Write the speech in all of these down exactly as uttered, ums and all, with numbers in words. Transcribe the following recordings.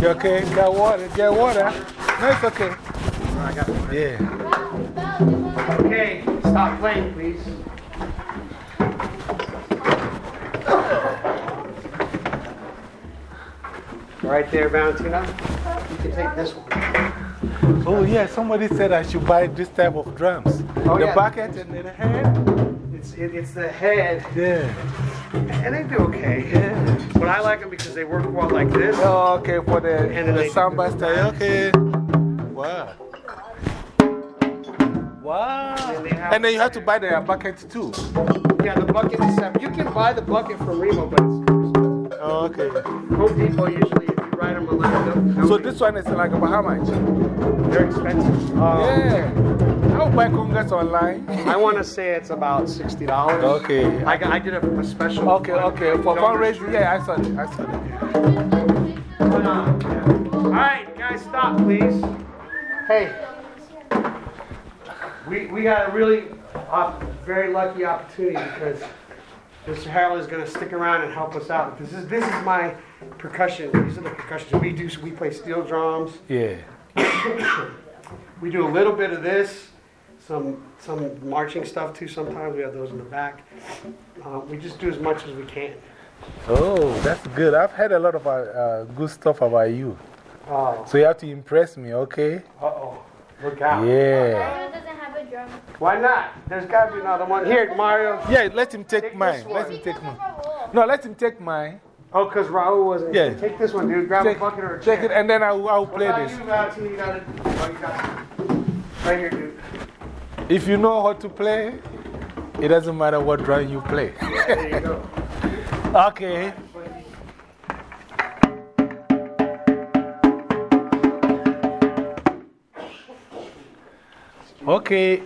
You okay? Get water. Get water. No, it's okay. I got it. Yeah. Okay, stop playing, please. Right there, Valentino. You can take this one. Oh, yeah, somebody said I should buy this type of drums. Oh, the yeah. bucket and the head. It's, it, it's the head. Yeah. And they do okay. Yeah. But I like them because they work well like this. Oh, okay, for the, And then the they- samba style. Okay. Wow. Wow. And, they have, And then you have to buy the bucket too. yeah, the bucket is separate. You can buy the bucket from Remo, but it's Oh, okay. Home Depot usually, if you write them a letter, they'll- So this one is like about how much? they're expensive. Um, Yeah. I'll buy congas online. I want to say it's about sixty dollars. Okay. I, got, I did a, a special. Okay, okay. For fundraising, yeah, I saw it. I saw it. But, um, yeah. All right, guys, stop, please. Hey, we, we got a really uh, very lucky opportunity because Mister Harold is going to stick around and help us out. This is, this is my percussion. These are the percussion. We do, we play steel drums. Yeah. We do a little bit of this, some some marching stuff too. Sometimes we have those in the back. Uh, we just do as much as we can. Oh, that's good. I've heard a lot of uh, good stuff about you. Oh, So you have to impress me, okay? uh oh, look out! Yeah. Mario doesn't have a drum. Why not? There's got to be another one here, Mario. Yeah, let him take Take mine. this Let one. him take mine. No, let him take mine. Oh, because Raul wasn't. Yeah. Take this one, dude. Grab Take, a bucket or a take chair. it, and then I'll, I'll What play about this. you, Valentine? You got it. Oh, you got it. Right here, dude. If you know how to play, it doesn't matter what drum you play. There you go. Okay. Okay.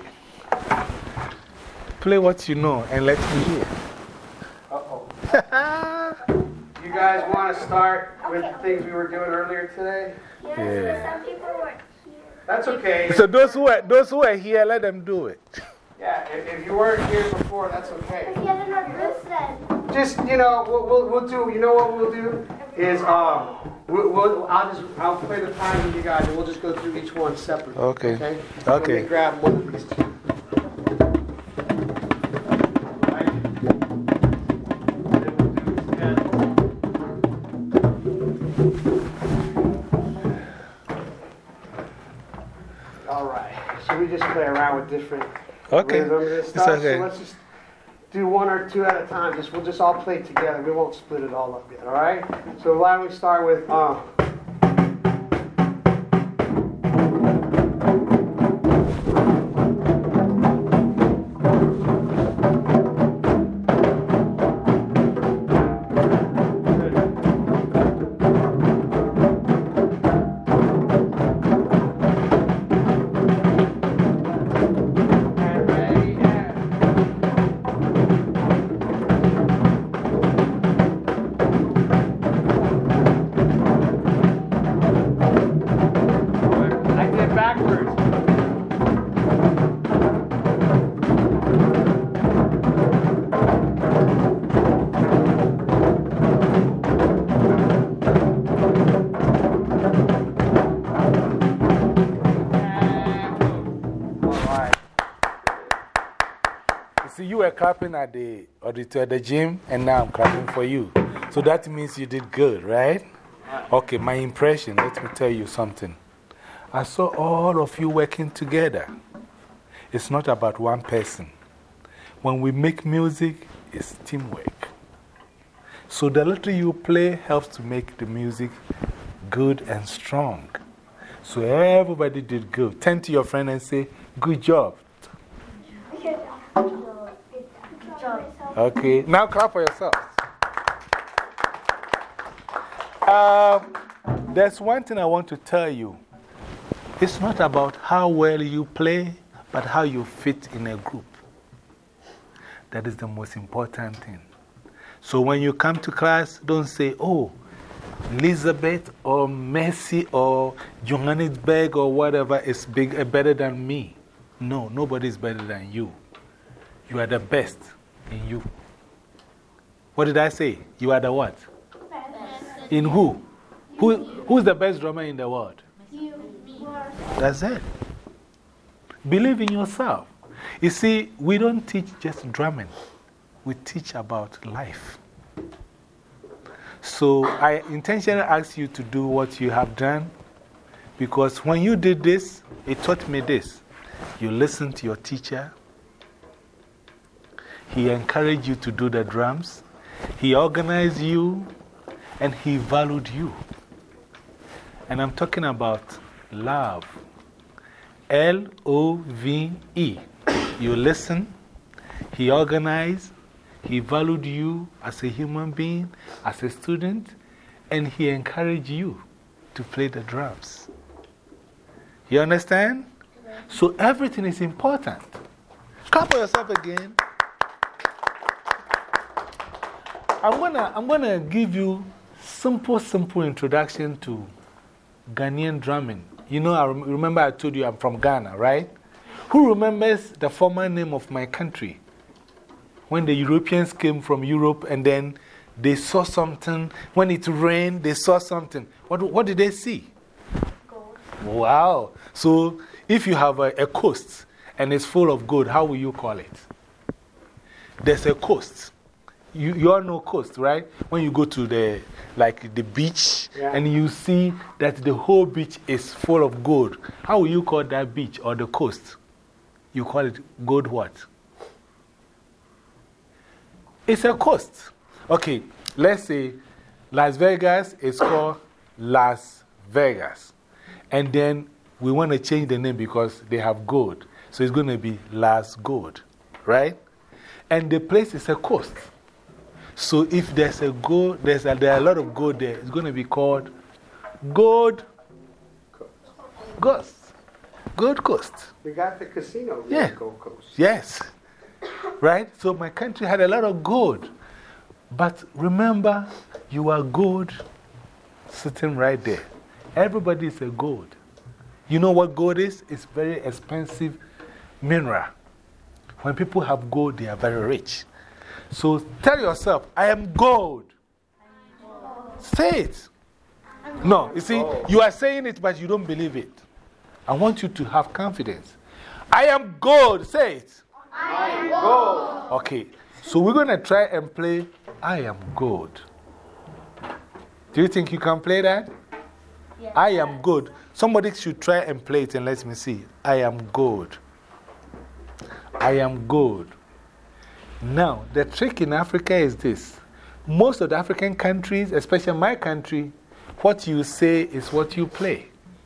Play what you know and let me hear. Uh-oh. You guys want to start with the things we were doing earlier today? Yes, Yeah. but some people weren't here. That's okay. So, those who, are, those who are here, let them do it. Yeah, if, if you weren't here before, that's okay. He has another group then. Just, you know, we'll, we'll, we'll do, you know what we'll do? Is, um, we'll, we'll, I'll just, I'll play the times with you guys and we'll just go through each one separately. Okay. Okay? Okay. Let me grab one of these two. Right? Then we'll do it together. All right. So we just play around with different Okay. rhythms and It's stuff. okay. So let's just do one or two at a time. Just we'll just all play together. We won't split it all up yet. All right. So why don't we start with um. And ready, and I did backwards. And move. All right. You see, you were clapping at the auditor at the gym, and now I'm clapping for you. So that means you did good, right? Okay, my impression, let me tell you something. I saw all of you working together. It's not about one person. When we make music, it's teamwork. So the little you play helps to make the music good and strong. So everybody did good. Turn to your friend and say, good job. Good job. Okay, now clap for yourself. Uh, there's one thing I want to tell you. It's not about how well you play, but how you fit in a group. That is the most important thing. So when you come to class, don't say, oh, Elizabeth or Mercy or Johannesburg or whatever is big, uh, better than me. No, nobody is better than you. You are the best in you. What did I say? You are the what? In who? Who, who's the best drummer in the world? You were. That's it. Believe in yourself. You see, we don't teach just drumming, we teach about life. So I intentionally asked you to do what you have done because when you did this, it taught me this. You listened to your teacher, he encouraged you to do the drums, he organized you, and he valued you. And I'm talking about love. L O V E. You listen, he organized, he valued you as a human being, as a student, and he encouraged you to play the drums. You understand? So everything is important. Clap for yourself again. I'm gonna, I'm gonna give you simple, simple introduction to Ghanaian drumming. You know, I rem remember I told you I'm from Ghana, right? Who remembers the former name of my country? When the Europeans came from Europe and then they saw something. When it rained, they saw something. What, what did they see? Gold. Wow. So if you have a, a coast and it's full of gold, how will you call it? There's a coast. You, you all know coast, right? When you go to the, like the beach yeah. and you see that the whole beach is full of gold, how will you call that beach or the coast? You call it gold what? It's a coast. Okay, let's say Las Vegas is called Las Vegas. And then we want to change the name because they have gold. So it's going to be Las Gold, right? And the place is a coast. So if there's a gold, there's a, there are a lot of gold there, it's going to be called Gold Coast. Gold Coast. We got the casino Yeah. on the Gold Coast. Yes. Right? So my country had a lot of gold. But remember, you are gold sitting right there. Everybody is a gold. You know what gold is? It's very expensive mineral. When people have gold, they are very rich. So tell yourself, I am gold. Say it. No, you see, you are saying it, but you don't believe it. I want you to have confidence. I am gold. Say it. I am gold. Okay, so we're going to try and play I am gold. Do you think you can play that? Yes. I am gold. Somebody should try and play it and let me see. I am gold. I am gold. Now, the trick in Africa is this. Most of the African countries, especially my country, what you say is what you play.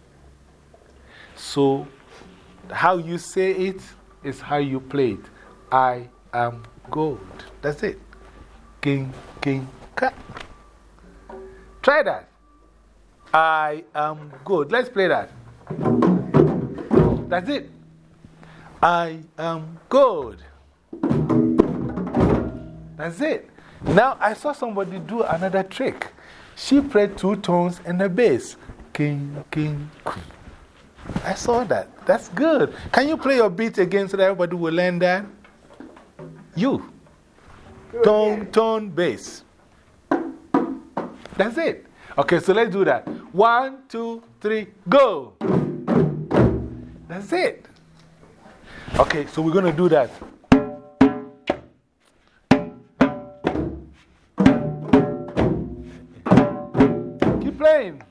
So, how you say it is how you play it. I am gold. That's it. King, king, cut. Try that. I am gold. Let's play that. That's it. I am gold. That's it. Now I saw somebody do another trick. She played two tones and a bass. King, king, queen. I saw that. That's good. Can you play your beat again so that everybody will learn that? You. Tone, tone, bass. That's it. Okay, so let's do that. One, two, three, go. That's it. Okay, so we're going to do that. Keep playing.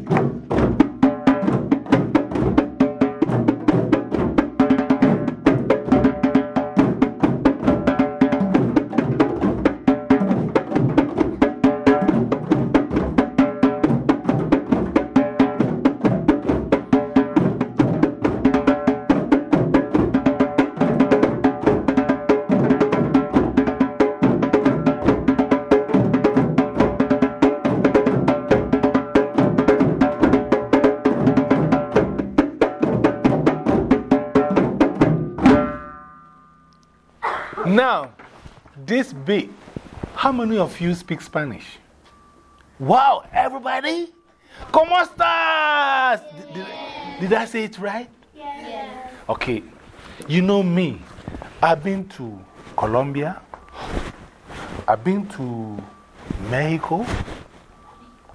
Now, this beat, how many of you speak Spanish? Wow, everybody? ¿Cómo estás? Did, did, did I say it right? Yes. Okay, you know me. I've been to Colombia, I've been to Mexico,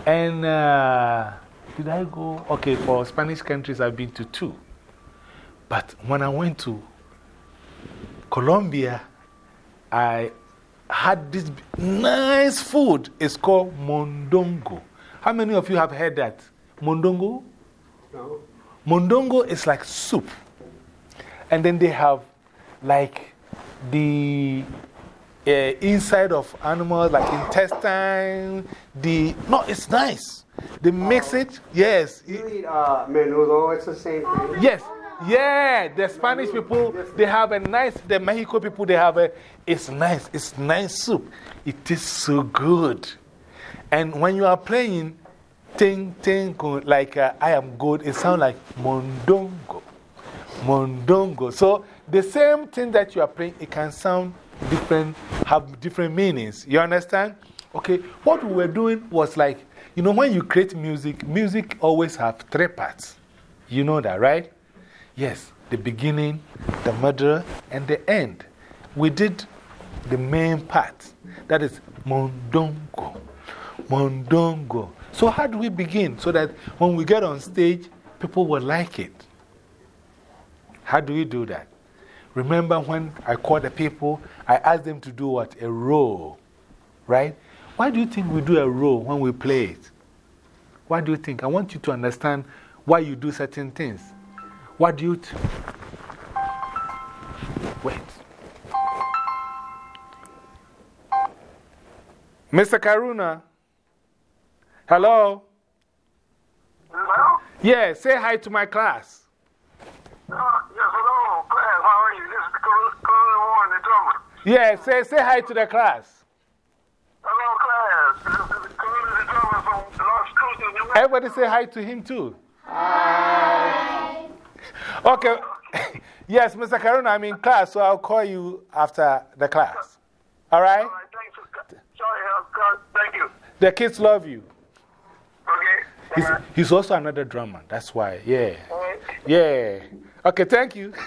And uh, did I go? Okay, for Spanish countries, I've been to two. But when I went to Colombia, I had this nice food. It's called mondongo. How many of you have heard that? Mondongo? No. Mondongo is like soup. And then they have like the uh, inside of animals, like intestine. The, no, it's nice. They mix it, yes. You eat uh, menudo, it's the same thing. Yes, yeah. The Spanish people, they have a nice, the Mexico people, they have a, it's nice, it's nice soup. It is so good. And when you are playing, ting, ting, like uh, I am good, it sounds like mondongo. Mondongo. So the same thing that you are playing, it can sound different, have different meanings. You understand? Okay, what we were doing was like, you know, when you create music, music always have three parts. You know that, right? Yes, the beginning, the middle, and the end. We did the main part. That is mondongo. Mondongo. So how do we begin so that when we get on stage, people will like it? How do we do that? Remember when I called the people, I asked them to do what? A roll, right? Why do you think we do a roll when we play it? Why do you think? I want you to understand why you do certain things. What do you think? Wait. Mister Karuna? Hello? Hello? Yeah, say hi to my class. Uh, yes, hello, class. How are you? This is Karuna Warren, the drummer. Yeah, say, say hi to the class. Hello, class. This is Karuna, the drummer from Las Cruces, New Mexico. Everybody say hi to him too. Hi. Okay. Yes, Mister Karuna, I'm in class, so I'll call you after the class. All right? All right, thanks. For, sorry, uh, thank you. The kids love you. Okay. He's, Right. he's also another drummer. That's why. Yeah. All right. Yeah. Okay, thank you.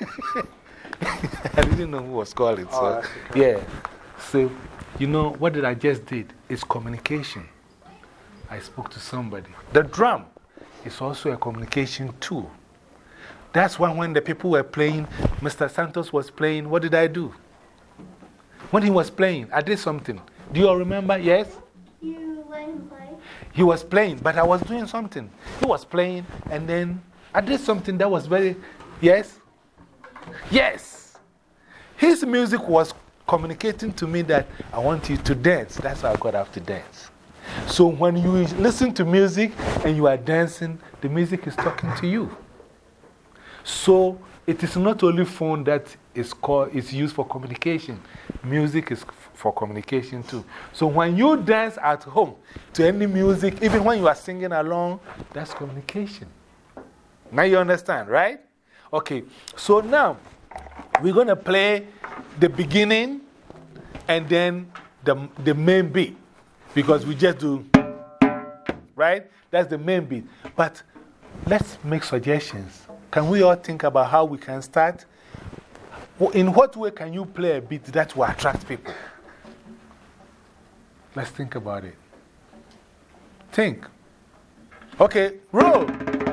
I didn't know who was calling. So, yeah. So, you know, what did I just did? It's communication. I spoke to somebody. The drum is also a communication tool. That's why when the people were playing, Mister Santos was playing, what did I do? When he was playing, I did something. Do you all remember? Yes? You let him play? He was playing, but I was doing something. He was playing, and then I did something that was very. Yes? Yes! His music was communicating to me that I want you to dance. That's why I got out to dance. So when you listen to music and you are dancing, the music is talking to you. So it is not only phone that is, called, is used for communication. Music is for communication too. So when you dance at home to any music, even when you are singing along, that's communication. Now you understand, right? Okay, so now we're going to play the beginning and then the, the main beat. Because we just do, right? That's the main beat. But let's make suggestions. Can we all think about how we can start? In what way can you play a beat that will attract people? Let's think about it. Think. Okay, roll.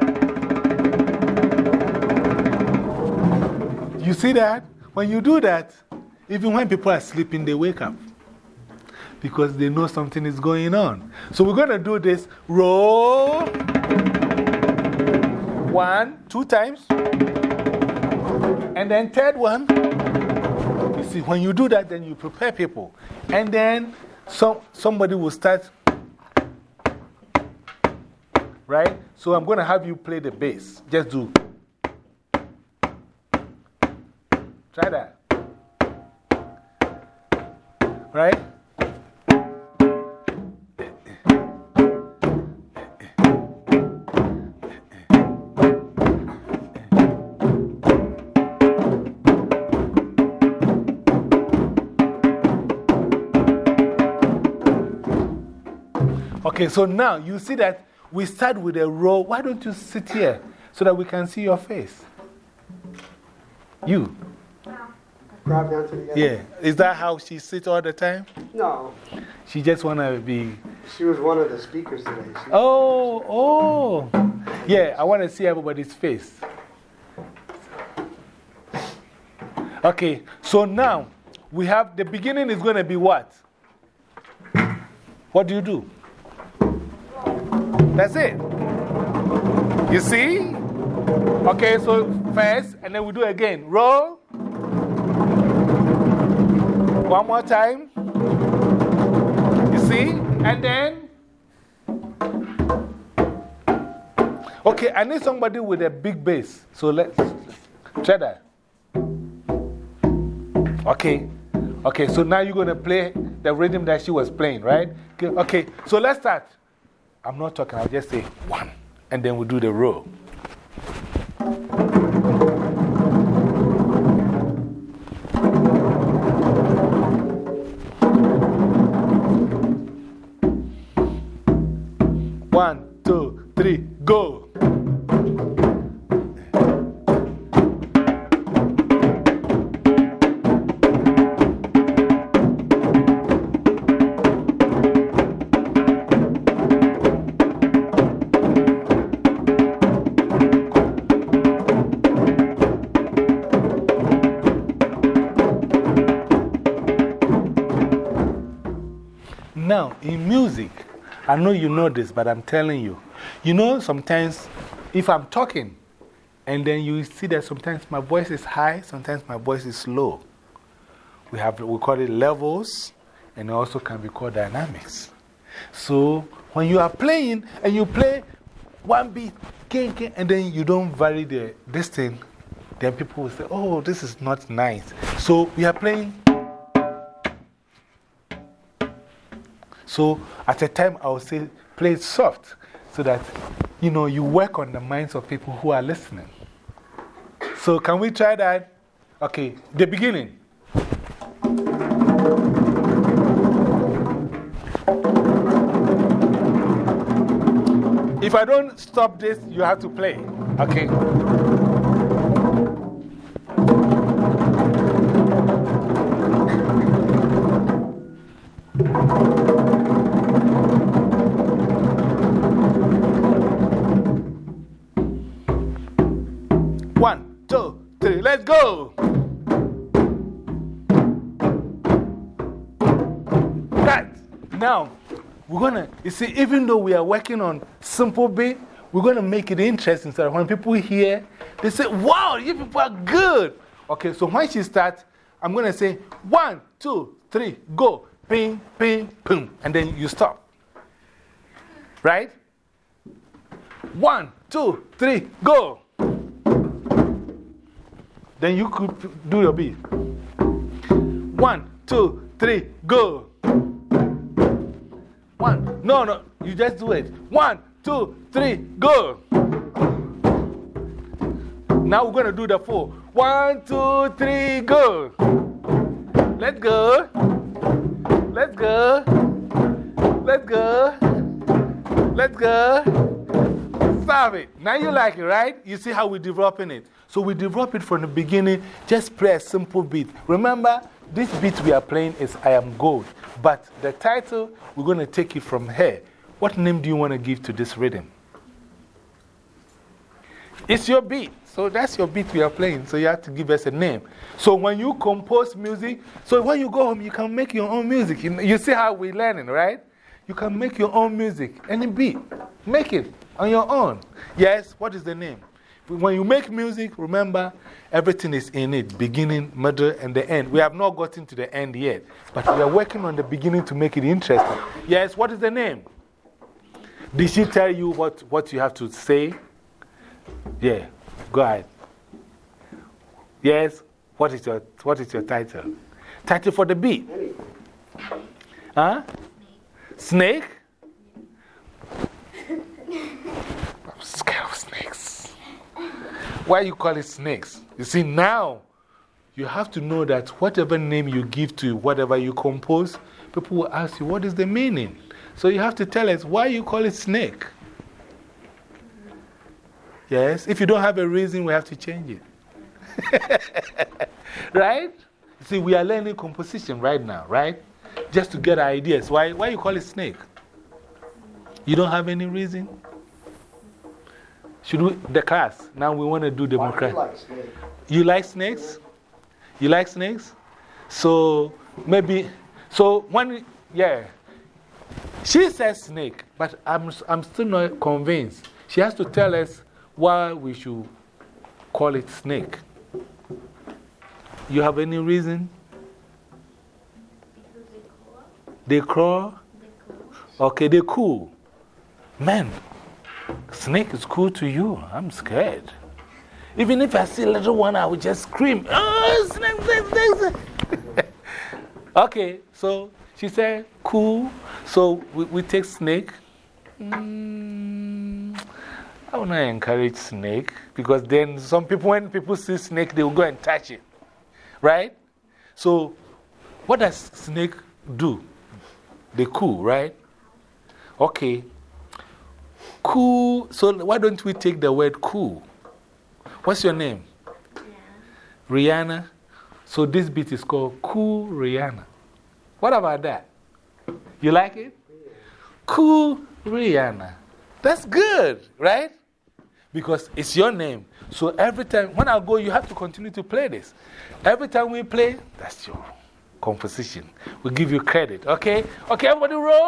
You see that? When you do that, even when people are sleeping, they wake up. Because they know something is going on. So we're going to do this. Roll. One, two times. And then third one. You see, when you do that, then you prepare people. And then some, somebody will start. Right? So I'm going to have you play the bass. Just do. Try that. Right? Okay, so now you see that we start with a roll. Why don't you sit here so that we can see your face? You. grab down to the other. Yeah. Is that how she sits all the time? No. She just want to be. She was one of the speakers today. She, Oh, oh. Yeah, I want to see everybody's face. Okay, so now we have the beginning is going to be what? What do you do? That's it. You see? Okay, so first, and then we do again. Roll. One more time. You see? And then. Okay, I need somebody with a big bass. So let's try that. Okay. Okay, so now you're going to play the rhythm that she was playing, right? Okay, okay, so let's start. I'm not talking, I'll just say one. And then we'll do the roll. One, two, three, go. Now, in music, I know you know this, but I'm telling you. You know, sometimes if I'm talking, and then you see that sometimes my voice is high, sometimes my voice is low. We, have, we call it levels, and it also can be called dynamics. So, when you are playing, and you play one beat, and then you don't vary the, this thing, then people will say, oh, this is not nice. So, we are playing. So, at a time, I would say, play it soft so that, you know, you work on the minds of people who are listening. So, can we try that? Okay, the beginning. If I don't stop this, you have to play. Okay. One, two, three, let's go. Right. Now, we're going to, you see, even though we are working on simple beat, we're going to make it interesting so that when people hear, they say, wow, you people are good. Okay, so when she starts, I'm going to say, one, two, three, go. Ping, ping, boom. And then you stop. Right? One, two, three, go. Then you could do your beat. One, two, three, go. One, no, no, you just do it. One, two, three, go. Now we're going to do the four. One, two, three, go. Let's go. Let's go. Let's go. Let's go. Serve it. Now you like it, right? You see how we're developing it. So we develop it from the beginning. Just play a simple beat. Remember, this beat we are playing is I Am Gold. But the title, we're going to take it from here. What name do you want to give to this rhythm? It's your beat. So that's your beat we are playing. So you have to give us a name. So when you compose music, so when you go home, you can make your own music. You, you see how we're learning, right? You can make your own music. Any beat. Make it on your own. Yes, what is the name? When you make music, remember, everything is in it. Beginning, middle, and the end. We have not gotten to the end yet. But we are working on the beginning to make it interesting. Yes, what is the name? Did she tell you what, what you have to say? Yeah, go ahead. Yes, what is your, what is your title? Title for the beat? Huh? Snake? I'm scared of snakes. Why you call it snakes? You see, now you have to know that whatever name you give to whatever you compose, people will ask you, what is the meaning? So you have to tell us why you call it snake. Yes, if you don't have a reason, we have to change it. Right? see, we are learning composition right now, right? Just to get ideas. Why, why you call it snake? You don't have any reason? Should we, the class, now we want to do democracy. Like snake. You like snakes? You like snakes? So maybe, so when, yeah. She says snake, but I'm, I'm still not convinced. She has to tell us why we should call it snake. You have any reason? They crawl? Okay, they're cool. Man, snake is cool to you. I'm scared. Even if I see a little one, I would just scream, oh, snake, snake, snake, snake. Okay, so she said, cool. So we, we take snake. Mm, I want to encourage snake because then some people, when people see snake, they will go and touch it. Right? So, what does snake do? They cool, right? Okay. Cool. So, why don't we take the word cool? What's your name? Yeah. Rihanna. So, this beat is called Cool Rihanna. What about that? You like it? Cool Rihanna. That's good, right? Because it's your name. So every time, when I go, you have to continue to play this. Every time we play, that's your composition. We give you credit, okay? Okay, everybody roll!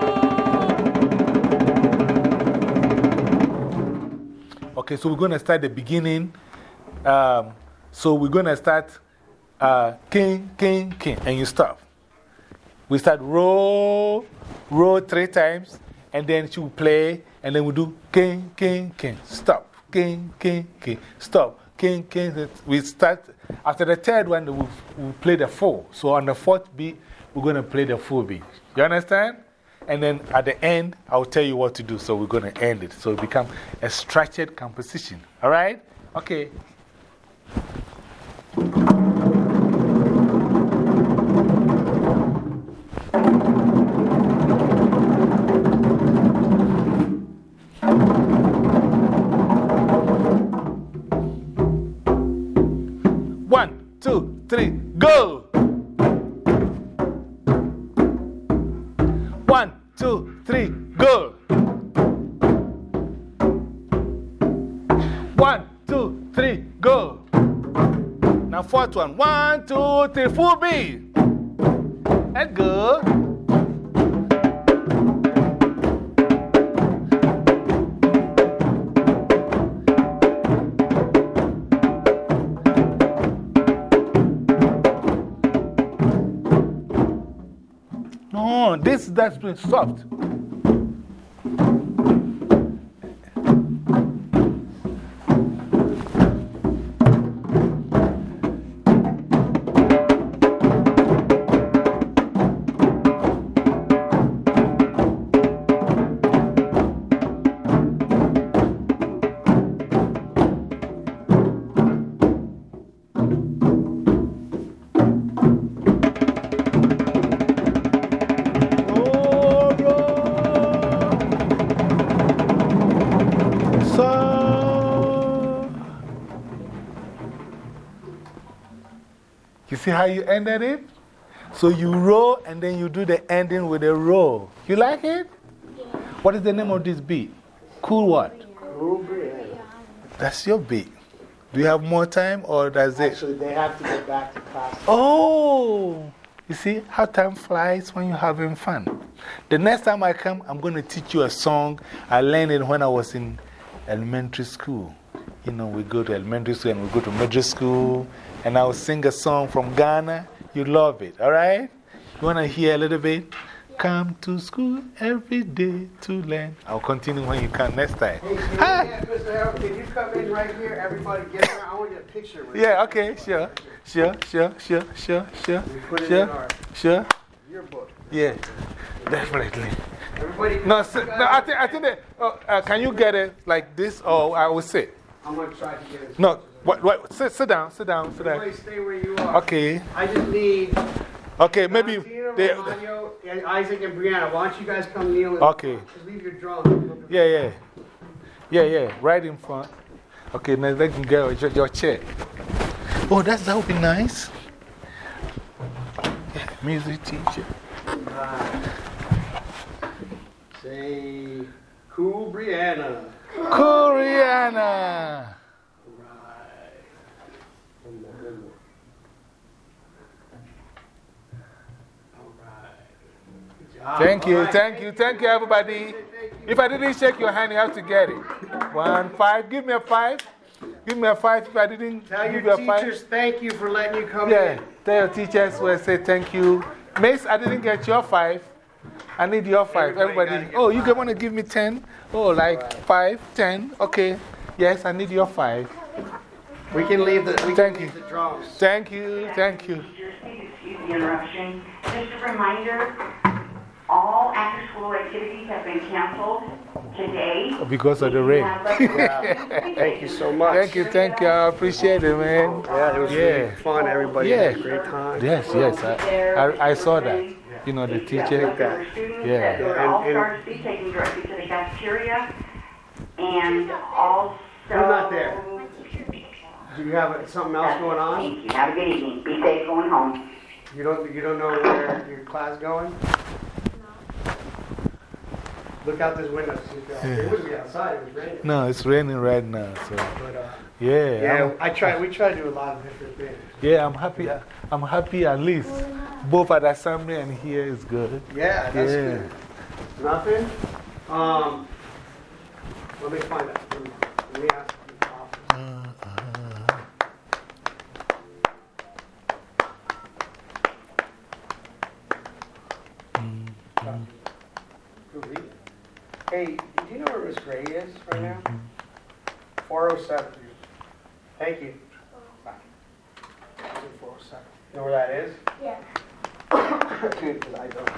Okay, so we're going to start the beginning. Um, so we're going to start uh, king, king, king, and you stop. We start roll, roll three times, and then she will play, and then we do king, king, king, stop, king, king, king, stop, king, king. We start, after the third one, we we'll play the four. So on the fourth beat, we're going to play the full beat. You understand? And then at the end, I'll tell you what to do. So we're going to end it. So it becomes a structured composition. All right? Okay. One, two, three, go! One, two, three, go! One, two, three, go! Now, fourth one. One, two, three, full beat. Let's go. No, this that's been soft. You see how you ended it? So you roll and then you do the ending with a roll. You like it? Yeah. What is the name of this beat? Cool what? Cool Rihanna. That's your beat. Do you have more time or does it? Actually, they have to go back to class. Oh, you see how time flies when you're having fun. The next time I come, I'm going to teach you a song. I learned it when I was in elementary school. You know, we go to elementary school and we go to middle school. And I'll sing a song from Ghana. You love it, all right? You want to hear a little bit? Come to school every day to learn. I'll continue when you come next time. Hey, can, Hi. yeah, Mister Harold, can you come in right here? Everybody get around. I want to get a picture with you. Yeah, okay, sure. Sure, sure, sure, sure, sure. We put it in Sure, our sure. yearbook. Yeah, definitely. Everybody, No, sit, no I think, I think that, oh, uh, can you get it like this or I will sit? I'm going to try to get it. No, what, what, sit, sit down, sit down, sit Everybody down. stay where you are. Okay, I just need okay, maybe. Valentina, They, Romano, and Isaac and Brianna. Why don't you guys come kneel and Okay. just leave your drum. yeah, yeah. Yeah, yeah, right in front. Okay, now let me get your, your chair. Oh, that's, that would be nice. music teacher. Right. Say, cool Brianna. Cool Rihanna. Right. One more, one more. All right. Good job. Thank you, All right. thank you, thank you, everybody. If I didn't shake your hand, you have to get it. One, five. Give me a five. Give me a five if I didn't Tell give your you a five. teachers thank you for letting you come Yeah, in. tell your teachers where say thank you. Mace, I didn't get your five. I need your five. Everybody Everybody. gotta get Oh, you five. want to give me ten? Oh, like five, ten. Okay. Yes, I need your five. We can leave the, we Thank can leave you. the drums. Thank you, thank you. Excuse the interruption. Just a reminder, all after-school activities have been canceled today. Because of the rain. Yeah. Thank you so much. Thank you, thank you. I appreciate it, man. Yeah, it was Yeah. really fun. Everybody Yeah. had a great time. Yes, yes. I, I, I saw that. You know, the teacher. Students Yeah. that are all stars be taken directly to the cafeteria. And also. Who's not there? Do you have something else going on? Thank you. Have a good evening. Be safe going home. You don't, you don't know where your class is going? Look out this window. See if you're- It wouldn't be outside. It was raining. No, it's raining right now. So, But, uh, yeah. yeah, I'm- I try. We try to do a lot of different things. Yeah, I'm happy. I'm happy at least. Both at the assembly and here is good. Yeah, that's Yeah. good. Nothing? Um, let me find out. Let me ask the office. Hey, do you know where Miss Gray is right now? four oh seven. Thank you. Bye. four oh seven. You know where that is? Yeah. Good, 'cause I don't.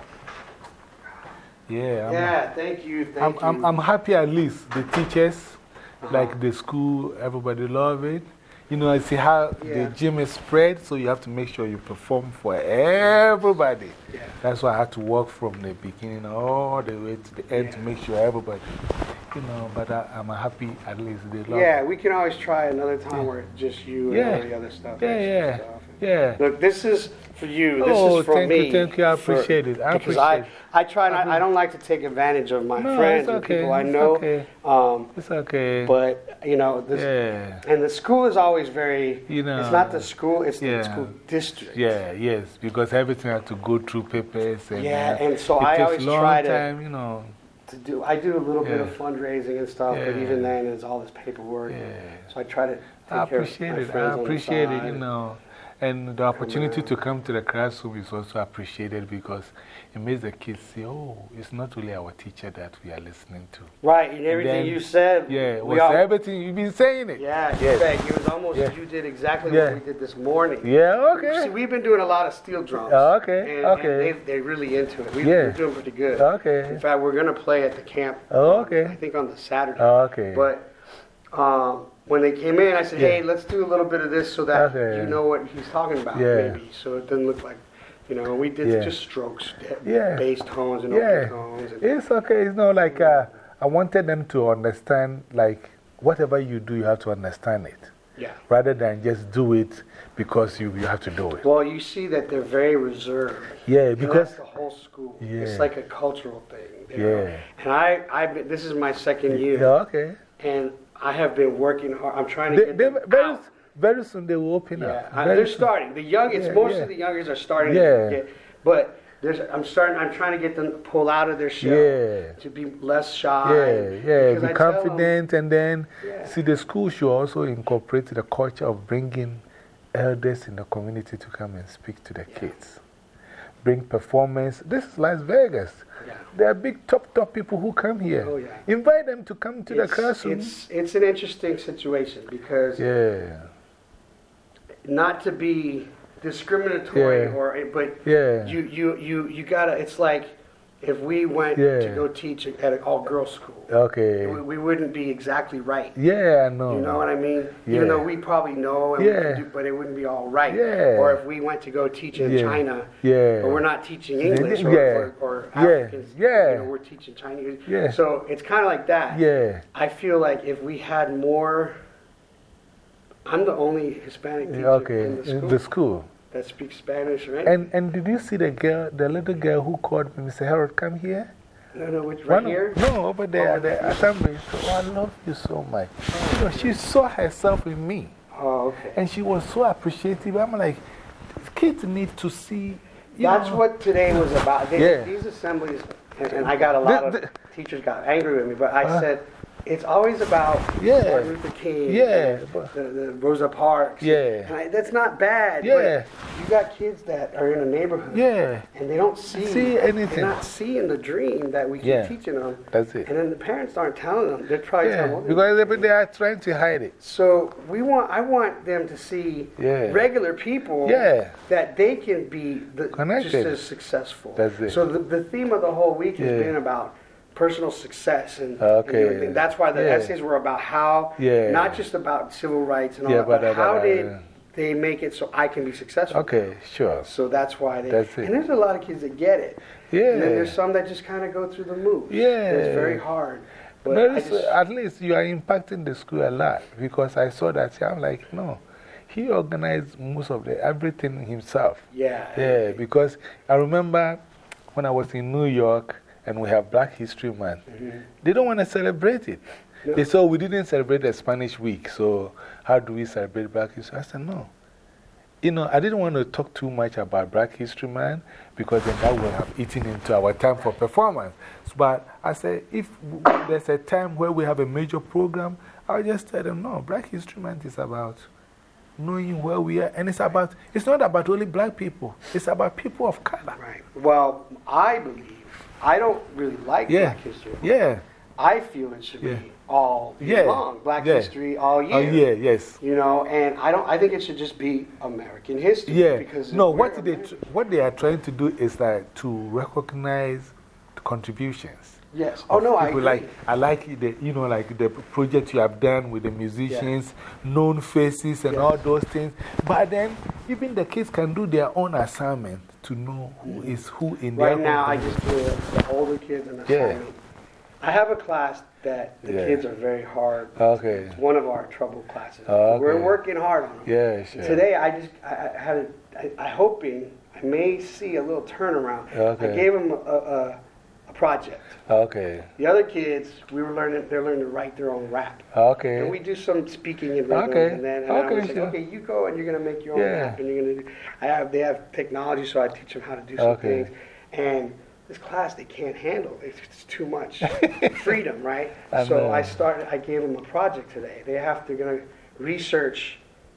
Yeah. I'm, Yeah, thank you. I'm, Thank I'm, you. I'm happy at least the teachers, Uh-huh. like the school, everybody love it. You know, I see how Yeah. the gym is spread, so you have to make sure you perform for everybody. Yeah. That's why I had to work from the beginning all the way to the end to make sure everybody, you know, but I, I'm happy at least they love Yeah, it. we can always try another time where it's just you and Yeah. all the other stuff. Yeah, extra yeah, stuff. yeah. Look, this is for you. This Oh, is for thank me. you, thank you. I for- appreciate it. I because appreciate I, I try not, I don't like to take advantage of my No, friends it's and okay. people I It's know. okay. Um, It's okay. but, you know, this, Yeah. and the school is always very, You know. it's not the school, it's Yeah. the school district. Yeah, yes, because everything has to go through papers. And, Yeah, uh, and so it I takes always long try to- time, you know. To do, I do a little bit Yeah. of fundraising and stuff, but Yeah. even then, it's all this paperwork. Yeah. So I try to take I care appreciate of my it. friends I on the appreciate it, side. you know. And the opportunity around. to come to the classroom is also appreciated because it makes the kids say, oh, it's not only our teacher that we are listening to. Right, and everything then- you said. Yeah, it we was all, everything. You've been saying it. Yeah, Yes. yes. It was almost, Yeah. you did exactly Yeah. what we did this morning. Yeah, okay. See, we've been doing a lot of steel drums. Oh, okay, and, okay. And they, they're really into it. We, Yeah. We're doing pretty good. Okay. In fact, we're going to play at the camp. Oh, I okay. think on the Saturday. Oh, okay. But um, when they came in, I said, Yeah. hey, let's do a little bit of this so that Okay. you know what he's talking about, Yeah. maybe. So it doesn't look like, you know, we did Yeah. just strokes, Yeah. bass tones and Yeah. open tones. And, It's okay. It's not like uh, I wanted them to understand, like, whatever you do, you have to understand it. yeah. Rather than just do it because you, you have to do it. Well, you see that they're very reserved. Yeah, And because. that's the whole school. Yeah. It's like a cultural thing. you know? Yeah. And I, I've been, this is my second year, Yeah, okay. and I have been working hard. I'm trying to They, get they, them very, out. very soon they will open Yeah, up. I- Very they're soon. starting. The young, it's Yeah, most yeah. of the youngers are starting Yeah. to get, but there's, I'm starting. I'm trying to get them to pull out of their shell, Yeah. to be less shy. Yeah, yeah, because be I tell them- confident and then Yeah. see the school should also incorporate the culture of bringing elders in the community to come and speak to the kids. Bring performance. This is Las Vegas. Yeah. There are big top, top people who come here. Oh, yeah. Invite them to come to the It's, classroom. it's it's an interesting situation because Yeah, not to be discriminatory Yeah. or but yeah. you you you you gotta. It's like if we went Yeah. to go teach at an all girls school, Okay. we, we wouldn't be exactly right. Yeah, I know. You know what I mean? Yeah. Even though we probably know, and we Yeah. could do, but it wouldn't be all right. Yeah. Or if we went to go teach in Yeah. China, Yeah. but we're not teaching English or, Yeah. or, or Yeah. Africans, Yeah. you know, we're teaching Chinese. Yeah. So it's kind of like that. Yeah. I feel like if we had more, I'm the only Hispanic teacher Okay. in the school. In the school. that speak Spanish, right? And, and did you see the girl, the little girl who called me, Mister Harold, come here? no, no, which, right One, here? No, over there Over at the assembly. Oh, I love you so much. You know, she saw herself in me. Oh, okay. And she was so appreciative. I'm like, kids need to see. You That's know, what today was about. They, Yeah. These assemblies, and, and I got a lot The- of the- teachers got angry with me, but I Uh, said, it's always about Yeah. Martin Luther King, Yeah, and but- the, the Rosa Parks. Yeah. And I, that's not bad. Yeah. But you got kids that are in a neighborhood. Yeah, And they don't see, See anything. They're not seeing the dream that we keep Yeah. teaching them. that's it. And then the parents aren't telling them. They're probably Yeah, telling them. because they, they are trying to hide it. So we want, I want them to see Yeah. regular people Yeah. that they can be the, just Connected. as successful. That's it. So the, the theme of the whole week has Yeah. been about personal success. And, Okay. and, and that's why the Yeah. essays were about how, Yeah. not just about civil rights and all Yeah, that, but, but uh, how but, uh, did they make it so I can be successful. Okay, sure. So that's why they. That's it. And there's a lot of kids that get it. Yeah. And then there's some that just kind of go through the moves. Yeah. It's very hard. But But I it's, just, at least you are impacting the school a lot because I saw that. I'm like, no. He organized most of the everything himself. yeah. Yeah, because I remember when I was in New York and we have Black History Month, Mhm. they don't want to celebrate it. No. They said, we didn't celebrate the Spanish week, so how do we celebrate Black History? I said, no. You know, I didn't want to talk too much about Black History Month because then that would have eaten into our time for performance. But I said, if there's a time where we have a major program, I'll just tell them, no, Black History Month is about knowing where we are. And it's about, it's not about only black people, it's about people of color. Right. Well, I believe, I don't really like Yeah. Black History. Yeah. I feel it should Yeah. be all year Yeah. long. Black Yeah. history all year. Oh, yeah, yes. You know, and I don't. I think it should just be American history. Yeah. Because No, we're what they, American. what they are trying to do is that to recognize the contributions. Yes. Oh no, I People agree. like, I like the, you know, like the project you have done with the musicians, known faces and Yes. all those things. But then, even the kids can do their own assignment to know who is who in their Right now, I community. just do the older kids an Yeah. assignment. I have a class that the Yeah. kids are very hard. Okay. It's one of our trouble classes. Oh, okay. We're working hard on them. Yeah, sure. Today, I just I, I had a, I, I hoping I may see a little turnaround. Okay. I gave them a, a, a project. Okay. The other kids, we were learning. They're learning to write their own rap. Okay. And we do some speaking and rhythm, Okay. and then and Okay, I was like, sure. okay, you go and you're gonna make your own Yeah. rap, and you're gonna. Do, I have they have technology, so I teach them how to do some Okay. things. And this class they can't handle. It's, it's too much freedom, right? I so know. I started. I gave them a project today. They have to gonna research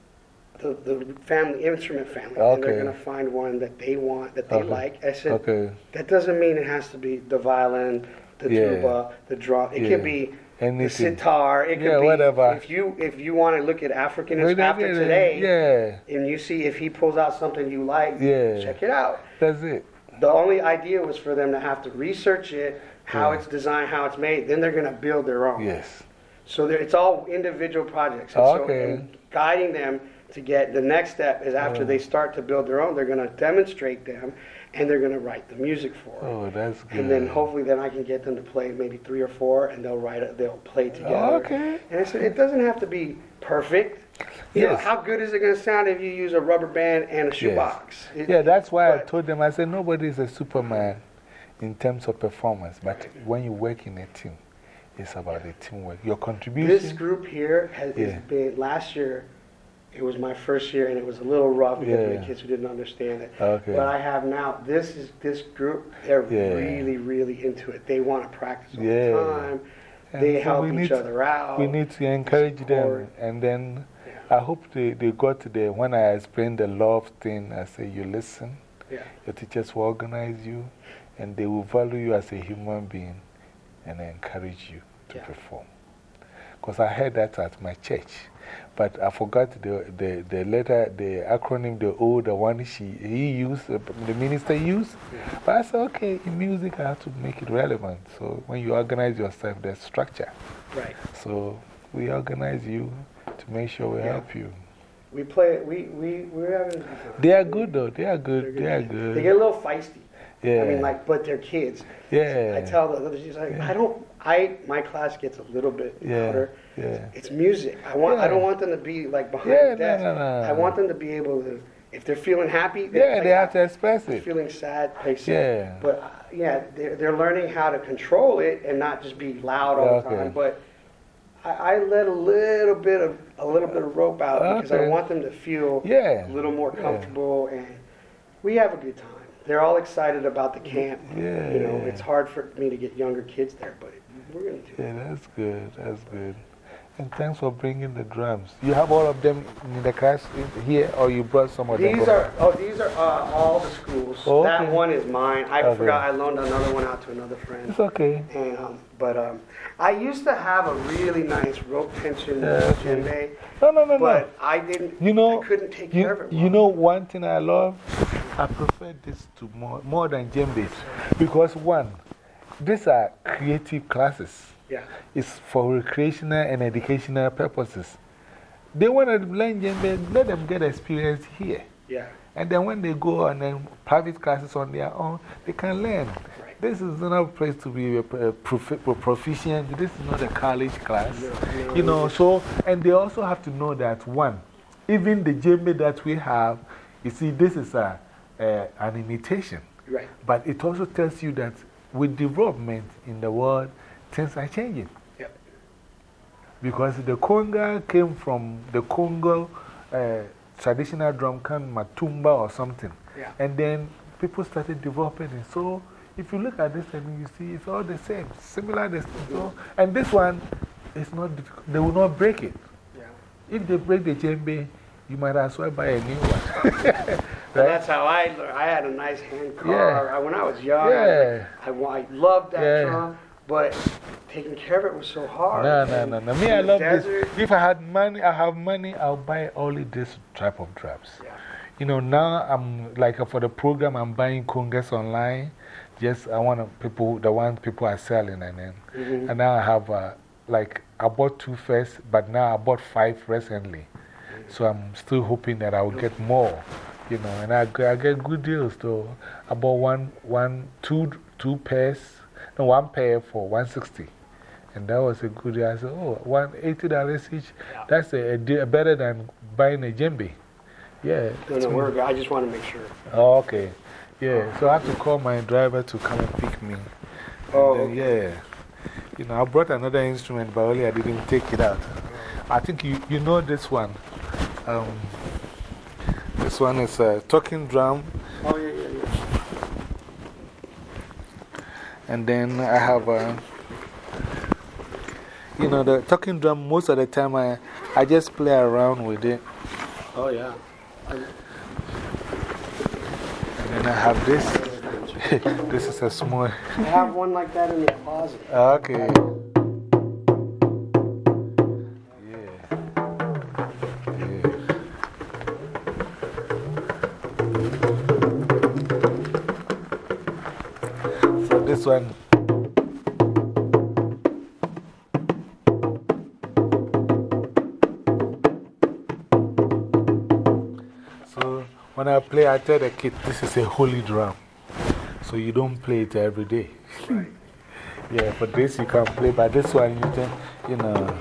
the the family instrument family, and they're Okay. gonna find one that they want that they Okay. like. I said Okay. that doesn't mean it has to be the violin, the Yeah. tuba, the drum. It Yeah. can be the Anything. sitar. It could Yeah, be whatever. If you if you want to look at African Wait, after yeah, today, Yeah, and you see if he pulls out something you like, Yeah. check it out. that's it. The only idea was for them to have to research it, how Yeah. it's designed, how it's made. Then they're going to build their own. Yes. So there- it's all individual projects. And Okay. So and guiding them to get the next step is after Oh. they start to build their own, they're going to demonstrate them, and they're going to write the music for it. Oh, that's good. And then hopefully then I can get them to play maybe three or four, and they'll write it, they'll play together. Okay. And I said, it doesn't have to be perfect. You know, Yes. how good is it going to sound if you use a rubber band and a shoebox? It- Yeah, that's why I but- told them, I said, nobody is a Superman in terms of performance, but when you work in a team, it's about the teamwork. Your contribution. This group here has, Yeah. has been, last year, it was my first year, and it was a little rough because of Yeah. the kids who didn't understand it. Okay. But I have now, this is this group, they're Yeah. really, really into it. They want to practice all Yeah. the time. And They so help we each need- other out. We need to encourage them. support. And then Yeah. I hope they, they got to the, when I explained the love thing, I say, you listen, Yeah. your teachers will organize you, and they will value you as a human being and encourage you to Yeah. perform. Because I heard that at my church. But I forgot the, the, the letter, the acronym, the O, the one she, he used, uh, the minister used. But I said, okay, in music, I have to make it relevant. So when you organize yourself, there's structure. Right. So we organize you to make sure we Yeah. help you. We play, we, we, we're having a good time. They are good, though. They are They're good. They are good. They get a little feisty. Yeah. I mean, like, but they're kids. Yeah. I tell the others, she's like, Yeah. I don't, I, my class gets a little bit Yeah. louder. Yeah. It's music. I want, I Yeah. don't want them to be like behind Yeah, the desk. no, no, no. I want them to be able to if they're feeling happy, they Yeah, play they have happy. to express If they're it. feeling sad, play sad. Yeah. But uh, yeah, they're, they're learning how to control it and not just be loud all the Okay. time. But I, I let a little bit of a little bit of rope out because I Okay. want them to feel Yeah. a little more Yeah. comfortable, and we have a good time. They're all excited about the camp. Yeah. You know, it's hard for me to get younger kids there, but we're gonna do it. Yeah, that's good. That's good. And thanks for bringing the drums. You have all of them in the class in- here, or you brought some of them? These from- are oh, these are uh, all the schools. Oh, That okay. one is mine. I Okay. forgot I loaned another one out to another friend. It's okay. And um, but um, I used to have a really nice rope tension Yeah, okay. djembe, No, no, no, no. but I didn't. You know, I couldn't take you, care of it. you well. know one thing I love? I prefer this to more, more than djembes. Because one, these are creative classes. Yeah. It's for recreational and educational purposes. They want to learn djembe, let them get experience here. Yeah. And then when they go on then private classes on their own, they can learn. Right. This is not a place to be a, a profi proficient. This is not a college class. No, no, You know, so, and they also have to know that one, even the djembe that we have, you see, this is a, a, an imitation. Right. But it also tells you that with development in the world, things are changing. Yep. Because the conga came from the Congo uh, traditional drum called matumba or something. Yeah. And then people started developing it. So if you look at this and you see it's all the same, similar. This, so, and this one is not difficult. They will not break it. Yeah. If they break the djembe, you might as well buy a new one. Well, that's how I learned. I had a nice hand car. Yeah. I, when I was young, Yeah. I, I, I loved that Yeah. drum, but taking care of it was so hard. No, no, And no, no. Me, in I the love desert, this. If I had money, I have money, I'll buy only this type of drums. Yeah. You know, now I'm like for the program, I'm buying congas online. Just, I want to people, the ones people are selling. And then, Mhm. and now I have, uh, like, I bought two first, but now I bought five recently. So I'm still hoping that I'll get more, you know, and I, I get good deals though. I bought one, one, two, two pairs, no, one pair for one sixty. And that was a good deal. I said, oh, one eighty dollars each. That's a, a deal better than buying a djembe. Yeah. No, no, we're good. I just want to make sure. Oh, okay. Yeah. So I have to call my driver to come and pick me. And Oh, then, yeah. You know, I brought another instrument, but only I didn't take it out. I think you, you know this one. Um, this one is a talking drum. Oh, yeah, yeah, yeah. And then I have a, you know, the talking drum, most of the time I, I just play around with it. Oh, yeah. I, And then I have this. This is a small. I have one like that in the closet. Okay. So this one. So when I play, I tell the kid, this is a holy drum. So you don't play it every day. Right. Yeah, for this you can play, but this one you can, you know.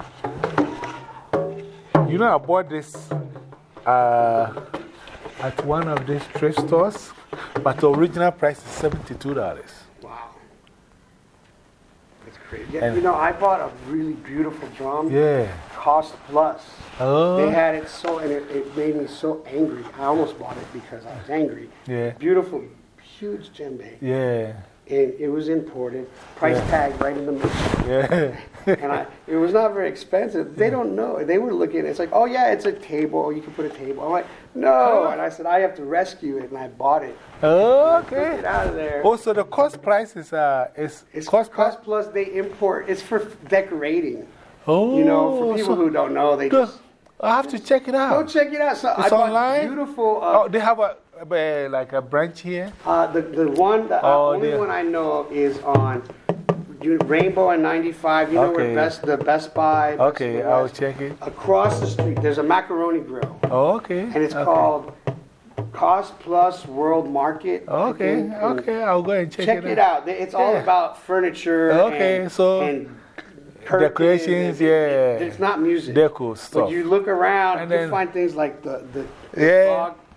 You know, I bought this uh, at one of these thrift stores, but the original price is seventy-two dollars. Wow. That's crazy. Yeah, And- you know, I bought a really beautiful drum. Yeah. Cost plus. Oh. They had it so, and it, it made me so angry. I almost bought it because I was angry. Yeah. Beautiful, huge djembe. Yeah. And it was imported, price Yeah. tag right in the middle. Yeah. And I, it was not very expensive. They don't know. They were looking, it's like, oh yeah, it's a table. You can put a table. I'm like, no. And I said, I have to rescue it. And I bought it. Oh, Took it okay. out of there. Also, the cost price is, uh, is It's cost cost, price. plus they import. It's for decorating. Oh, You know, for people so who don't know, they the- just I have to check it out. go check it out. So I It's bought online? beautiful. Uh, Oh, they have a, a, like a branch here? uh, the the one, the Oh, only dear. one I know of is on you- Rainbow and ninety-five. You know Okay. where Best the Best Buy. Best Okay, Buy I'll was? check it. Across the street, there's a macaroni grill, Oh, okay. and it's okay. called Cost Plus World Market. I Okay, think, and okay, I'll go and check, Check it out. It's all Yeah. about furniture. Okay, and, so and curtains decorations, and- yeah. It's not music. Deco But stuff. you look around, And you then- find things like the, the, the Yeah. frog,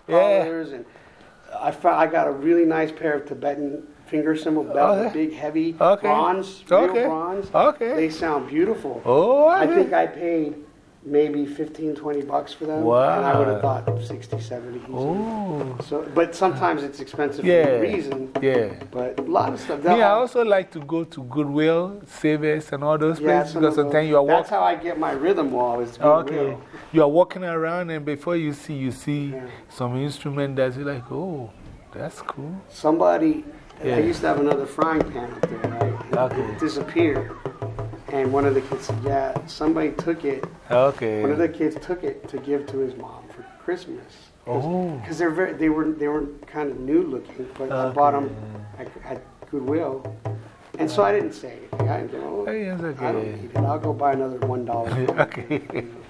Yeah. collars. And I, found, I got a really nice pair of Tibetan finger cymbal belt, Okay. with big, heavy Okay. bronze, real Okay. bronze. Okay. They sound beautiful. Oh, I okay. think I paid maybe fifteen, twenty bucks for them. Wow. And I would have thought sixty, seventy easy. Oh. So, but sometimes it's expensive Yeah. for a reason. Yeah. But a lot of stuff. Me, I also like to go to Goodwill, Savers, and all those Yeah, places some because of those- sometimes you are That's walking. how I get my rhythm wall. Is Okay. Goodwill. You are walking around, and before you see, you see Yeah. some instrument that's like, oh, that's cool. Somebody, Yeah. I used to have another frying pan up there, right? Okay. It disappeared. And one of the kids said, yeah, somebody took it. Okay. One of the kids took it to give to his mom for Christmas. Oh. Because they're very, they were, they were kind of new looking, but I bought them at, at Goodwill. And so I didn't say anything. I didn't go, oh, Hey, it's okay. I don't need it. I'll go buy another one dollar. Okay.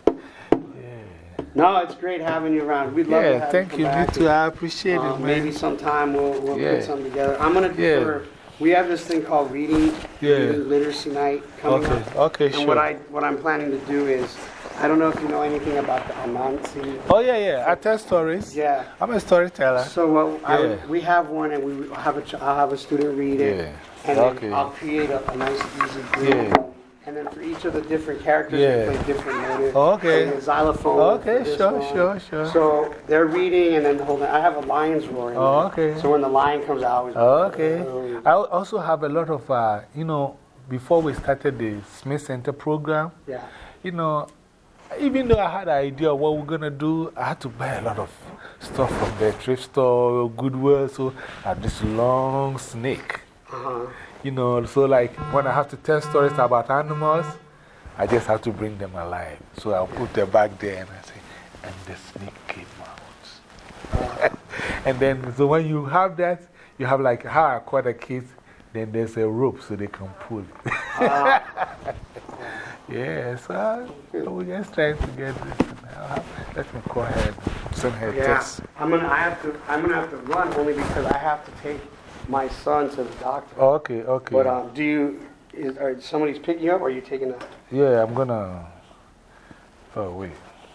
No, it's great having you around. We'd love to Yeah, have thank you. you. come Me back too. and, I appreciate uh, it, man. Maybe sometime we'll, we'll Yeah. put something together. I'm going to do, Yeah. for, we have this thing called Reading, Yeah. reading Literacy Night coming Okay, up. okay, And sure. what, I, what I'm planning to do is, I don't know if you know anything about the Anansi. Oh, yeah, yeah. I tell stories. Yeah. I'm a storyteller. So what I, Yeah. we have one, and we have a, ch- I'll have a student read it. Yeah. And then Okay. I'll create a, a nice, easy group. Yeah. And then for each of the different characters, Yeah. we play different motives. Okay. And the xylophone. Okay, for this sure, one. sure, sure. So they're reading, and then the whole thing. I have a lion's roar. In Oh, there. okay. So when the lion comes out, I always. Okay. I also have a lot of, uh, you know, before we started the Smith Center program, Yeah. you know, even though I had an idea of what we're going to do, I had to buy a lot of stuff from the thrift store, Goodwill. So I have this long snake. Uh huh. You know, so like when I have to tell stories about animals, I just have to bring them alive. So I'll put the bag there and I say, and the snake came out. And then, so when you have that, you have like how I call the kids, then there's a rope so they can pull. Uh, Yeah, so we're just trying to get this. Now. Let me call her and send her a yeah. text. I'm gonna. I have to. I'm gonna have to run only because I have to take my son to the doctor. Okay, okay. But um, do you? Is, are somebody's picking you up, or are you taking a? Yeah, I'm gonna. Oh, wait.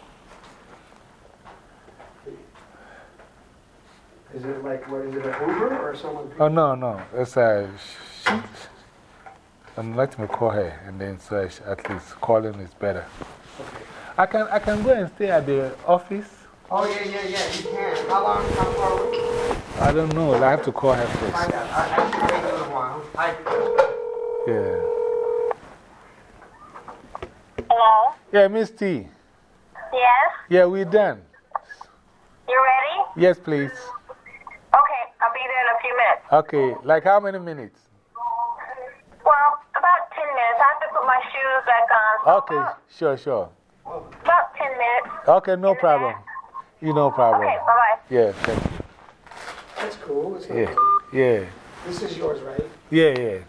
Is it like what? Is it an Uber or someone? Oh, no, no. It's a. She, and let me call her, and then so I, at least calling is better. Okay. I can, I can go and stay at the office. Oh yeah, yeah, yeah. You can. How long? How far away? I don't know. I have to call her Find first. out. I, I should wait a little while. I, Yeah. Hello? Yeah, Miss T. Yes? Yeah, we're done. You ready? Yes, please. Okay, I'll be there in a few minutes. Okay, like how many minutes? Well, about ten minutes. I have to put my shoes back on. Okay, sure, sure. About ten minutes. Okay, no problem. You no problem. Okay, bye-bye. Yeah, thank you. that's cool. It's not Yeah, bad. yeah, This is yours, right? yeah, yeah.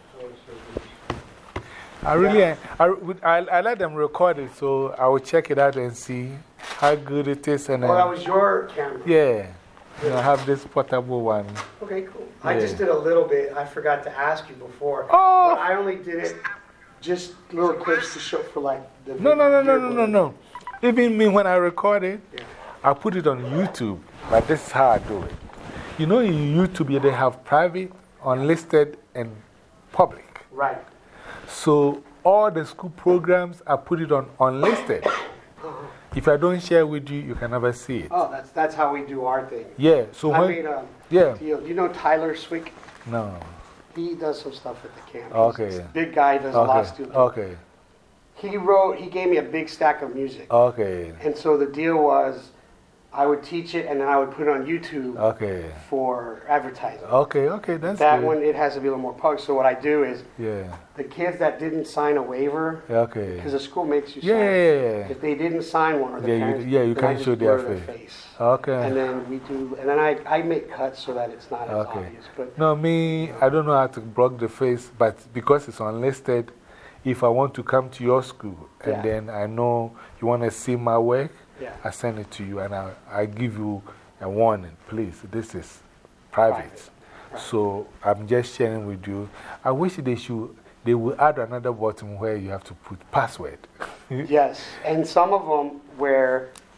I really, I, I, I let them record it, so I will check it out and see how good it is. And Oh, that then, was your camera. yeah, you know, I have this portable one. Okay, cool. I Yeah. just did a little bit. I forgot to ask you before. Oh! But I only did it just little clips to show for like the. No, no, no, no, no, no, yearbook. no. Even me, when I record it, Yeah. I put it on YouTube, but this is how I do it. You know, in YouTube, yeah, they have private, unlisted, and public. Right. So all the school programs, I put it on unlisted. If I don't share with you, you can never see it. Oh, that's, that's how we do our thing. Yeah, so I when. made a Yeah, deal. You know Tyler Swick? no. He does some stuff at the camp. He's Okay. this big guy, does a lot of Okay, students. okay, He wrote, he gave me a big stack of music. okay, And so the deal was I would teach it and then I would put it on YouTube okay, for advertising. okay, okay, that's That good. one, it has to be a little more public. So what I do is Yeah, the kids that didn't sign a waiver, okay. because the school makes you Yeah, sign. yeah, yeah. If they didn't sign one, or the Yeah, you- parents, yeah, you then I can't just show their blur face. Okay. And then we do, and then I, I make cuts so that it's not as Okay. obvious. But No, me, I don't know how to block the face, but because it's unlisted, if I want to come to your school and Yeah. then I know you want to see my work, yeah, I send it to you and I, I give you a warning. Please, this is private. Private. Right. So I'm just sharing with you. I wish they should, they will add another button where you have to put password. yes. And some of them where,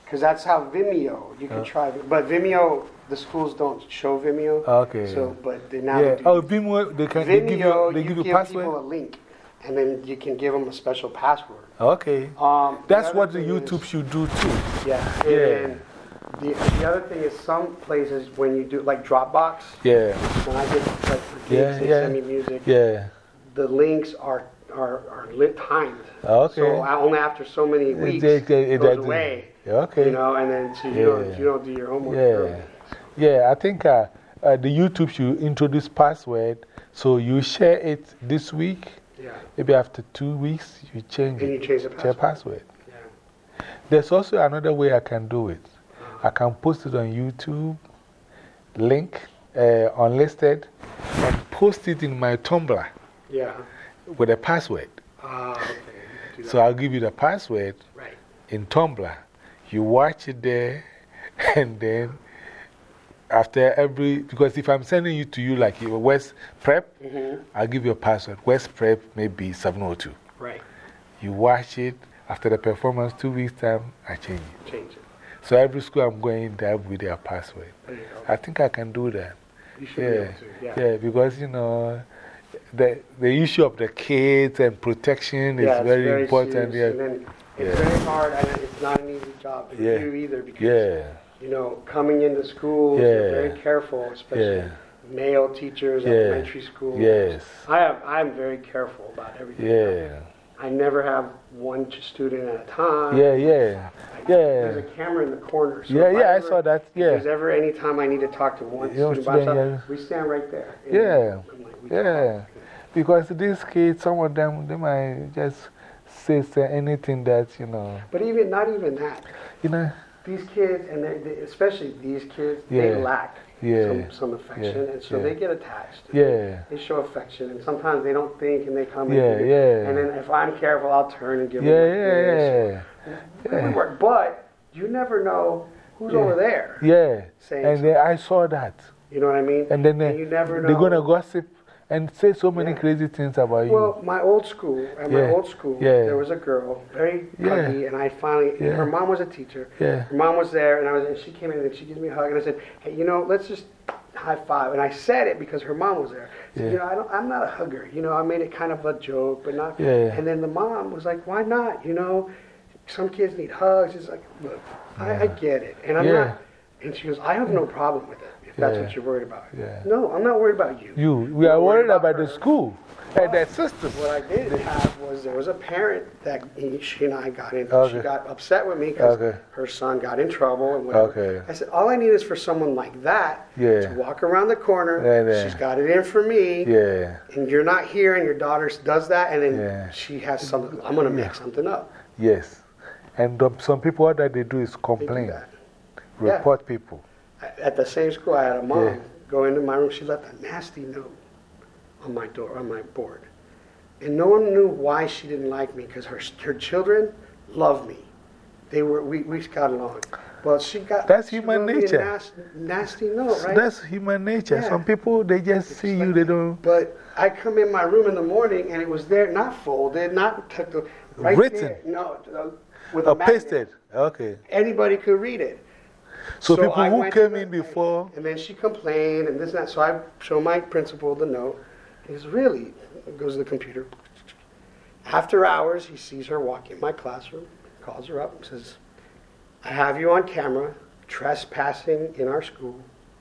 Because that's how Vimeo, you can Uh. try it. But Vimeo, the schools don't show Vimeo. Okay. So, but they now Yeah. do. Oh, Vimeo, they, can, they give you, Vimeo, they you give you give password? people a link, and then you can give them a special password. Okay. Um, the That's other what the thing YouTube is- should do too. Yeah. Yeah. And the, the other thing is some places when you do, like Dropbox, Yeah. when I get like for gigs, Yeah, they yeah. send me music, Yeah. the links are, are, are lit timed. Okay. So I, only after so many weeks, they- it, they- goes they- away. Okay. You know, and then so you, don't, Yeah. you don't do your homework. Yeah. early. Yeah, I think uh, uh, the YouTube should introduce password. So you share it this week. Yeah. Maybe after two weeks, you change And it. you change the Change password. password. Yeah. There's also another way I can do it. I can post it on YouTube, link uh, unlisted, and post it in my Tumblr Yeah. with a password. Ah, okay. Do that. So I'll give you the password Right. in Tumblr. You watch it there, and then after every, because if I'm sending you to you like your West Prep, Mm-hmm. I'll give you a password. West Prep maybe seven oh two. Right. You watch it, after the performance, two weeks time, I change it. Change it. So every school I'm going, they have with their password. There you go. I think I can do that. You should be Yeah, able to. Yeah. yeah, because you know, the, the issue of the kids and protection is Yeah, it's very, very important. serious. Yeah. And then it's Yeah. very hard, and it's not an easy job for Yeah. you either because, Yeah, you know, coming into school, you're Yeah. very careful, especially yeah, male teachers, Yeah. elementary school. yes, I have, I'm very careful about everything. yeah, I never have one student at a time. yeah, yeah, There's a yeah, camera in the corner. So yeah, if yeah, I ever- saw that, If there's yeah, ever any time I need to talk to one You know, student by student, himself, yeah. we stand right there. And Yeah. I'm like, we yeah. talk. Because these kids, some of them, they might just say, say anything that, you know, But even, not even that. you know, These kids, and they, they, especially these kids, Yeah. they lack Yeah. some, some affection, Yeah. and so Yeah. they get attached. yeah, They show affection, and sometimes they don't think, and they come Yeah, in. yeah. And then if I'm careful, I'll turn and give yeah, them like yeah, this. yeah, We yeah, work, but you never know who's Yeah. over there yeah. saying And then I saw that. You know what I mean? And then they, you never know. they're going to gossip and say so many Yeah. crazy things about you. Well, my old school, at my Yeah. old school, Yeah. there was a girl, very Yeah. huggy, and I finally, Yeah. her mom was a teacher. Yeah. Her mom was there, and I was, and she came in and she gives me a hug, and I said, hey, you know, let's just high five. And I said it because her mom was there. I said, Yeah. you know, I don't, I'm not a hugger. You know, I made it kind of a joke, but not. Yeah. And then the mom was like, why not? You know, some kids need hugs. It's like, look, I, I get it, and I'm Yeah. not. And she goes, I have no problem with it if that's Yeah. what you're worried about. Yeah. No, I'm not worried about you. You, we are I'm worried about her. the school and the system. What I did have was there was a parent that he, she and I got in. She Okay. got upset with me because Okay. her son got in trouble and whatever. Okay. I said, all I need is for someone like that Yeah. to walk around the corner. Yeah, yeah. She's got it in for me. Yeah, And you're not here, and your daughter does that, and then Yeah. she has something. I'm gonna make something up. yes. And the, some people, what that they do is They do complain, that. Yeah. report people. At the same school, I had a mom Yeah. go into my room. She left a nasty note on my door, on my board. And no one knew why she didn't like me because her, her children love me. They were, we, we got along. Well, she got. That's she human wrote me a nature. nas- nasty note, right? That's human nature. Yeah. Some people, they just see you, they don't. But I come in my room in the morning and it was there, not folded, not tucked, away, right Written. there. No, uh, with a Or magnet. pasted. Okay. Anybody could read it. So, So people I who went came to in the- before. And then she complained and this and that. So I show my principal the note. He goes, really? Goes to the computer. After hours, he sees her walk in my classroom, calls her up and says, I have you on camera trespassing in our school.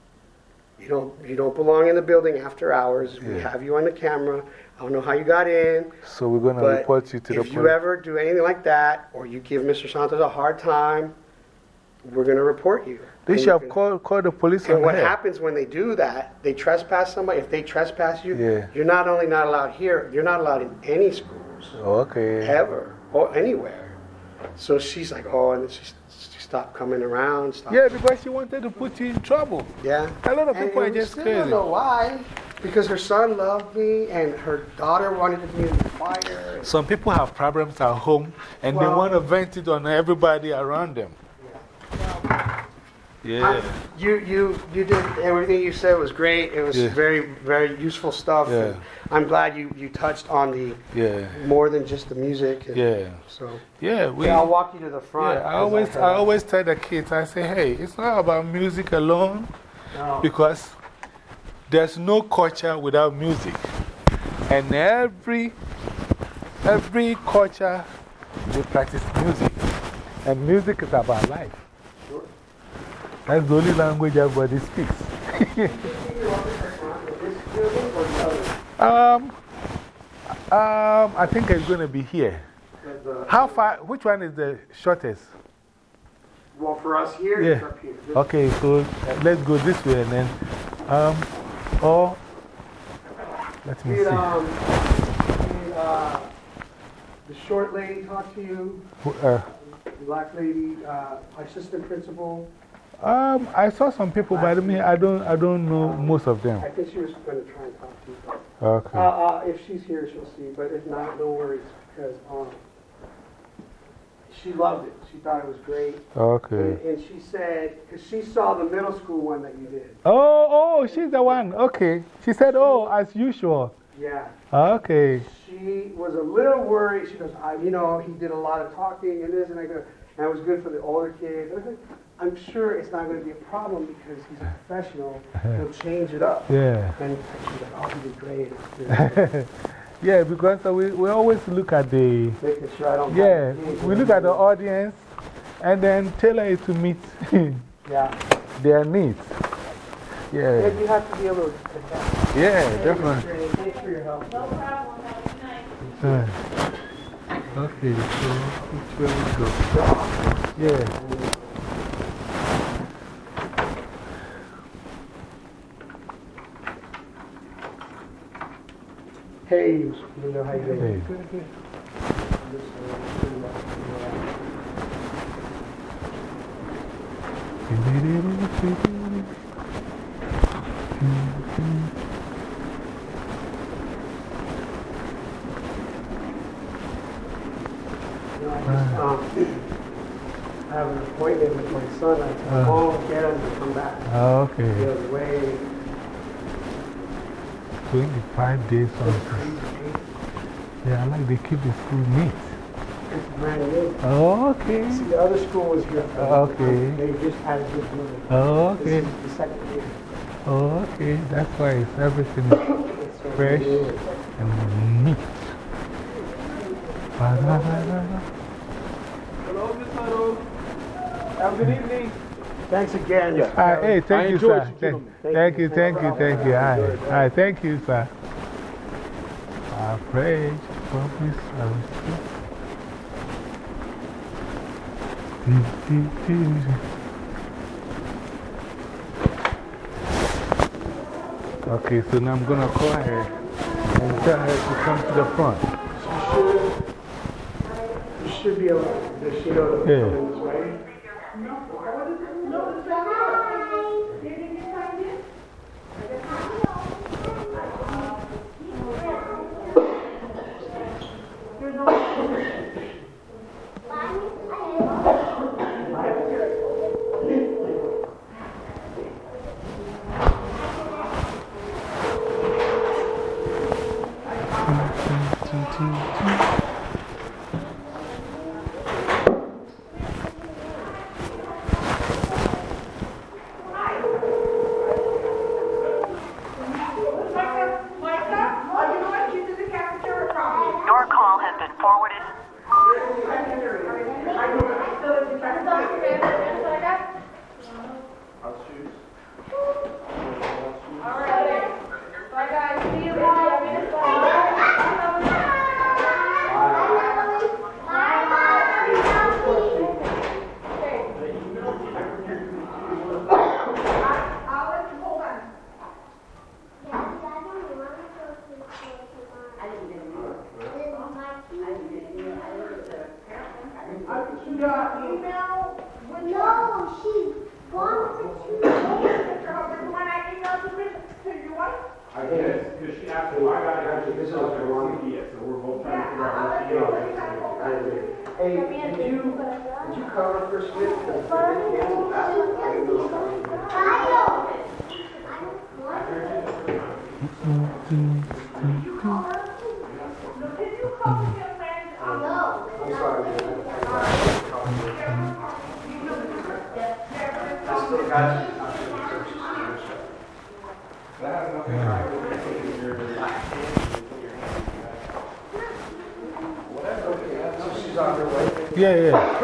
You don't, you don't belong in the building after hours. We Yeah. have you on the camera. I don't know how you got in. So, we're going to But report you to the if you police. ever do anything like that, or you give Mister Santos a hard time, we're going to report you. They And should you have can- called, called the police And on what her. happens when they do that, they trespass somebody, if they trespass you, Yeah. you're not only not allowed here, you're not allowed in any schools, Okay. ever, or anywhere. So she's like, oh, and she, she stopped coming around. Stopped, Yeah, because she wanted to put you in trouble. yeah. A lot of And- people and are we just still crazy. don't know why. Because her son loved me, and her daughter wanted to be in the choir. Some people have problems at home and they Well- want to vent it on everybody around them. Yeah. You, you, you did everything you said was great. It was Yeah. very, very useful stuff. Yeah. And I'm glad you, you touched on the Yeah. more than just the music. And Yeah. So Yeah. We, yeah, I'll walk you to the front. yeah, I 'cause always, heard- I always tell the kids, I say, hey, it's not about music alone No. because there's no culture without music. And every, every culture, they practice music. And music is about life. That's the only language everybody speaks. um, um, I think it's going to be here. How far? Which one is the shortest? Well, for us here, Yeah. it's up here. This- Okay, so uh, let's go this way and then. Um, or, let me Did, see. um, did, uh, the short lady talk to you? Who- uh, The black lady, uh, assistant principal? um, I saw some people, but I mean, I don't, I don't know most of them. I think she was going to try and talk to you. Uh, Okay. uh, if she's here, she'll see, but if not, no worries, because, um, she loved it. She thought it was great. Okay. And, and she said, because she saw the middle school one that you did. Oh, oh, she's the one. Okay. She said, oh, as usual. Yeah. Okay. She was a little worried. She goes, I, you know, he did a lot of talking and this and I go, and it was good for the older kids. And I said, I'm sure it's not going to be a problem because he's a professional. He'll change it up. Yeah. And she's like, oh, he did great. Yeah, because uh, we, we always look at the, Making sure I don't. yeah, we look at the audience and then tailor it to meet Yeah. their needs. Yeah. And you have to be able to adapt. Yeah, definitely. Thanks for your help. No problem. Have a good night. Uh, Okay, so which way we go? Yeah. Hey, Linda, how you doing? Hey. Good, good. Um, I have an appointment with my son. I come home, get him, and come back. The Okay. other way. twenty-five days on. Yeah, I like they keep the school neat. It's brand new. Oh, okay. See, the other school was here. for- Okay. They just added this building. Oh, This okay. is the second year. Oh, okay. That's why it's everything is It's so fresh new. and neat. Ba-da-da-da-da. Hello, Miss Harold. Have a good evening. Thanks again. Ah, hey, thank I you, enjoyed sir. you, Thank, gentlemen. thank you, thank you, thank you. All right, all right, thank you, sir. I praise for this service. Okay, so now I'm going to call her and tell her to come to the front. You should be able to, does she know to Yeah. come in this way? Your call has been forwarded. No, she's gone to I guess, because she asked me, I got actually, this is like a C D S, so we're both trying to figure out what she is. Hey, did you, Did you cover for Smith? Because if they didn't cancel that, I didn't know something. I still got you. So she's on her way. Yeah, yeah.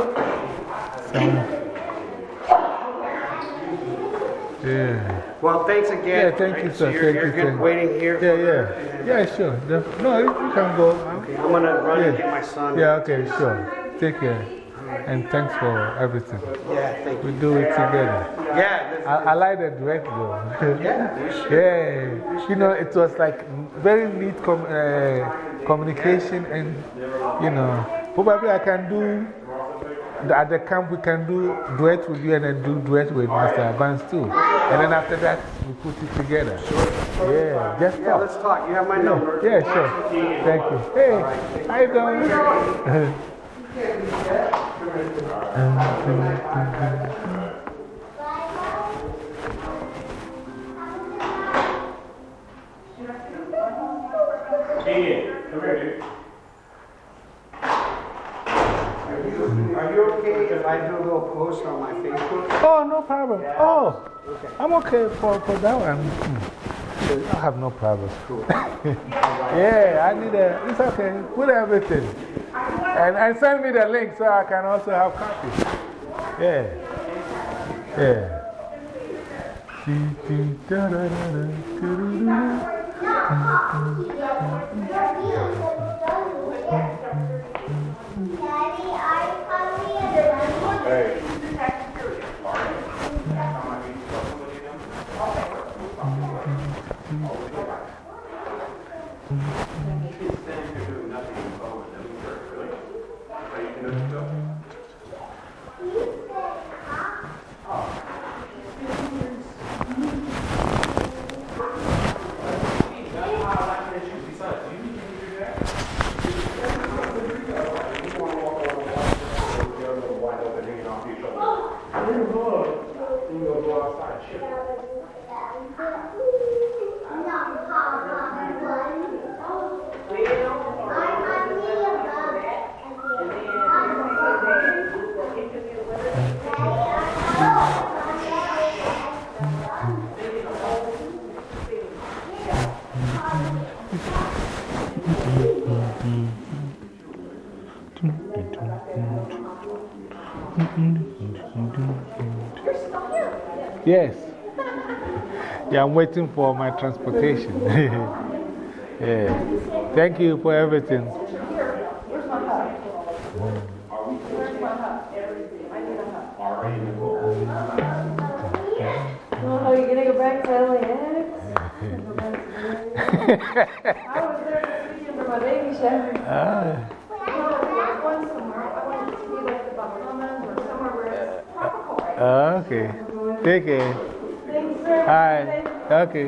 So, yeah. Well, thanks again. Yeah, thank you, So sir. you're, Thank you're you, good thank- waiting here? Yeah, yeah. Yeah, sure. Def- No, you you can go. Okay, I'm going to run and Yeah. get my son. Yeah, okay, sure. Take care. And thanks for everything. Yeah, thank you. We do it together. Yeah. this- I, I like the duet though. Yeah, we should. Yeah. You know, it was like very neat com uh, communication, and, you know, probably I can do, at the camp, we can do duet with you and then do duet with Mister Advance too. And then after that, we put it together. Yeah, just Yeah, talk. let's talk. You have my number. Yeah, sure. Thank you. Hey, how you doing? Are you okay if I do a little post on my Facebook? Oh, no problem. Oh, I'm okay for, for that one. Hmm. I have no problem. Yeah, I need a, it's okay. Put everything. And, and send me the link so I can also have copies. Yeah. Yeah. Daddy, are you hungry again? Yes. Yeah, I'm waiting for my transportation. Yeah. Thank you for everything. Oh, you're going to go back to L A X? I was there this weekend for my baby shower. Ah. I went somewhere. I went to be like the Bahamas or somewhere where it's tropical, right? Uh, okay. Take care. Thanks, sir. Hi. Okay.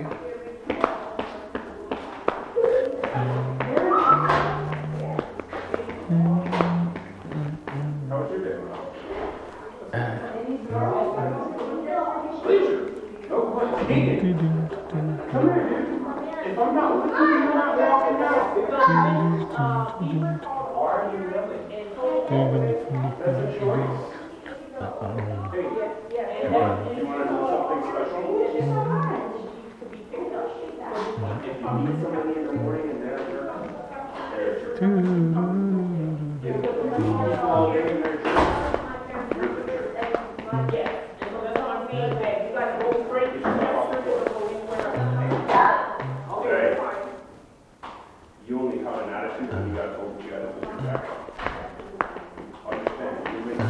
You only have an attitude when you got told you got to put your back on. Understand? You make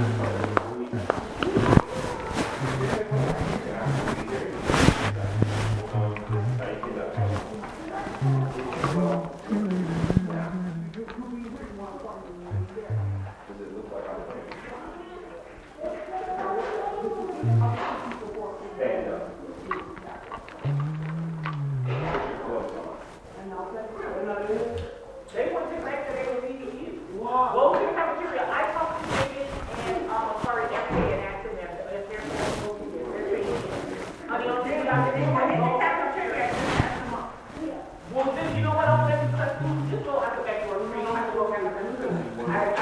They want to back that they were leaving you. Well, we have a I talked to David and um,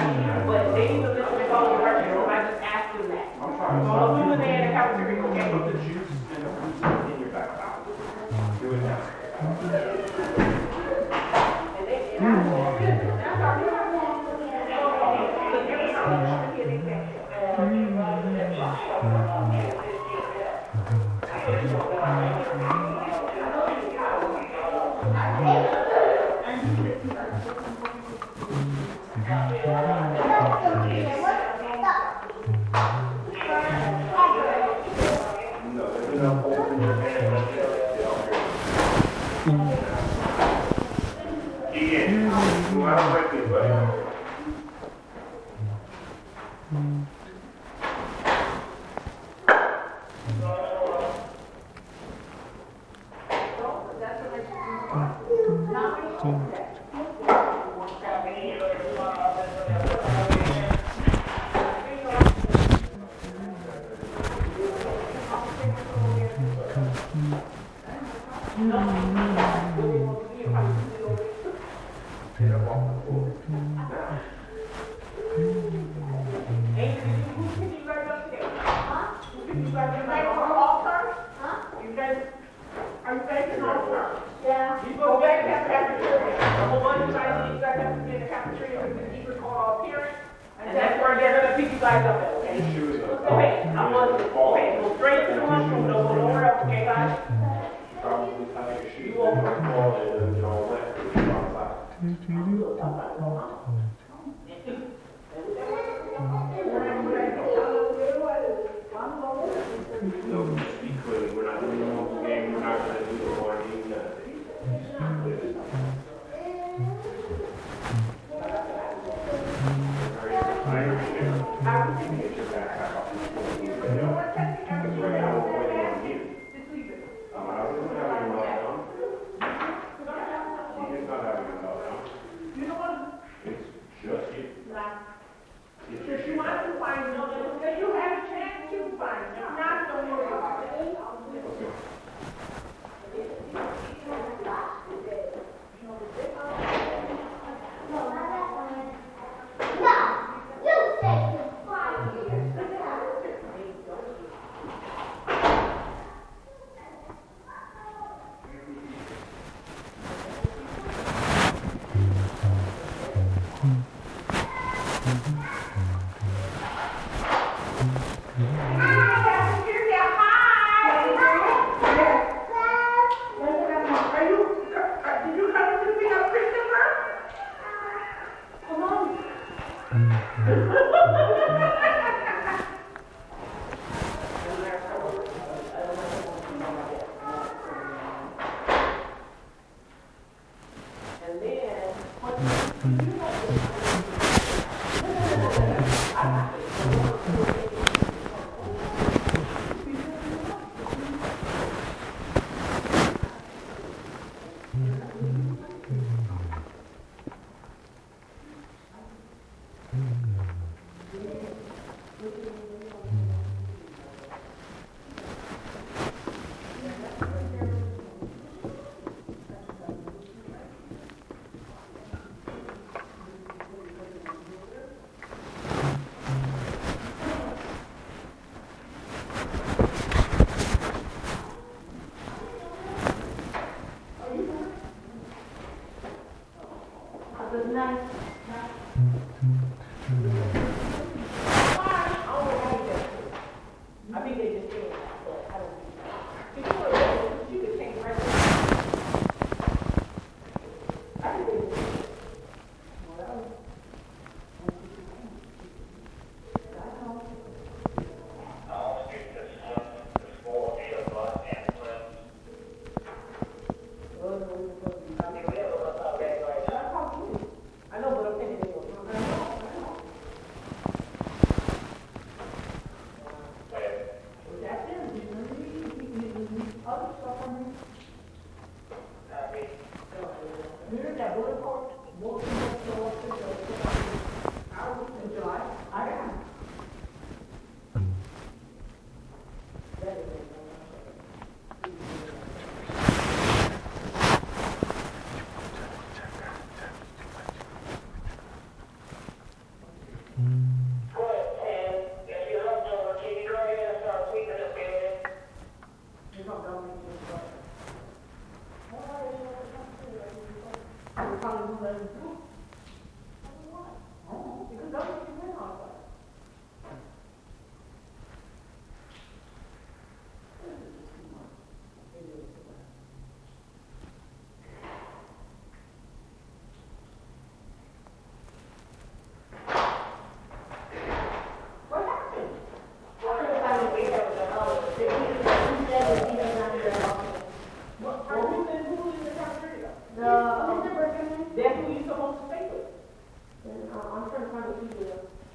But they need to listen to all the directions, so I just asked them that. So we were there in the cafeteria, okay? Put the juice and the fruit in your back pocket. Do it now. And they, and I was good. That's all we have.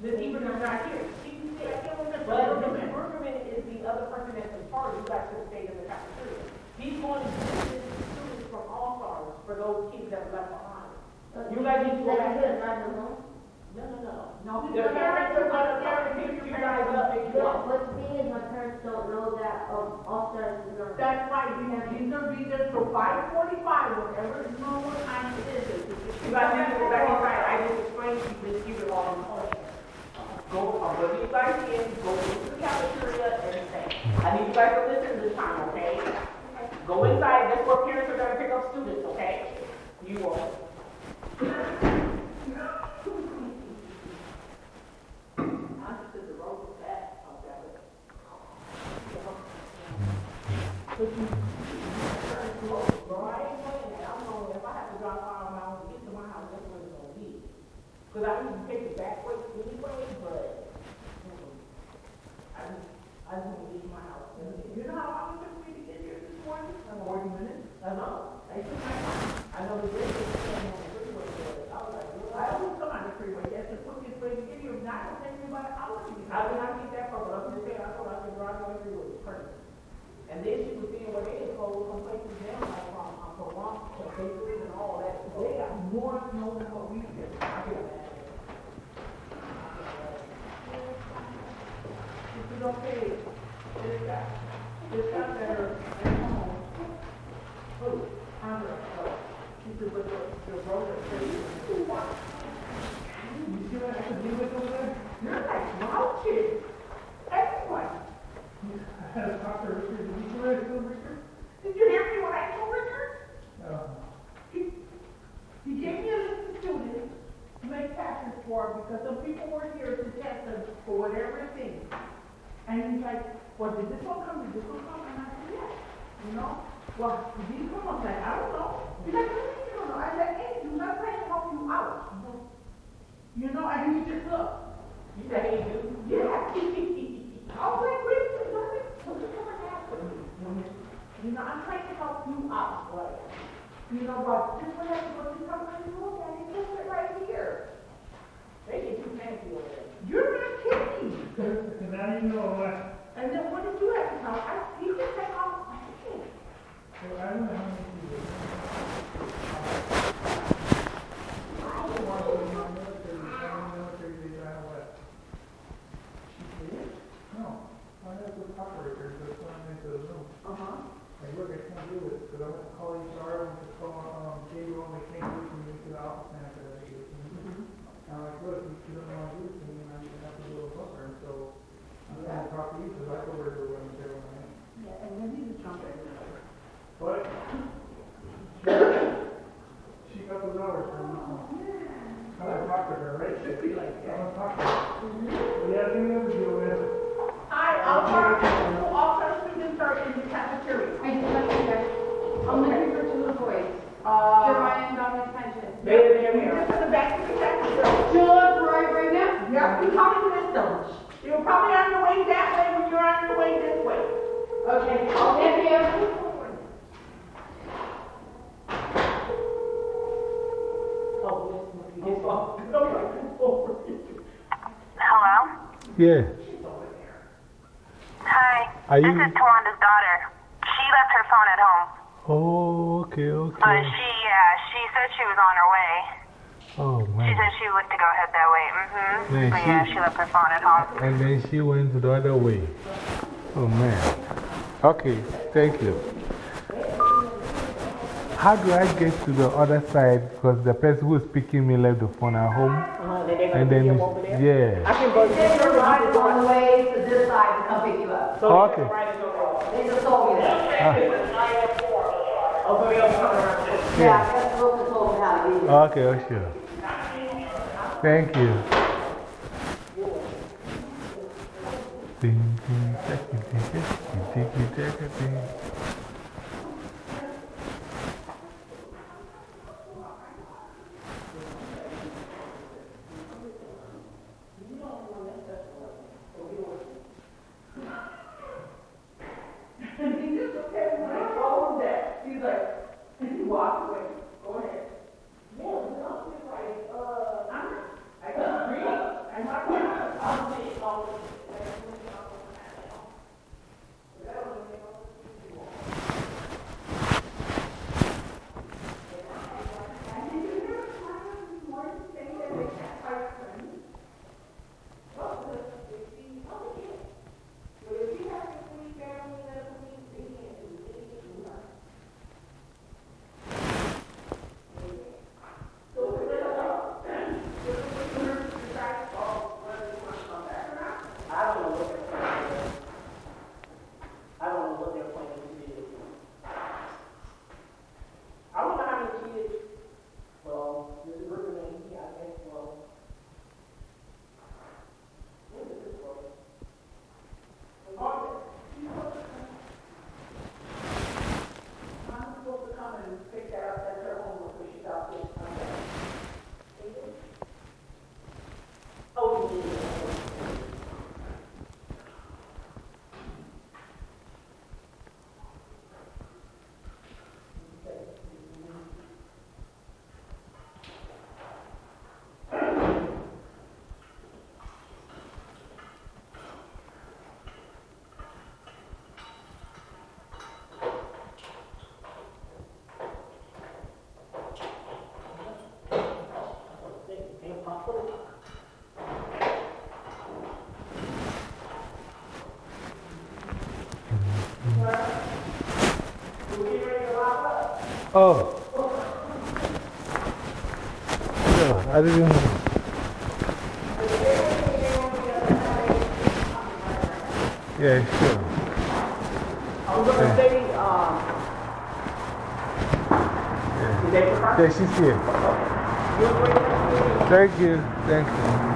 Miss Ebert is not here. She can stay, I can't remember. But Mister Bergerman is the other person that's in charge. You guys should stay in the cafeteria. He's going to visit students from All Stars for those kids that were left behind. You guys need to go back. No, no, no. No, the parents are going to carry pick you guys up and you up. What's the thing is my parents don't know that um, All Stars is not. That's right, we have these are be there till five forty-five, whatever normal time it is. You guys need to go back inside, I just explained to you, just keep it all in order. Go, I'll bring you guys in, go into the cafeteria, everything. I need you guys to listen this time, okay? Go inside, that's where parents are gonna pick up students, okay? You will. Because I need to take it back way anyway, but I just, I just want to leave my house. You know how long it took me to get here this morning? forty minutes. I know. I took my time. I know the distance came on the freeway, but I was like, well, I always come on the freeway. That's the quickest way to get here. Not to take me by the hour. I did not get that far, but I'm just saying, I thought I could drive on the freeway. Perfect. And then she was seeing where they had told some places down, like from um, Toronto, to Bakery and all that. They got more snow than what we get. I feel bad. It's okay. This guy. This guy better at home. Who? Andre. He said, but the, the brother said, what? You see what I could do with over there? You're like, wow, kid. Everyone. I had a talk to Richard. Did you hear what I told Richard? Did you hear me when I told Richard? No. He, he gave me a list of students to make passes for because some people were here to test them for whatever thing. And he's like, well, did this one come? Did this one come? And I said, yes. You know? Well, did these come? I'm like, I don't know. He's like, what do you mean you don't know? I said, hey, you're not trying to help you out. You know, and he just looked. You said, hey, dude? Yeah. I was like, really? You know, I'm trying to help you out, right? You know, but just when I go to come and look at it, just it right here. They get too fancy over there. You're not kidding. Because now you know what. And then what did you have to tell? I, you can take off my kid. Well, I don't know how many people. I don't want to be in the military. I'm in the military, they ran away. She did? No. I had the operators that went into the room. Uh-huh. Hey, look, I can't do this, because I went to call H R, I went to call, um, J U, and they can't do it for me to the office manager that I gave it to me. And I'm like, look, you don't want to do it to me, and I'm gonna have to do a buffer, and so I'm gonna talk to you, because I told her to run the jail on me. Yeah, and then he's a trumpet. But, she got those hours for me, so. I'm gonna talk to her, right? She'll be like, I'm gonna talk to her. We have to deal with it. Hi, I'll talk to all our students are in the cafeteria. I just want you guys. I'm looking for two little boys. Uh, Jeremiah and Dominic Sanchez. They, they, we just in the back of the cafeteria. Just right, right now? Yeah, we talking this though. You're probably on your way that way when you're on your way this way. Okay, thank you. Oh, yes, yes, oh, no, Hello? Yeah. Hi. Are you? This is Tawanda's daughter. She left her phone at home. Oh, okay, okay. But she, yeah, she said she was on her way. Oh, She man. said she would to go head that way. Mm-hmm. Man, But she- yeah, she left her phone at home. And then she went the other way. Oh, man. Okay, thank you. How do I get to the other side? Because the person who is picking me left the phone at home. Uh, then they're And going to then, be over there. yeah. I can go to They the were riding on the way to this side to come pick you up. So Okay. right is over there. They just told me that. Oh, so they'll come around. Yeah, I guess Wilson told me how to do it. Okay, oh, sure. Thank you. Ding, ding, ding, ding, ding, ding, ding, ding, ding. And he just looked at me when I told him that. He's like, and he walked away. Go ahead. Yeah, no, he's like, uh, I'm, I got three Oh. No, I didn't know. Yeah, sure. I was going to say, um, yeah. Yeah, she's here. Thank you. Thank you.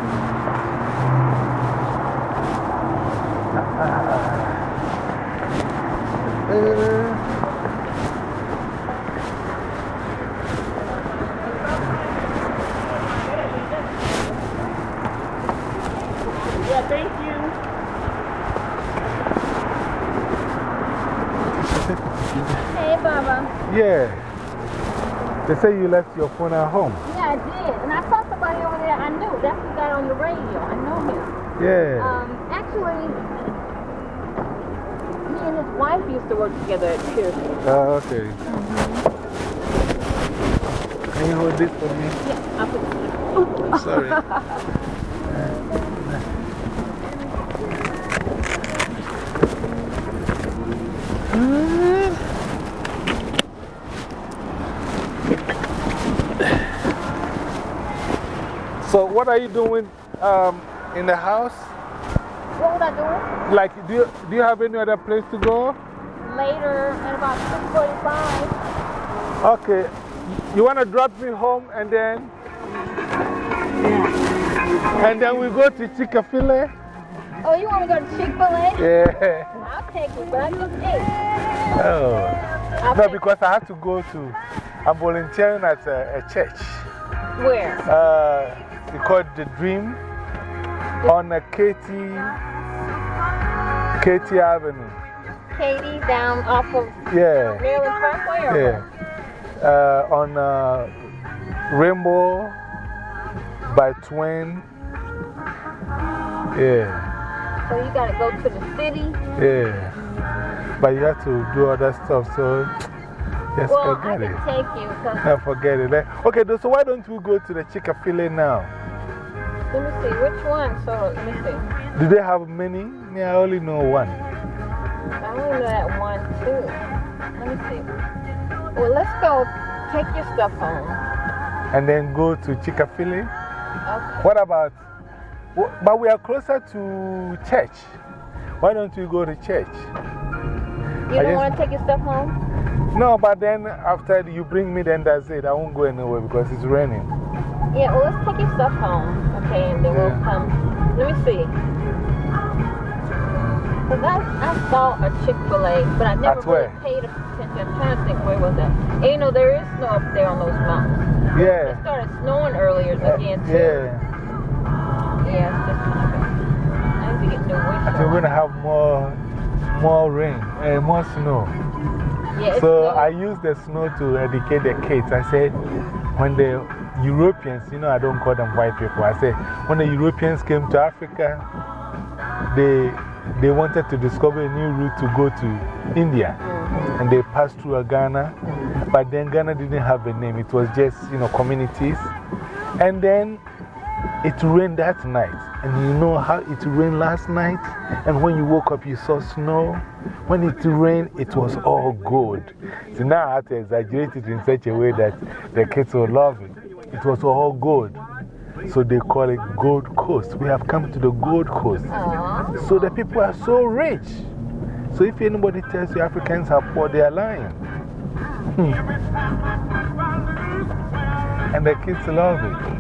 Uh, yeah, thank you. Hey, Baba. yeah. They say you left your phone at home. Yeah, I did. And I saw somebody over there I knew. That's the guy on the radio. I know him. Yeah. Um, actually, me and his wife used to work together at Pearson. Oh, okay. Can you hold this for me? Yeah, I'll put it. Sorry. So, what are you doing um, in the house? What was I doing? Like, do you, do you have any other place to go? Later, at about six forty-five. Okay. You want to drop me home and then? And then we go to Chick-fil-A? Oh, you want to go to Chick-fil-A? Yeah. I'll take you, but I just ate. Oh. No, because I have to go to, I'm volunteering at a, a church. Where? Uh, it's called The Dream on a Katy, Katy Avenue. Katy down off of Yeah. Maryland Parkway or Yeah. Uh, on uh, Rainbow by Twin. Yeah. So you got to go to the city? Yeah. But you have to do other stuff, so just well, forget I it. can take you. No, forget it. Like, okay, so why don't we go to the Chick-fil-A now? Let me see, which one? So, let me see. Do they have many? Yeah, I only know one. I only know that one, too. Let me see. Well, let's go take your stuff home. And then go to Chick-fil-A? Okay. What about, but we are closer to church. Why don't we go to church? You don't want to take your stuff home? No, but then after you bring me, then that's it. I won't go anywhere because it's raining. Yeah, well, let's take your stuff home, okay, and then we'll come. Let me see. Because I, I saw a Chick-fil-A, but I never really paid attention. I'm trying to think, where was that? And you know, there is snow up there on those mountains. Yeah. It started snowing earlier again, too. Yeah. Yeah, it's just kind of, I need to get new winter. I think we're going to have more, more rain and more snow. Yeah, so I use the snow to educate the kids. I said, when the Europeans, you know, I don't call them white people. I said, when the Europeans came to Africa, they, they wanted to discover a new route to go to India. Mm-hmm. And they passed through Ghana. But then Ghana didn't have a name. It was just, you know, communities. And then it rained that night. And you know how it rained last night? And when you woke up, you saw snow. When it rained, it was all gold. So now I have to exaggerate it in such a way that the kids will love it. It was all gold. So they call it Gold Coast. We have come to the Gold Coast. Aww. So the people are so rich. So if anybody tells you Africans are poor, they are lying. Hmm. And the kids love it.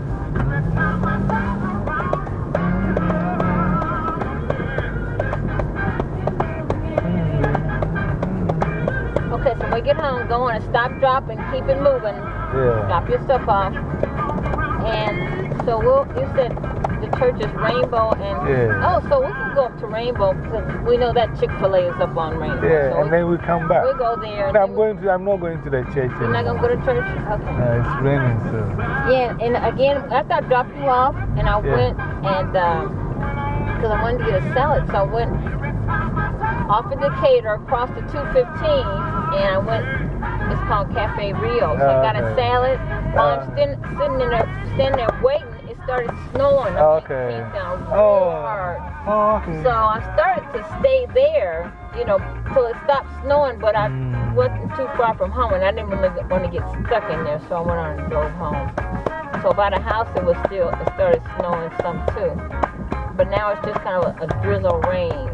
Okay, so when we get home, go on and stop, drop, and keep it moving. Yeah. Drop your stuff off. And so we'll, you said the church is Rainbow and. Yeah. Oh, so we can go up to Rainbow because we know that Chick-fil-A is up on Rainbow. Yeah, so and then we come back. We'll go there. No, I'm, going to, I'm not going to the church. You're not going to go to church? Okay. No, it's raining, so. Yeah, and again, after I dropped you off, and I Yeah. went and, because I wanted to get a salad, so I went off in Decatur across the two fifteen, and I went, it's called Cafe Rio. So I got a okay. salad. While Uh. I'm sitting, sitting, in there, sitting there waiting, it started snowing. Okay. It came down real Oh. hard. Oh, okay. So I started to stay there, you know, till it stopped snowing, but I Mm. wasn't too far from home, and I didn't really want to get stuck in there, so I went on and drove home. So by the house, it was still, it started snowing some too. But now it's just kind of a, a drizzle rain.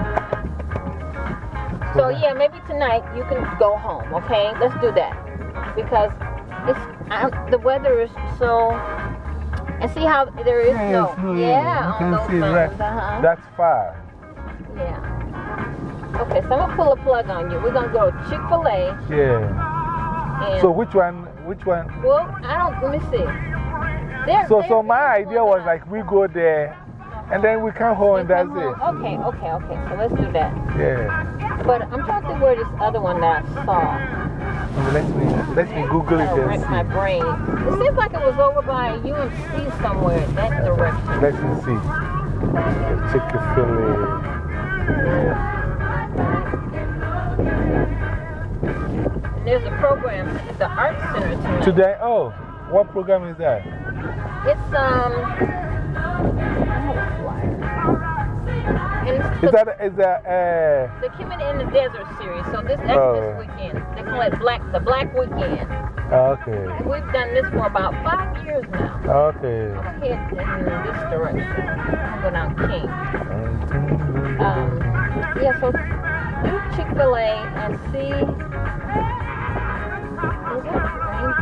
So yeah, maybe tonight you can go home, okay? Let's do that. Because it's, I, the weather is so, and see how there is Yeah, snow. snow, Yeah, yeah. You on can those see mountains, that. uh-huh. That's far. Yeah. Okay, so I'm going to pull a plug on you. We're going to go to Chick-fil-A. Yeah. And, So which one? Which one? well, I don't, let me see. There, So, there so my is idea one was that I- like we go there and then we come home and that's come it. home. Okay, okay, okay. So let's do that. Yeah. But I'm trying to think where this other one that I saw. Let me, let me Google it I'll and wreck see. my brain. It seems like it was over by U M C somewhere in that direction. Let me see. Chick-fil-A. And there's a program at the Art Center tonight. Today? Oh, what program is that? It's, um, I have a flyer. And it's Is that, is that, uh, the Kimmin in the Desert series. So this, that's Oh. this weekend. They call it Black, the Black Weekend. okay. We've done this for about five years now. Okay. I'm heading in this direction. I'm going down King. Um, yeah, so do Chick-fil-A and see. Is that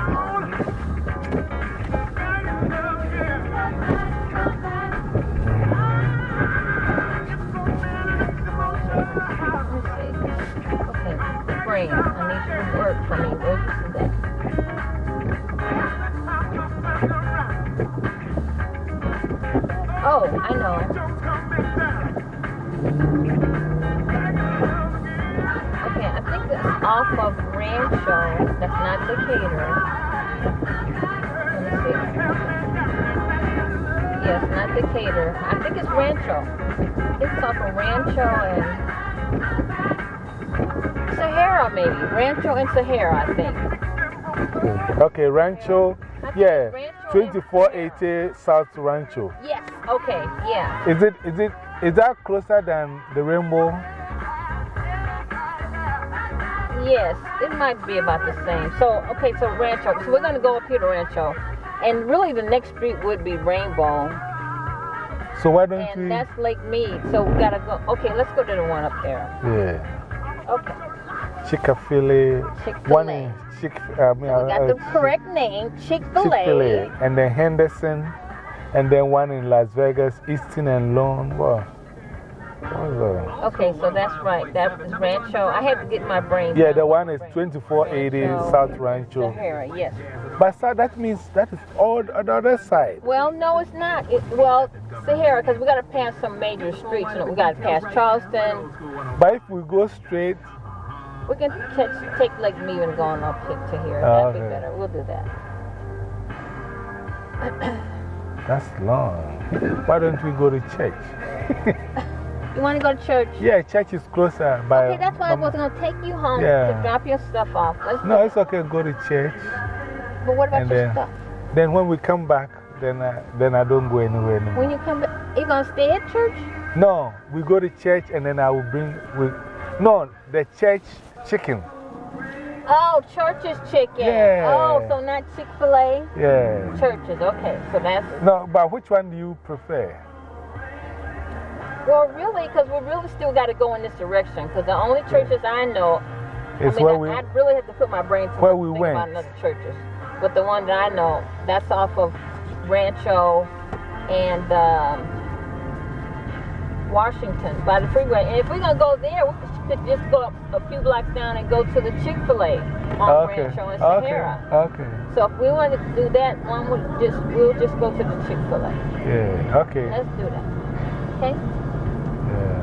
brain? I need you to work for me. Where'd you see that? Oh, I know. Okay, I think it's off of Rancho. That's not Decatur. Let me see. Yes, not Decatur. I think it's Rancho. It's off of Rancho and Sahara, maybe. Rancho and Sahara, I think. Okay, Rancho. Yeah, Rancho twenty-four eighty South Rancho. Yes, okay, yeah. Is it, is it, is that closer than the Rainbow? Yes, it might be about the same. So, okay, so Rancho. So we're going to go up here to Rancho. And really the next street would be Rainbow. So why don't And we? that's Lake Mead. So we got to go. Okay, let's go to the one up there. Yeah. Okay. Chick-fil-A. Chick-fil-A. One in Chick, I mean, We got uh, the correct name, Chick-fil-A. Chick-fil-A. And then Henderson. And then one in Las Vegas, Easton and Lone. What? What is that? Okay, so that's right. That is Rancho. I had to get my brain. Yeah, down. the one is twenty-four eighty Rancho, South Rancho. Sahara, yes. But sir, that means that is all on the other side. Well, no, it's not. It, well, Sahara, because we got to pass some major streets. You know, we got to pass Charleston. But if we go straight, We can catch, take Lake Mead and go on up to, to here. Oh, That'd be okay. better. We'll do that. that's long. Why don't we go to church? You want to go to church? Yeah, church is closer. By, Okay, that's why I was going to take you home Yeah. to drop your stuff off. Let's No, it's okay, go to church. But what about and your then, stuff? Then when we come back, then, I then I don't go anywhere anymore. When you come back, you going to stay at church? No, we go to church and then I will bring. We, no, the church chicken. Oh, church's chicken. Yeah. Oh, so not Chick-fil-A? Yeah. Churches, okay. So that's. No, but which one do you prefer? Well, really, because we really still got to go in this direction. Because the only churches I know, It's I mean, where I, we, I'd really have to put my brain to where work we to think went. about another churches. But the one that I know, that's off of Rancho and um, Washington by the freeway. And if we're going to go there, we could just go up a few blocks down and go to the Chick-fil-A on Okay. Rancho and Okay. Sahara. Okay. So if we want to do that, one would just, we'll just go to the Chick-fil-A. Yeah. Okay. Let's do that. Okay? Yeah.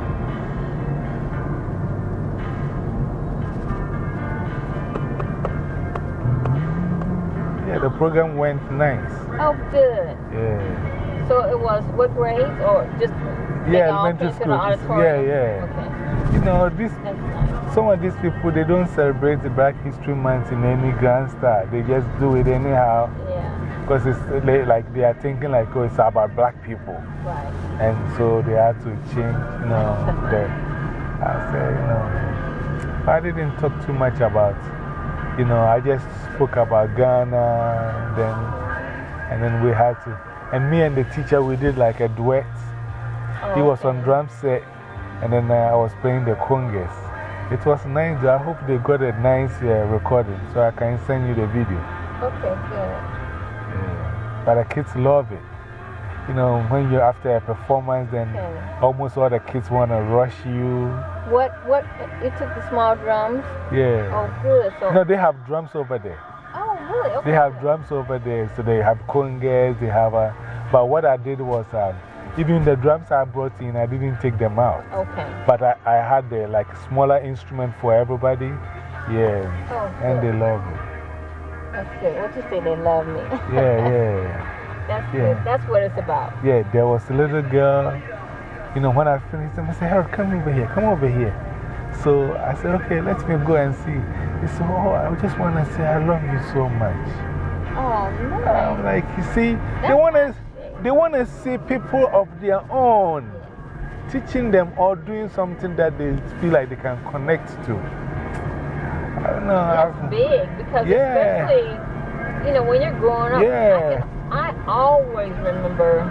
Yeah, the program went nice. Oh, good. Yeah. So it was what grades or just they Yeah, all elementary came to the school. auditorium? Yeah, yeah. Okay. You know, this, That's nice. some of these people, they don't celebrate the Black History Month in any grand style. They just do it anyhow. Yeah. because it's they, like they are thinking like, oh, it's about black people. Right. And so they had to change, you know. the, I said, you know, I didn't talk too much about, you know, I just spoke about Ghana, then, and then we had to, and me and the teacher, we did like a duet. Oh, he was okay. on drum set, and then uh, I was playing the congas. It was nice. I hope they got a nice uh, recording so I can send you the video. Okay, good. Yeah. But the kids love it. You know, when you're after a performance, then Okay. almost all the kids want to rush you. What, what, you took the small drums? Yeah. Oh, good. So, No, they have drums over there. oh, really? Okay. They have drums over there. So they have congas, they have a. But what I did was, um, even the drums I brought in, I didn't take them out. Okay. But I, I had the like smaller instrument for everybody. Yeah. Oh, and good. they love it. That's good. What you say, they love me. Yeah, yeah. That's Yeah. good. That's what it's about. Yeah, there was a little girl. You know, when I finished, I said, Harold, come over here, come over here. So I said, okay, let me go and see. He said, oh, I just want to say I love you so much. Oh, no. I'm like, you see, they want to they want to see people of their own teaching them or doing something that they feel like they can connect to. I don't know. That's I've, big because Yeah. especially, you know, when you're growing up, Yeah. I, can, I always remember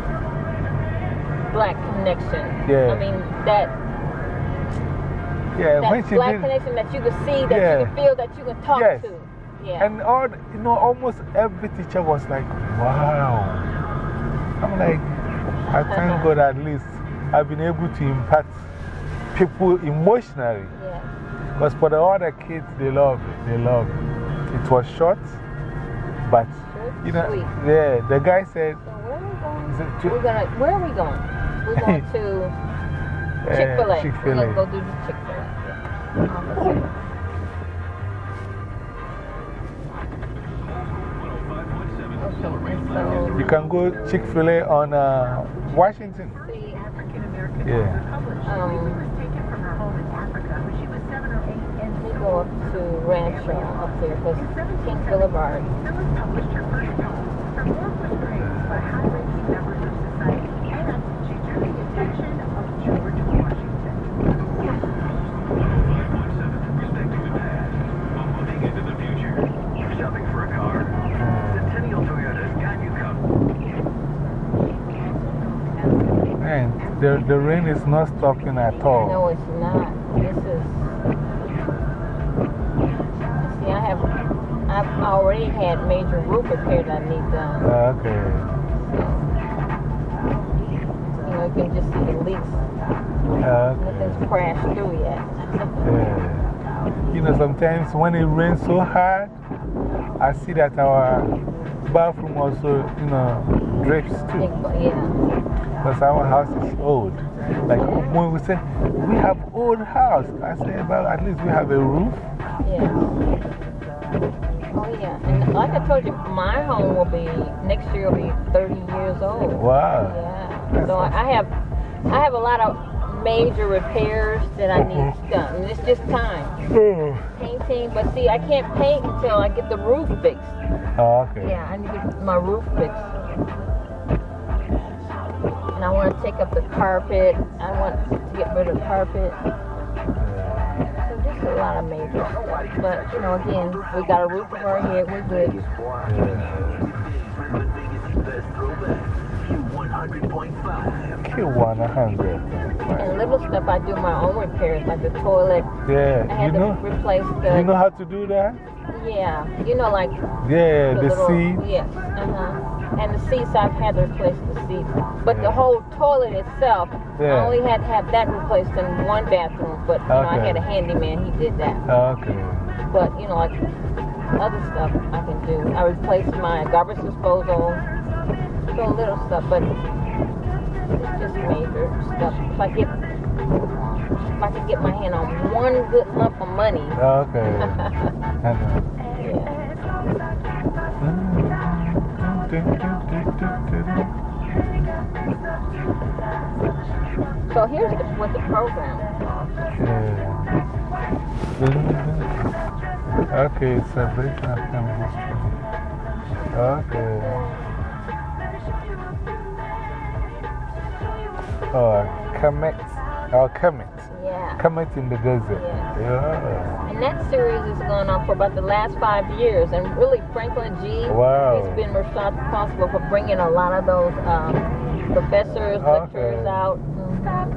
Black Connection. Yeah. I mean, that, yeah, that when she Black did, Connection that you can see, that Yeah. you can feel, that you can talk Yes. to. Yeah. and all, you know, almost every teacher was like, wow. I'm like, I thank God at least I've been able to impact people emotionally. Yeah. Because for the other kids, they love it. They love it. It was short, but, Short, you know, sweet. yeah, the guy said, So where are we going? Is it to- We're gonna, where are we going? We're going to uh, Chick-fil-A. Chick-fil-A. We're going to go do the Chick-fil-A. Yeah. Um, okay, and so, You can go Chick-fil-A on uh, Washington. see, Yeah. um, we go up to Rancho up there because King Boulevard. Man, the, the rain is not stopping at all. No, it's not. This is. See, I have. I've already had major roof repair that I need done. Okay. You know, you can just see the leaks. Okay. Nothing's crashed through yet. Yeah. You know, sometimes when it rains so hard, I see that our bathroom also, you know, drips too. Yeah. Because our house is old. Like when we say, we have old house, I say, well, at least we have a roof. Yeah. Oh, yeah. And like I told you, my home will be, next year will be thirty years old. Wow. Yeah. So I I have, I have a lot of major repairs that I need done. And it's just time. Painting, but see, I can't paint until I get the roof fixed. Oh, okay. Yeah, I need to get my roof fixed. And I want to take up the carpet. I want to get rid of the carpet. So just a lot of major stuff. But, you know, again, we got a roof over our head. We're good. Q one hundred. And little stuff, I do my own repairs, like the toilet. Yeah. I had You to know, replace the. you know how to do that? Yeah. You know, like. Yeah, the, little, seat. Yes. Uh-huh. And the seats, I've had to replace the seats. But the whole toilet itself, Yeah. I only had to have that replaced in one bathroom. But, you know, I Okay. had a handyman, he did that. Okay. But, you know, like other stuff I can do. I replaced my garbage disposal. So little stuff, but it's just major stuff. If I get, if I can get my hand on one good lump of money. Okay. I know. So here's the, what the program. Yeah. Okay, celebration of family history. Okay. Oh, Kemet. Oh, Kemet. Yeah. Kemet in the desert. Yes. Yeah. And that series is going on for about the last five years. And really, Franklin G. Wow. He's been responsible for bringing a lot of those um, professors, lecturers Okay. out. Mm-hmm.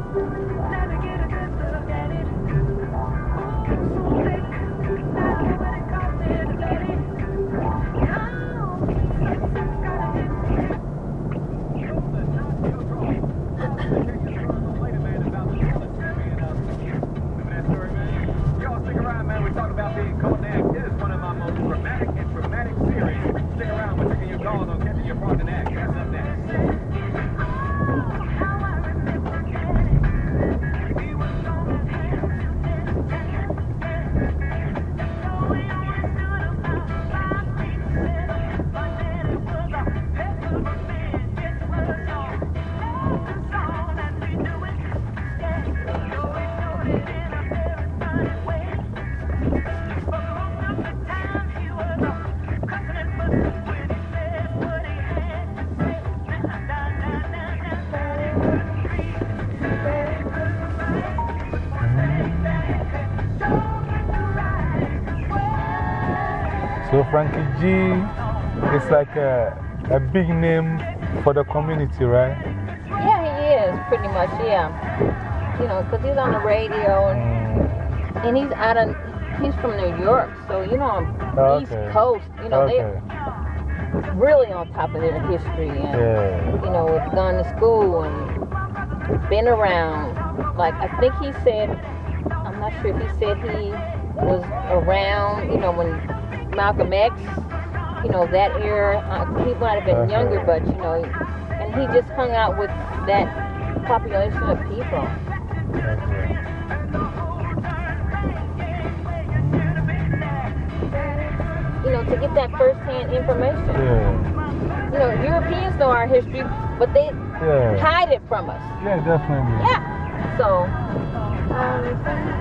So Frankie G is like a, a big name for the community, right? Yeah, he is, pretty much, yeah. You know, because he's on the radio and, Mm. and he's out of, he's from New York, so, you know, on the Okay. East Coast, you know, Okay. they're really on top of their history and, Yeah. you know, have gone to school and been around. Like, I think he said, I'm not sure if he said he was around, you know, when Malcolm X, you know, that era, uh, he might have been Okay. younger, but, you know, and he just hung out with that population of people. Okay. You know, to get that first-hand information. Yeah. You know, Europeans know our history, but they Yeah. hide it from us. Yeah, definitely. Yeah. So, um,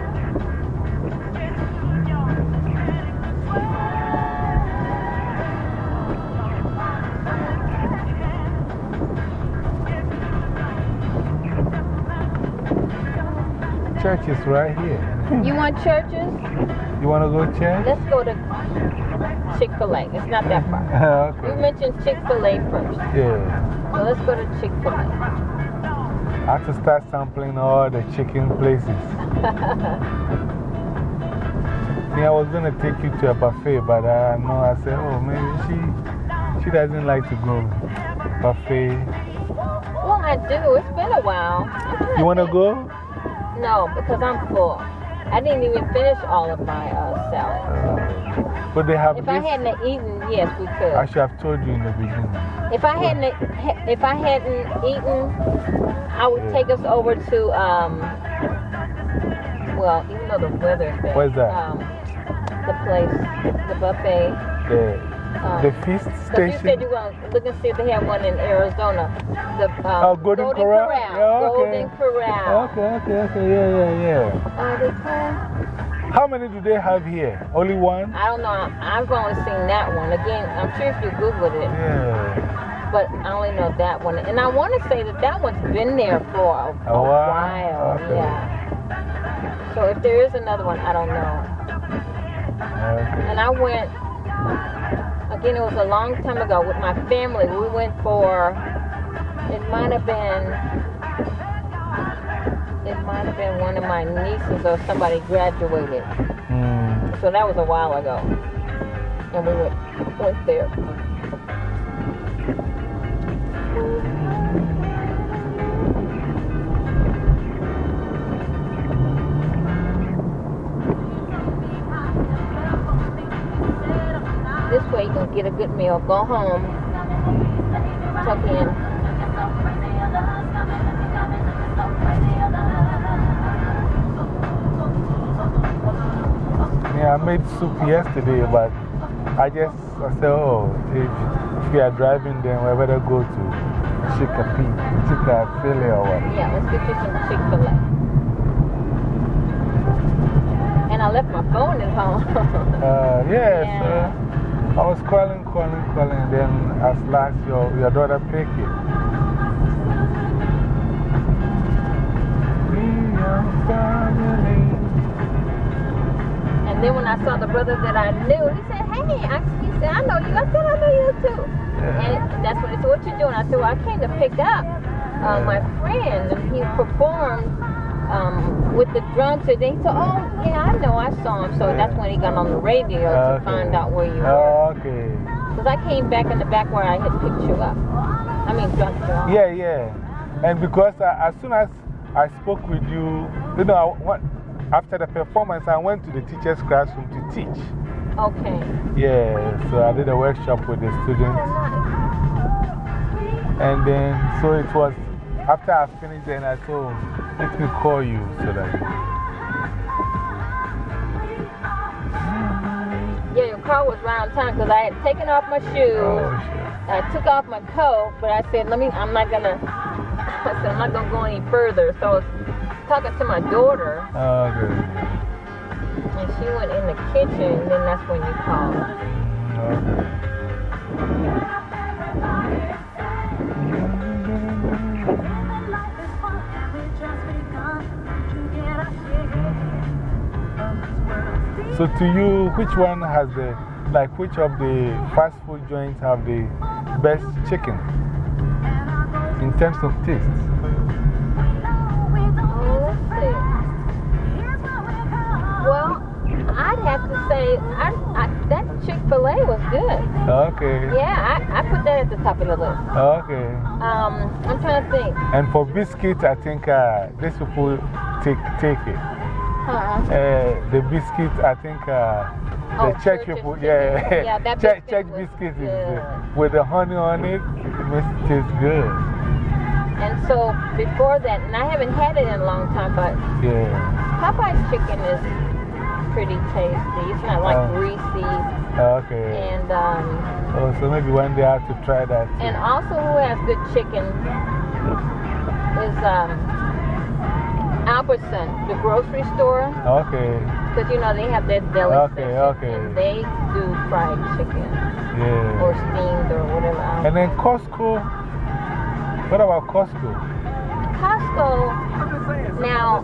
Church is right here. you want churches? You want to go to church? Let's go to Chick-fil-A. It's not that far. You Okay. mentioned Chick-fil-A first. Yeah. So let's go to Chick-fil-A. I have to start sampling all the chicken places. See, I was going to take you to a buffet, but I know I said, oh, maybe she, she doesn't like to go buffet. Well, I do. It's been a while. You want to go? No, because I'm full. I didn't even finish all of my uh, salad. But they have If this. I hadn't eaten, yes, we could. I should have told you in the beginning. If I hadn't, if I hadn't eaten, I would take us over to, um, well, even though the weather's bad. Where's that? Um, the place, the buffet. The, Um, the feast Because you station. said you want to look and see if they have one in Arizona. The, um, Oh, Golden Corral? Yeah, okay. Golden Corral. Okay, okay, okay. Yeah, yeah, yeah. Uh, they call- How many do they have here? Only one? I don't know. I've only seen that one. Again, I'm sure if you Googled it. Yeah. But I only know that one. And I want to say that that one's been there for a, A a while? while. Okay. Yeah. So if there is another one, I don't know. Okay. And I went, again, it was a long time ago with my family. We went for, it might have been, it might have been one of my nieces or somebody graduated. Mm. So that was a while ago. And we went, went there. This way you can get a good meal, go home, tuck in. Yeah, I made soup yesterday, but I just I said, oh, if, if we are driving, then we better go to Chick-fil-A, Chick-fil-A or what? Yeah, let's get you some Chick-fil-A. And I left my phone at home. Uh, yes. Yeah. Uh, I was calling, calling, calling, and then at last your, your daughter picked it. And then when I saw the brother that I knew, he said, hey, I, he said, I know you. I said, I know you too. And that's when he said, what you doing? I said, well, I came to pick up uh, my friend. And he performed um, with the drums. And he said, oh, yeah, I know. I saw him. So that's when he got on the radio okay. to find out where you were. Oh, okay. Because I came back in the back where I had picked you up. I mean, dropped you off. Yeah, yeah. And because I, as soon as I spoke with you, you know, I, what, after the performance, I went to the teacher's classroom to teach. Okay. Yeah, so I did a workshop with the students. Oh, nice. And then, so it was after I finished, and I thought, let me call you so that. Yeah, your car was right on time because I had taken off my shoes. Oh, sure. I took off my coat, but I said, let me, I'm not going to, I said, I'm not going to go any further. So I was talking to my daughter. Oh, good. And she went in the kitchen, and then that's when you called. Okay. So to you, which one has the, like which of the fast food joints have the best chicken in terms of taste? Well, I'd have to say I, I, that Chick-fil-A was good. Okay. Yeah, I, I put that at the top of the list. Okay. Um, I'm trying to think. And for biscuits, I think uh, these people take, take it. Huh? Uh, the biscuits, I think uh, the Oh, church church people, is- yeah, yeah, that church, biscuit church was biscuits is good. uh, with the honey on it, it makes it taste good. And so before that, and I haven't had it in a long time, but Yeah. Popeye's chicken is pretty tasty. It's not like Uh, greasy. Okay. And, um, Oh, so maybe one day I have to try that too. and also who has good chicken is um, Albertson, the grocery store. Okay. Because, you know, they have their deli Okay, section, okay. and they do fried chicken Yeah. or steamed or whatever else. And then Costco. What about Costco? Costco, now,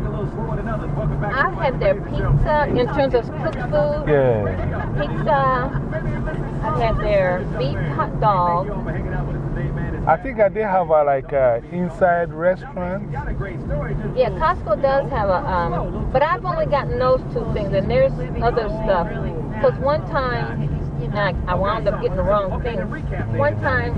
I've had their pizza in terms of cooked food. Yeah. Pizza, I've had their beef hot dog. I think I did have a like a inside restaurant. Yeah, Costco does have a, um, but I've only gotten those two things, and there's other stuff. Because one time, and I, I wound up getting the wrong thing. One time,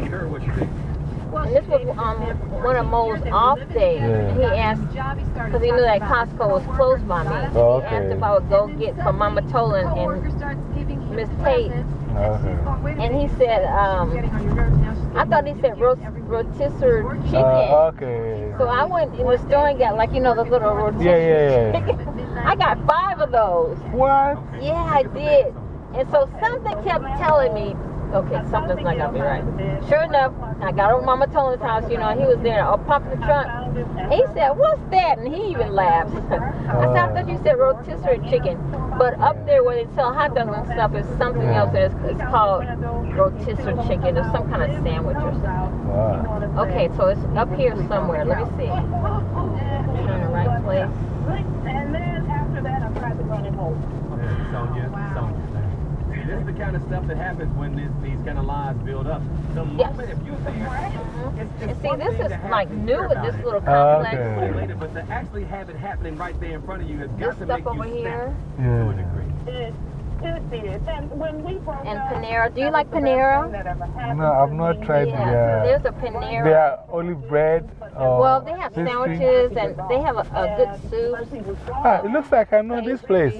and this was um, one of Mo's off days, and he asked, because he knew that Costco was closed by me. Oh, He asked okay. if I would go get for Mama Tolan and Miss Tate. Okay. And he said, um, I thought he said rot rotisserie chicken. Uh, okay. So I went in the store and got, like, you know, the little rotisserie Yeah, yeah, yeah. chicken. I got five of those. What? Yeah, I did. And so something kept telling me, okay, something's not going to be right. Sure enough, I got over Mama Tolan's house, you know, and he was there. I popped the trunk. And he said, what's that? And he even laughed. I said, I thought you said rotisserie chicken. But up there where they sell hot dogs and stuff is something else. It's, it's called rotisserie chicken. It's some kind of sandwich or something. Wow. Okay, so it's up here somewhere. Let me see. I'm in the right place. And then after that, I tried to run it home. Sonia, Sonia. See, this is the kind of stuff that happens when this, these kind of lies build up. The Yes. moment, if you see, it's, And it's see, one this thing is to have like to new hear with about this it. little complex. Okay. Later, but to actually have it happening right there in front of you has This got to stuff make over you here. snap to a Yeah. degree. It, it did. And when we broke And up, Panera. Do you that like was the best Panera? thing that ever happened No, I've to not me. tried Yeah, the. there's a Uh, Panera. they are olive bread. Or Well, they have pastry. sandwiches and they have a, a good soup. Ah, it looks like I know this place.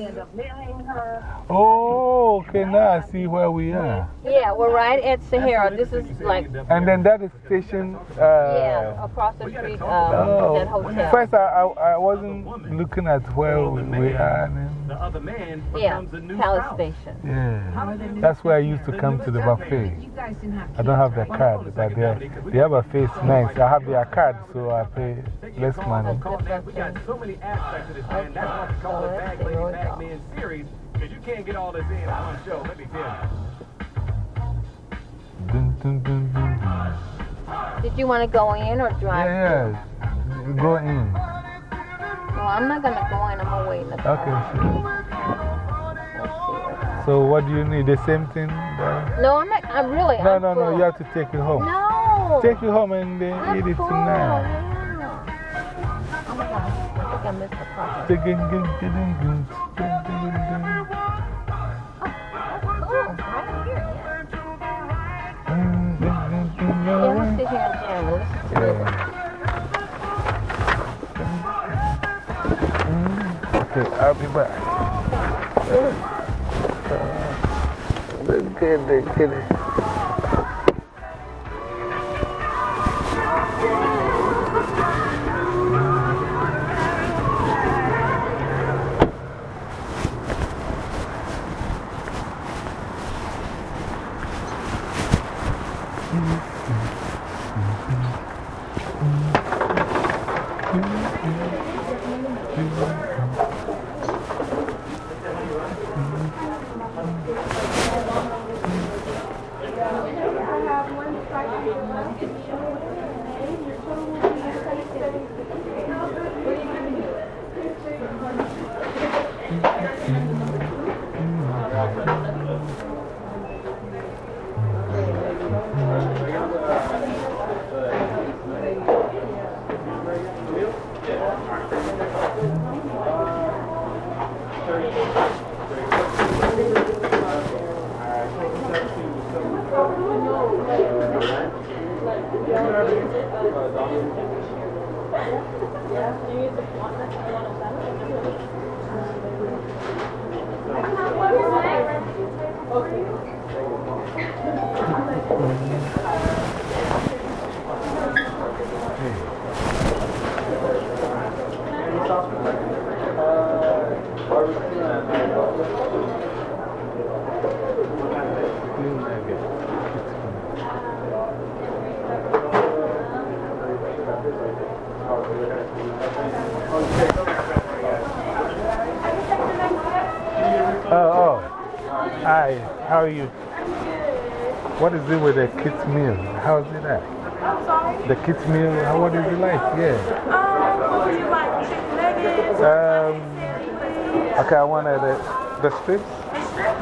Oh, okay, now I see where we are. Yeah, we're right at Sahara. This is like, And then that is station. Uh, yeah, across the street, um, Oh, that hotel. first I, I, I wasn't looking at where we, we are. And then, The other man Yeah, becomes a new Palace spouse. Station. yeah, that's where I used to come to the buffet. I don't have the card, but the, the other buffet is nice. I have their card, so I pay less money. Call that. We got so many aspects of this, man. That's why we call it Bag Lady Bag Men series, because you can't get all this in on one show, let me tell you. dun, dun, dun. Did you want to go in or drive? Yeah, yeah. Go in. Well, I'm not going to go in. I'm going to wait in the car. Okay, sure. So, what do you need? The same thing? There? No, I'm not. I'm really. No, I'm no, no. full. You have to take it home. No. Take it home and then I'm eat it full. tonight. Yeah. Oh my God. I think I missed the part. Ding, ding, ding, ding, ding, ding, ding. Cool. Right here. Ding, ding, ding, ding, Yeah, let's sit here and jam and listen to yeah. this. Okay, I'll be back. Let's get it, get it. Oh, oh. Hi, how are you? What is it with the kids' meal? How is it at? I'm sorry? The kids' meal, how, what is it like? Yeah. Um, what would you like? Chicken nuggets? Um, okay, I wanted the, the strips. The strips?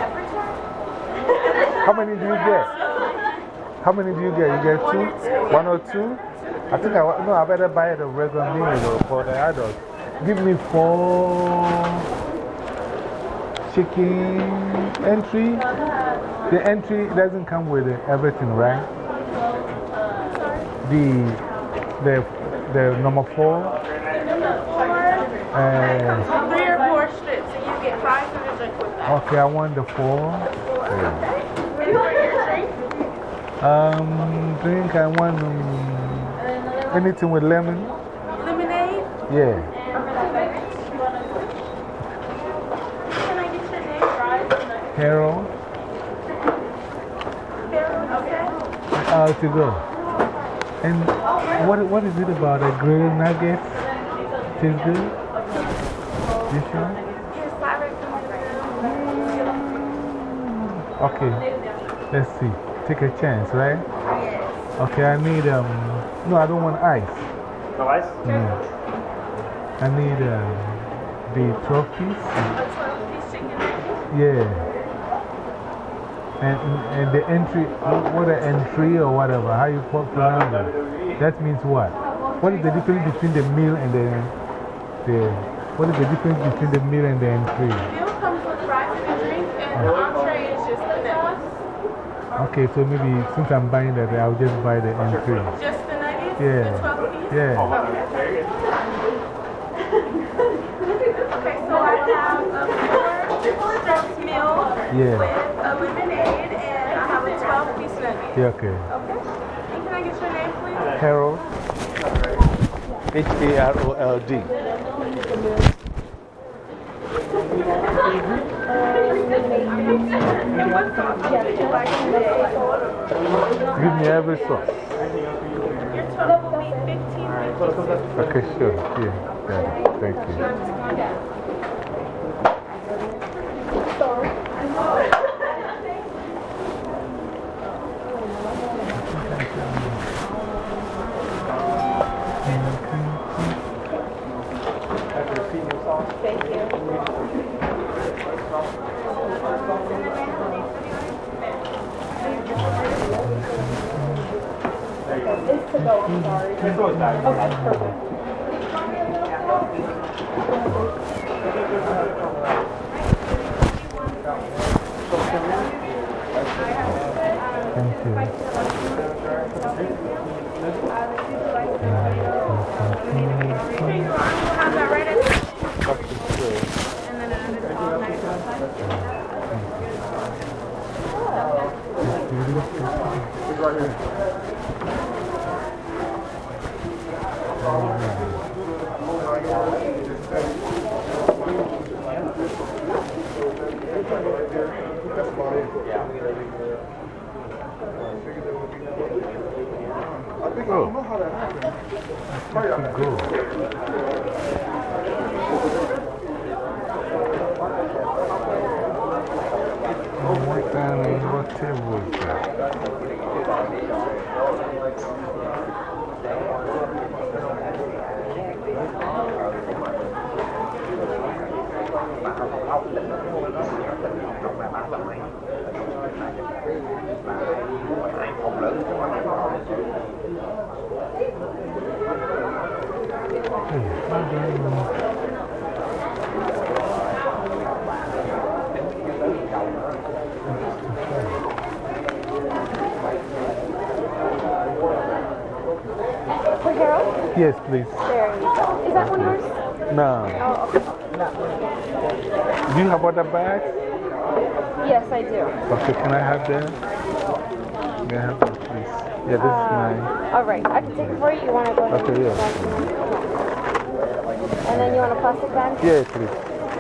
How many do you get? How many do you get? You get two? One or two? I think I, no, I better buy the regular meal for the adults. Give me four chicken entry. The entry doesn't come with everything, right? The, the, the number four. Uh, Three or four strips, and you get fries and a drink with that. okay, I want the four. Yeah. Ready for your drink? Um, drink, I want um, anything with lemon. Lemonade? Yeah. Can I get your name? Fries and nuggets. Harold. Okay. How to go? And what, what is it about the grilled nuggets? Tastes good? You sure? Yes, I recommend them. Okay, let's see. Take a chance, right? Yes. Okay, I need, um, no, I don't want ice. No ice? No. I need um, the twelve piece. A twelve piece chicken nugget? Yeah. And, and the entry, what an entry or whatever, how you pronounce it. That means what? What is the difference between the meal and the, the, what is the difference between the meal and the entry? The meal comes with fries and a drink, and the entree is just the nuggets. Okay, so maybe since I'm buying that, I'll just buy the entry. Just the nuggets? Yeah. The twelve piece? Yeah. Okay, so I have a four strips meal Yeah. with a lemonade, and I have a twelve piece nugget. Yeah, okay. Okay. And can I get your name, please? Harold. H A R O L D. And what sauce would you like today? Give me every sauce. Your total will be fifteen fifty-six. Okay, sure. Yeah, yeah. Thank you. Yes, please. There you go. Is that one yours? No. Oh, okay. Do you have other bags? Yes, I do. Okay, can I have that? May I have that, please? Yeah, this is mine. All right. I can take it for you. You want to go ahead Okay, and yeah. And then you want a plastic bag? Yeah, please.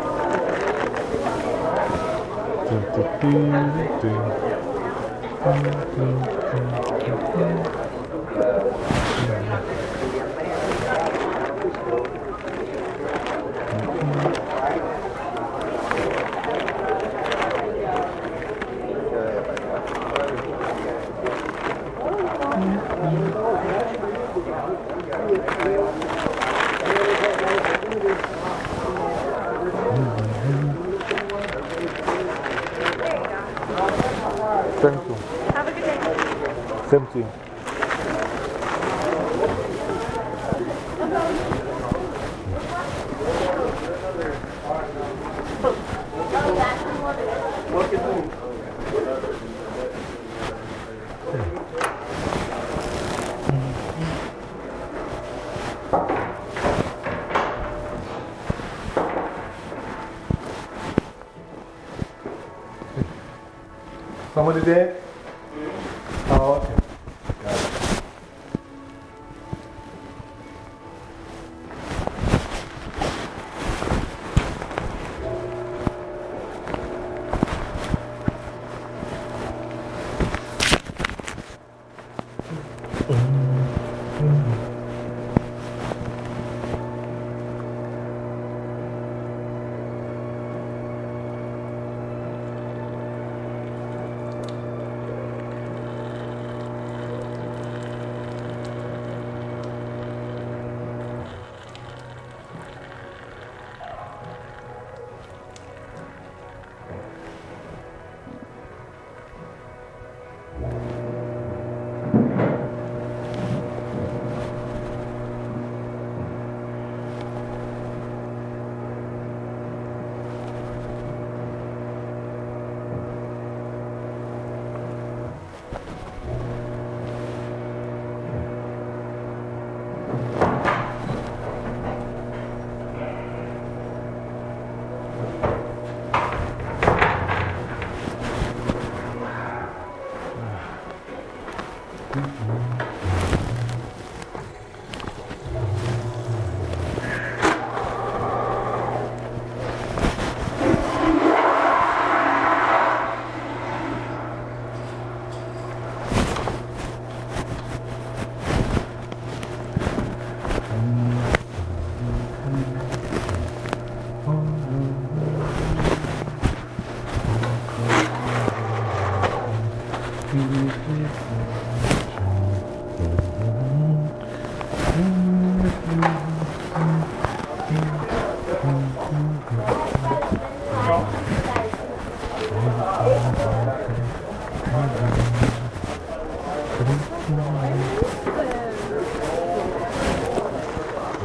Thank you. Have a good day. Same to you. Somebody there? Oh, okay. Got it.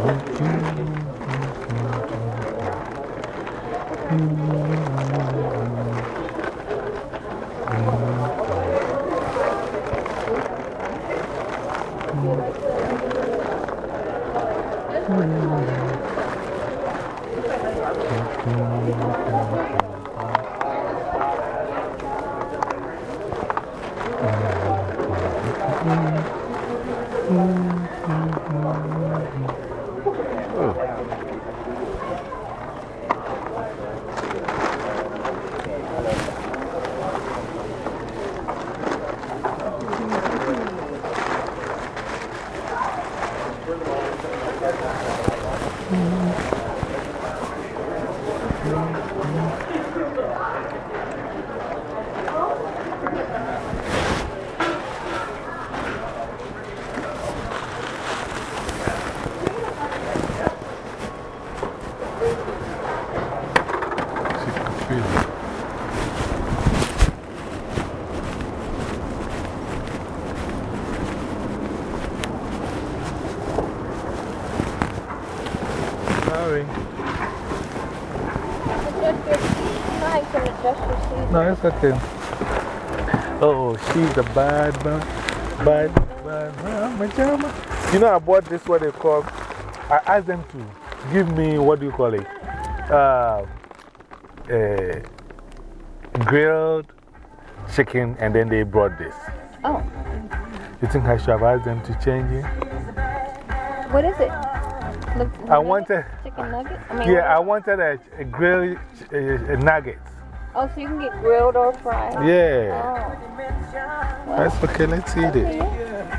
No, it's okay. Oh, she's a bad, bad, bad, bad, Majama. You know, I bought this, what they call, I asked them to give me, what do you call it? Uh, uh, grilled chicken, and then they brought this. Oh. You think I should have asked them to change it? What is it? Look, I wanted, chicken nugget? I mean, yeah, I wanted a, a grilled uh, nugget. Oh, so you can get grilled or fried? Yeah. Oh. Well, that's okay, let's eat it. Okay.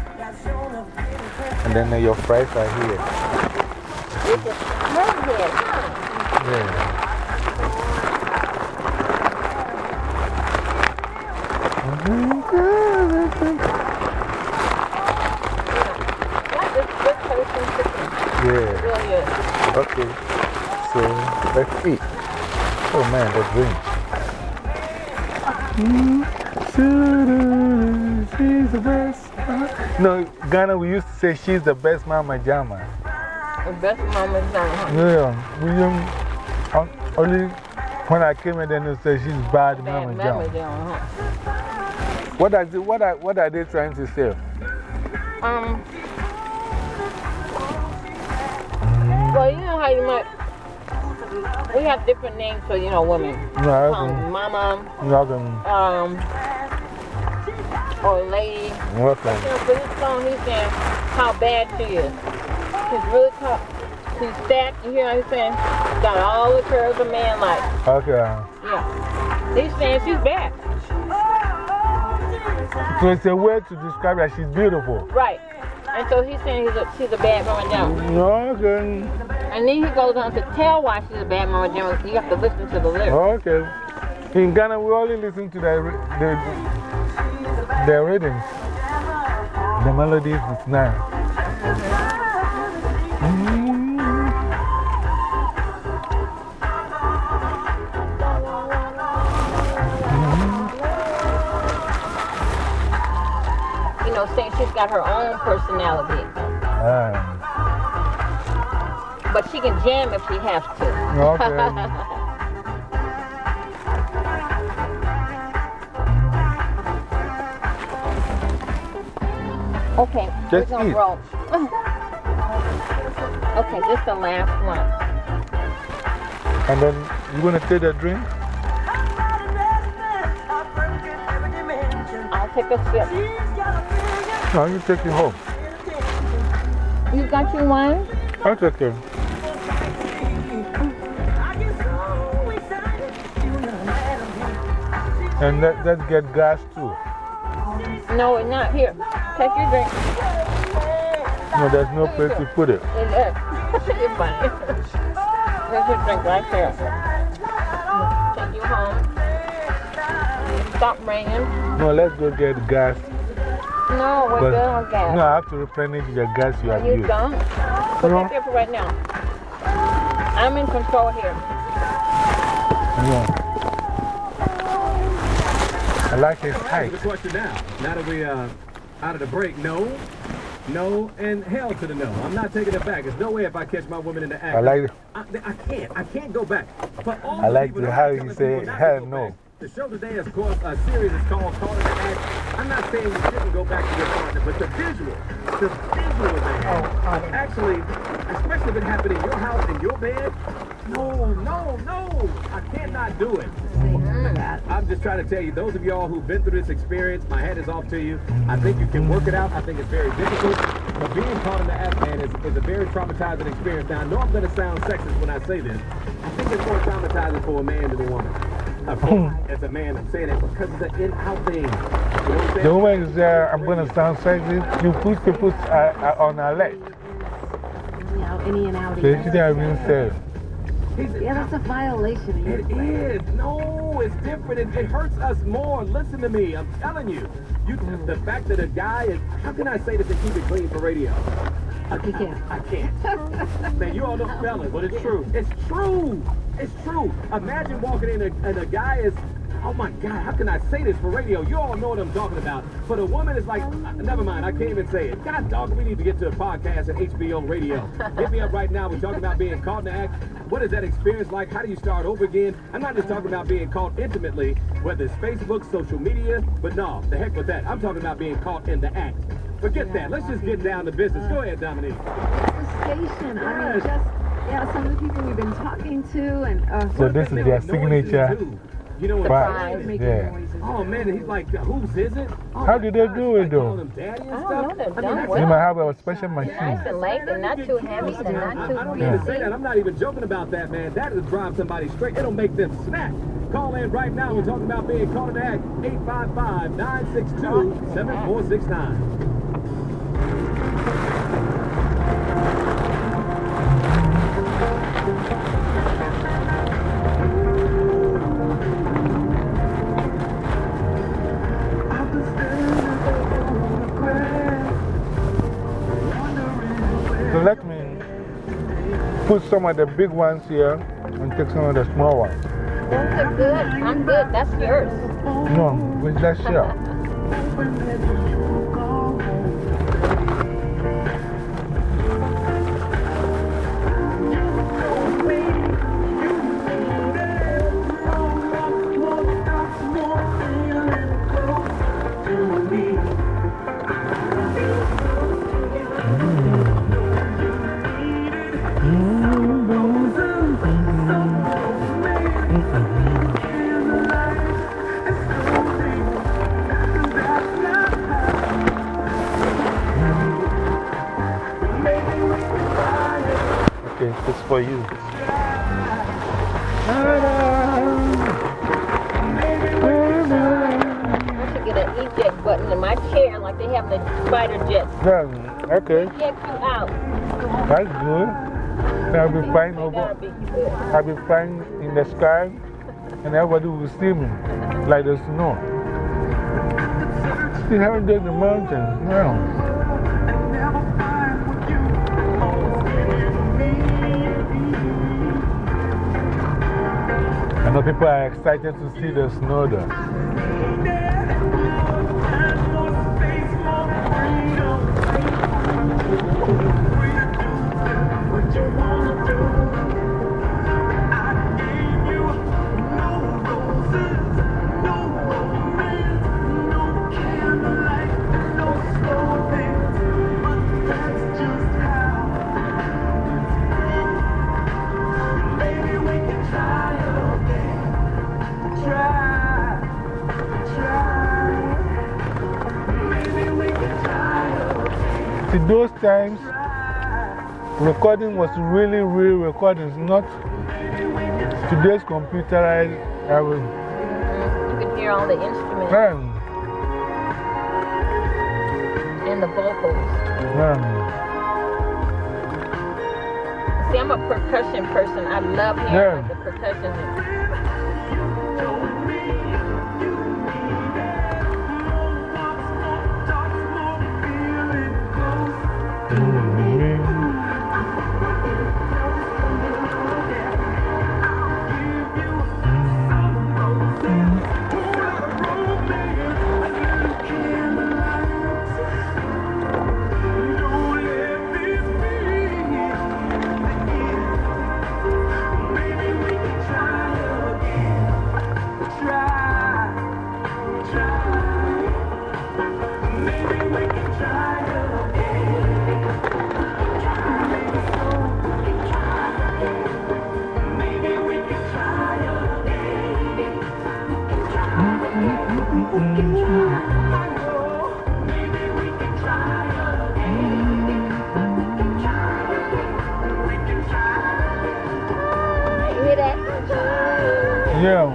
And then uh, your fries are here. It's a nugget. Yeah. Yeah. Okay. So let's eat. Oh man, the drink. She's the best. No, Ghana, we used to say she's the best Mama Jama. The best Mama Jama. Yeah. We, um, only when I came in, then they said she's bad Mama Jama. Huh? What, are they, what, are, what are they trying to say? Um. Well, you know how you might. We have different names for, you know, women. No, um, Mama. Nothing. Um. Or lady. Nothing. You know, for this song, he's saying how bad she is. She's really tough. She's fat. You hear what he's saying? Got all the curves a man like. Okay. Yeah. He's saying she's bad. So it's a way to describe her. She's beautiful. Right. And so he's saying he's a, she's a bad Mama Jama. Okay. And then he goes on to tell why she's a bad Mama Jama. You have to listen to the lyrics. Okay. In Ghana, we only listen to the, the, the rhythms. The melodies is nice. Mm-hmm. You know, saying she's got her own personality. Ah. But she can jam if she has to. Okay. Okay, just we're gonna eat. roll. Okay, this is the last one. And then you're gonna take the drink? I'll take a sip. No, you take it home. You got your wine? That's okay. And let, let's get gas too. No, it's not. Here, take your drink. No, there's no place to put it. It is. You're funny. There's your drink right there. Take you home. Stop raining. No, let's go get gas. No, we're But, good on gas. no, I have to replenish the gas you have You used. don't? Put No. that there for right now. I'm in control here. Yeah. I like his height. The question now, now that we uh, out of the break, no. No, and hell to the no. I'm not taking it back. There's no way if I catch my woman in the act. I like it. I, I can't. I can't go back. But all I like the the people, how I'm you telling say, people not to hell go no. back. The show today is called, a series is called Caught in the Act. I'm not saying you shouldn't go back to your partner, but the visual, the visual, man. Oh, Actually, especially if it happened in your house, in your bed, no, no, no. I cannot do it. I'm just trying to tell you, those of y'all who've been through this experience, my hat is off to you. I think you can work it out. I think it's very difficult. But being caught in the act, man, is, is a very traumatizing experience. Now, I know I'm going to sound sexist when I say this. I think it's more traumatizing for a man than a woman. Of course, as a man, I'm saying that because it's an in-out thing. You know what I'm saying? The woman is there, I'm going to sound sexy. You put people uh, uh, on alert. Yeah, any and out. So you see what I mean? Say. Yeah, that's a violation. It is. No, it's different. It, it hurts us more. Listen to me. I'm telling you. you the fact that a guy is. How can I say this and keep it clean for radio? I, You can't. I, I can't. Man, you all know fellas, but it's true. It's true. It's true. Imagine walking in and, and a guy is. Oh my God, how can I say this for radio? You all know what I'm talking about. But a woman is like, uh, never mind, I can't even say it. God dog, we need to get to a podcast at H B O Radio. Hit me up right now. We're talking about being caught in the act. What is that experience like? How do you start over again? I'm not just talking about being caught intimately, whether it's Facebook, social media, but no, the heck with that. I'm talking about being caught in the act. Forget that. Let's just get down to business. Go ahead, Dominique. Station. I mean, just, yeah, some of the people we've been talking to, and. Uh, So this is their signature. You know what Right. I'm saying? Yeah. Oh man, he's like, whose is it? Oh, How do they do it though? them daddy and I stuff. don't know, they're I mean, done that's- You well. might have a special Nice machine. and light, they're not too heavy, they're not I, too I don't mean to say greasy. that. I'm not even joking about that, man. That will drive somebody straight. It'll make them snap. Call in right now. We're talking about being caught in the act. eight five five, nine six two, seven four six nine. So let me put some of the big ones here and take some of the small ones. Those are good. I'm good. That's yours. No, we just share. Okay, it's for you. I should get an eject button in my chair like they have the spider jets. Yeah, okay, Eject you out. that's good. I'll be flying They over. gotta be good. I'll be flying in the sky and everybody will see me like the snow. Still haven't done the mountains. No. I know people are excited to see the snow though. See, those times, recording was really, real recording. It's not today's computerized. I will, You can hear all the instruments man, and the vocals. man. See, I'm a percussion person. I love hearing Yeah. what the percussion is. Yeah.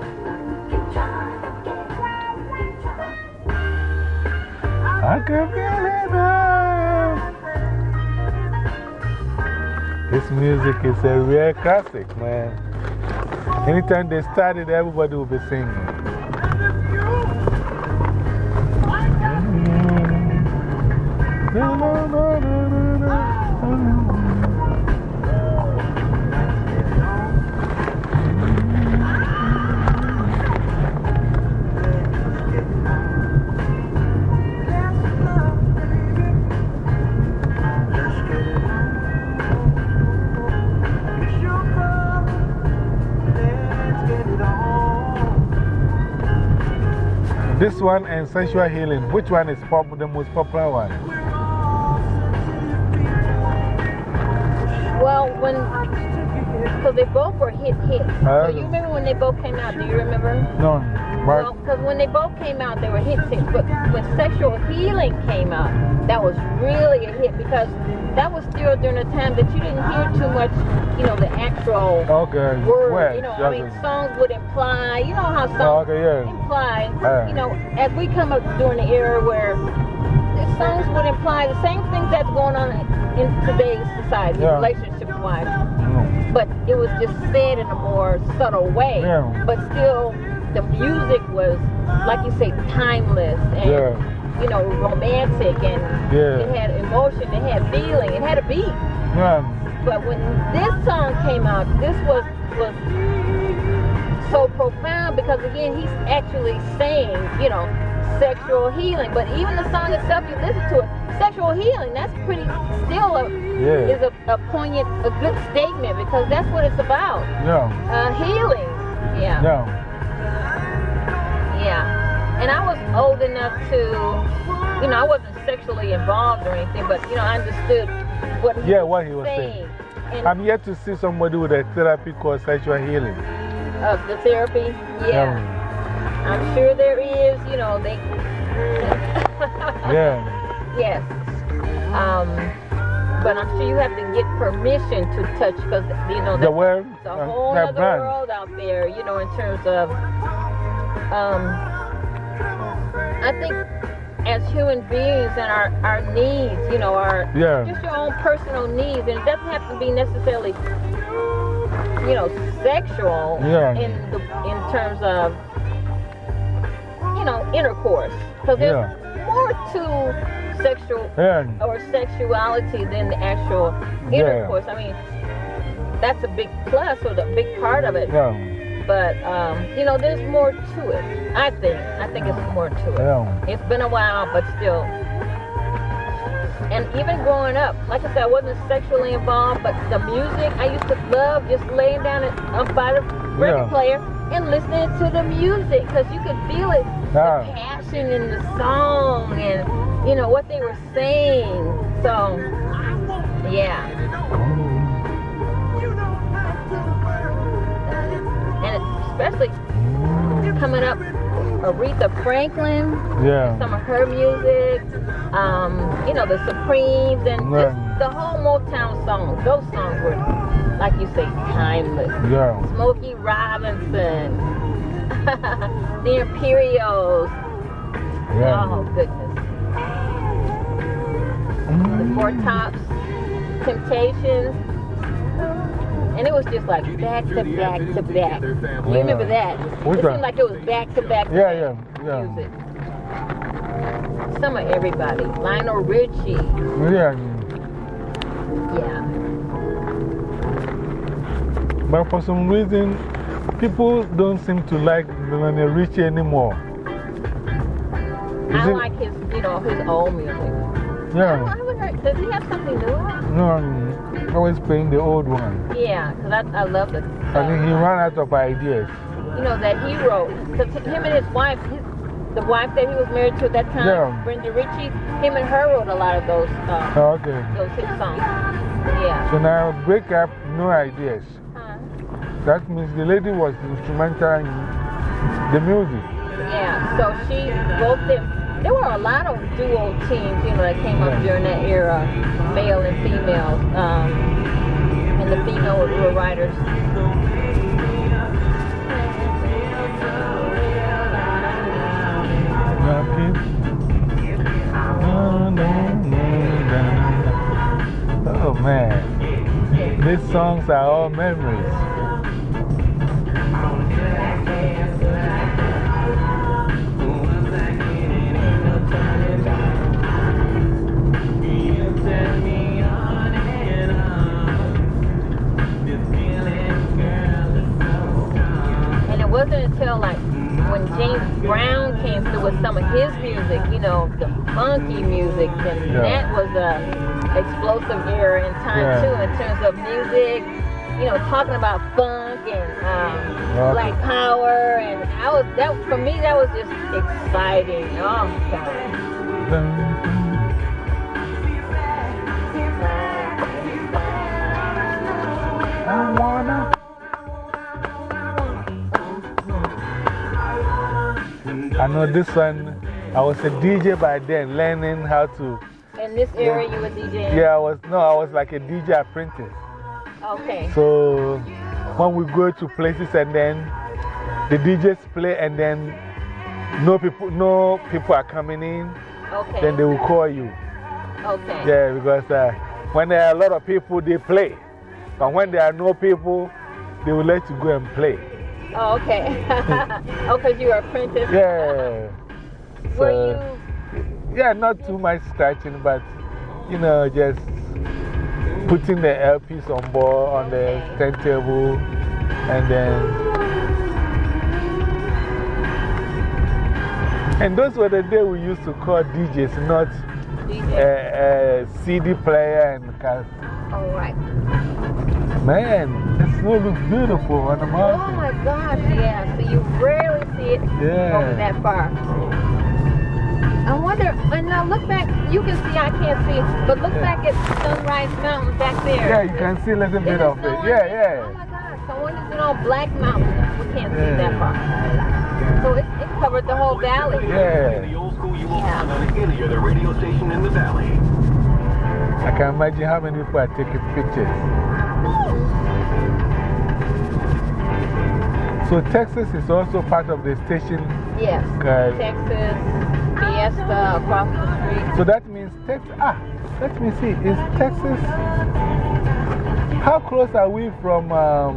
I can feel it now. This music is a real classic, man. Anytime they started, everybody will be singing. No, no, no, no, no, no. This one and Sensual Healing, which one is pop the most popular one? Well, when, because they both were hit hits. Uh, so you remember when they both came out? Do you remember? No. Well, because when they both came out, they were hit hits. But when Sexual Healing came out, that was really a hit because that was still during a time that you didn't hear too much, you know, the actual okay. word. Well, you know, I mean, songs would imply, you know how songs oh, okay, yeah. imply, uh. you know, as we come up during the era where the songs would imply the same things that's going on in today's society, yeah. relationship-wise. Mm. But it was just said in a more subtle way. Yeah. But still, the music was, like you say, timeless and, yeah. you know, romantic and yeah. it had emotion, it had feeling, it had a beat. Yeah. But when this song came out, this was, was so profound because, again, he's actually saying, you know, sexual healing. But even the song itself, you listen to it, sexual healing, that's pretty, still a, yeah. is a, a poignant, a good statement because that's what it's about. Yeah. Uh, healing. Yeah. Yeah. Yeah. And I was old enough to, you know, I wasn't sexually involved or anything, but, you know, I understood what he, yeah, was, what he was saying. saying. And I'm yet to see somebody with a therapy called sexual healing. Of the therapy? Yeah. yeah. I'm sure there is, you know, they. yeah. Yes. Um, but I'm sure you have to get permission to touch because, you know, the world, it's a whole uh, other brand. world out there, you know, in terms of. Um, I think as human beings and our, our needs, you know, our yeah. just your own personal needs, and it doesn't have to be necessarily, you know, sexual yeah. in, the, in terms of, you know, intercourse. Because there's yeah. more to sexual yeah. or sexuality than the actual intercourse. Yeah. I mean, that's a big plus or the big part of it. Yeah. But, um, you know, there's more to it. I think. I think it's more to it. Yeah. It's been a while, but still. And even growing up, like I said, I wasn't sexually involved, but the music, I used to love just laying down up by the record yeah. player and listening to the music because you could feel it, yeah. the passion in the song and, you know, what they were saying. So, yeah. And especially coming up, Aretha Franklin, yeah. some of her music, um, you know, the Supremes, and yeah. just the whole Motown songs. Those songs were, like you say, timeless. Yeah. Smokey Robinson, the Imperials. Yeah. Oh, goodness. The Four Tops, Temptations. And it was just like back to back to back. You remember that? Which it one? seemed like it was back to back to yeah, back yeah, yeah. music. Some of everybody. Lionel Richie. Yeah. Yeah. But for some reason, people don't seem to like Lionel Richie anymore. Is I it? like his, you know, his old music. Yeah. I haven't heard. Does he have something new out? No, always playing the old one. Yeah, because I, I love the. I think he ran out of ideas. You know, that he wrote. Because him and his wife, his, the wife that he was married to at that time, yeah. Brenda Ritchie, him and her wrote a lot of those, uh, oh, okay. those hit songs. Yeah. So now, break up, no ideas. Huh? That means the lady was instrumental in the music. Yeah, so she, both them. There were a lot of duo teams, you know, that came up during that era, male and female, um, and the female were writers. These songs are all memories. And it wasn't until like when James Brown came through with some of his music, you know, the funky music, then Yeah. that was a explosive era in time Yeah. too, in terms of music, you know, talking about funk and um, Okay. black power, and I was, that, for me, that was just exciting. Oh, God. I wanna. I know this one, I was a D J by then, learning how to. In this era, you were DJing? Yeah, I was, no, I was like a D J apprentice. Okay. So when we go to places and then the D Js play and then no people, no people are coming in, Okay. then they will call you. Okay. Yeah, because uh, when there are a lot of people, they play. But when there are no people, they will let you go and play. Oh, okay. Oh, because you were apprentice? Yeah. Were So, you? yeah, not too much scratching, but you know, just putting the L Ps on board on the turntable and then. And those were the days we used to call D Js, not a C D player and cars. All right. Man, the snow looks beautiful on the Oh mountain. my gosh, yeah. So you rarely see it Yeah. over that far. I wonder, and now look back, you can see, I can't see, but look Yeah. back at Sunrise Mountain back there. Yeah, you can see a little bit of it. Yeah, yeah. Oh my gosh, so when it's on Black Mountain, we can't see Yeah. that far. So it, it covered the whole valley. Yeah. The old school you will find on any other radio station in the valley. I can imagine how many people are taking pictures. So Texas is also part of the station. Yes. Okay. Texas, Fiesta, across the street. So that means Texas. Ah, let me see. Is Texas. How close are we from um,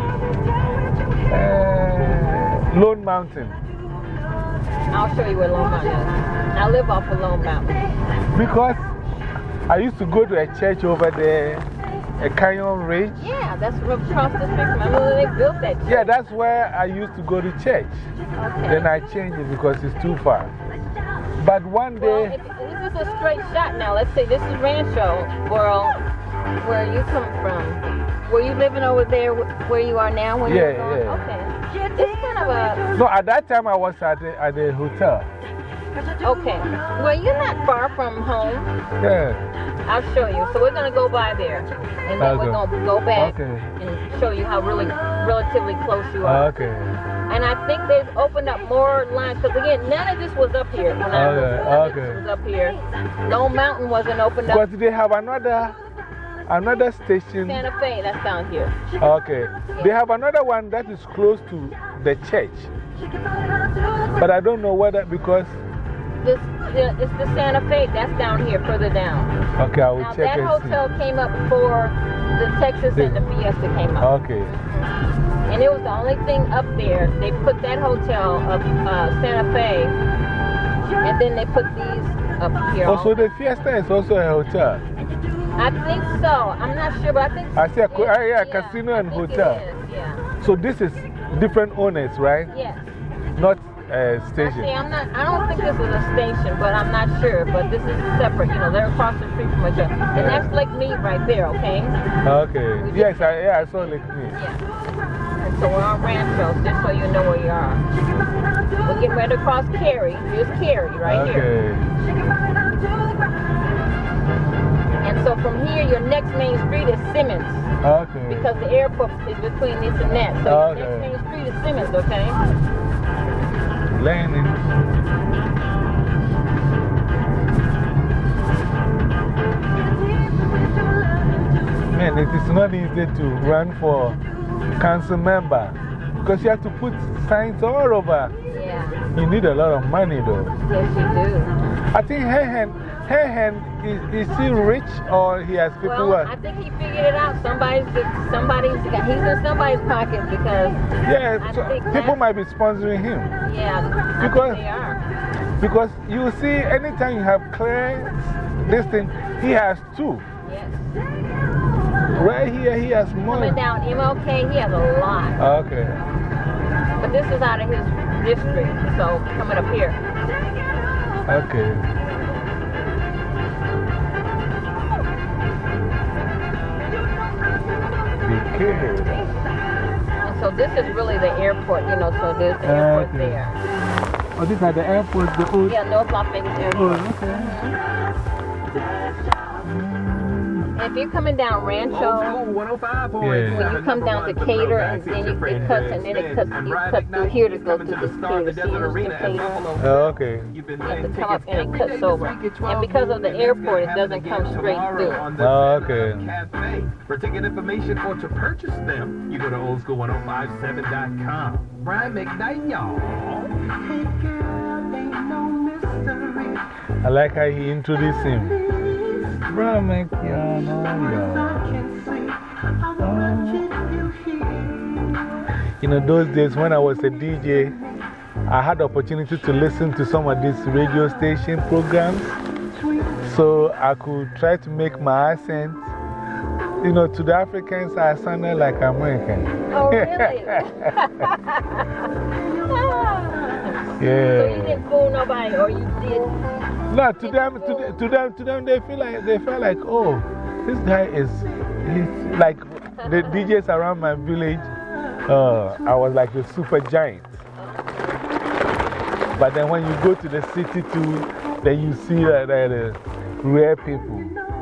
uh, Lone Mountain? I'll show you where Lone Mountain is. I live off of Lone Mountain. Because I used to go to a church over there, a Canyon Ridge. Yeah, that's across the street. Remember when they built that church? Yeah, that's where I used to go to church. Okay. Then I changed it because it's too far. But one day. Well, if, this is a straight shot now. Let's say this is Rancho World, where you come from. Were you living over there where you are now? When Yeah, you were yeah. Okay. It's kind of a. No, at that time I was at the, at the hotel. Okay. Well, you're not far from home. Yeah. I'll show you. So we're going to go by there. And then Okay. we're going to go back Okay. and show you how really, relatively close you are. Okay. And I think they've opened up more lines. Because again, none of this was up here. When I was, Okay, none of okay. this was up here. Lone Mountain wasn't opened up. But they have another, another station. Santa Fe, that's down here. Okay. They have another one that is close to the church. But I don't know whether, because. This, the, it's the Santa Fe, that's down here, further down. Okay, I will Now, check that and hotel came up before the Texas The- and the Fiesta came up. Okay. And it was the only thing up there. They put that hotel up, uh, Santa Fe, and then they put these up here. Also, the Fiesta is also a hotel. I think so. I'm not sure, but I think I see a co- it- ah, yeah, casino and I think hotel. It is, yeah. So this is different owners, right? Yes. Not a station. See, I'm not, I don't think this is a station, but I'm not sure. But this is separate. You know, they're across the street from each other. And that's Lake Mead right there, okay? Okay. Yes, I, yeah, I saw Lake Mead. And so we're on Rancho, just so you know where you are. We're getting ready to cross Cary. Here's Cary right Okay. here. And so from here, your next main street is Simmons. Okay. Because the airport is between this and that. So Okay. your next main street is Simmons, okay? Landing. Man, it is not easy to run for council member because you have to put signs all over. Yeah. You need a lot of money, though. Yes, you do. I think Hen Hen, Hen is, is he rich or he has people who Well, are. I think he figured it out. Somebody's, somebody's, he's in somebody's pocket because Yeah, I so think people that, might be sponsoring him. yeah, I Because, think they are. because you see, anytime you have clear this thing, he has two. Yes. Right here, he has more. Coming down M L K, he has a lot. Okay. But this is out of his district, so coming up here. Okay. Be careful. And so this is really the airport, you know, so there's the airport Okay. there. Oh, these are the airports, the old. Yeah, North Las Vegas Airport. Oh, okay. If you're coming down Rancho, one oh five point Yeah. when you come down to Cater, and then you, it cuts, and then it cuts, you cut through here to go to this Cater, Cater, Cater. Oh, okay. You have to come up and it cuts over. And because of the airport, it doesn't come straight through. Oh, okay. Cafe. For ticket information or to purchase them, you go to old school ten fifty-seven dot com. Brian McKnight, y'all. Hey girl, ain't no mystery. I like how he introduced him. Bro, make you You know, those days when I was a D J, I had the opportunity to listen to some of these radio station programs. So I could try to make my accent. You know, to the Africans, I sounded like American. Oh, really? Yeah. So you didn't fool nobody, or you did? No, to them, to, the- to them, to them, they feel like, they feel like, oh, this guy is, he's like the D Js around my village. Uh, I was like the super giant. But then when you go to the city too, then you see that the rare people.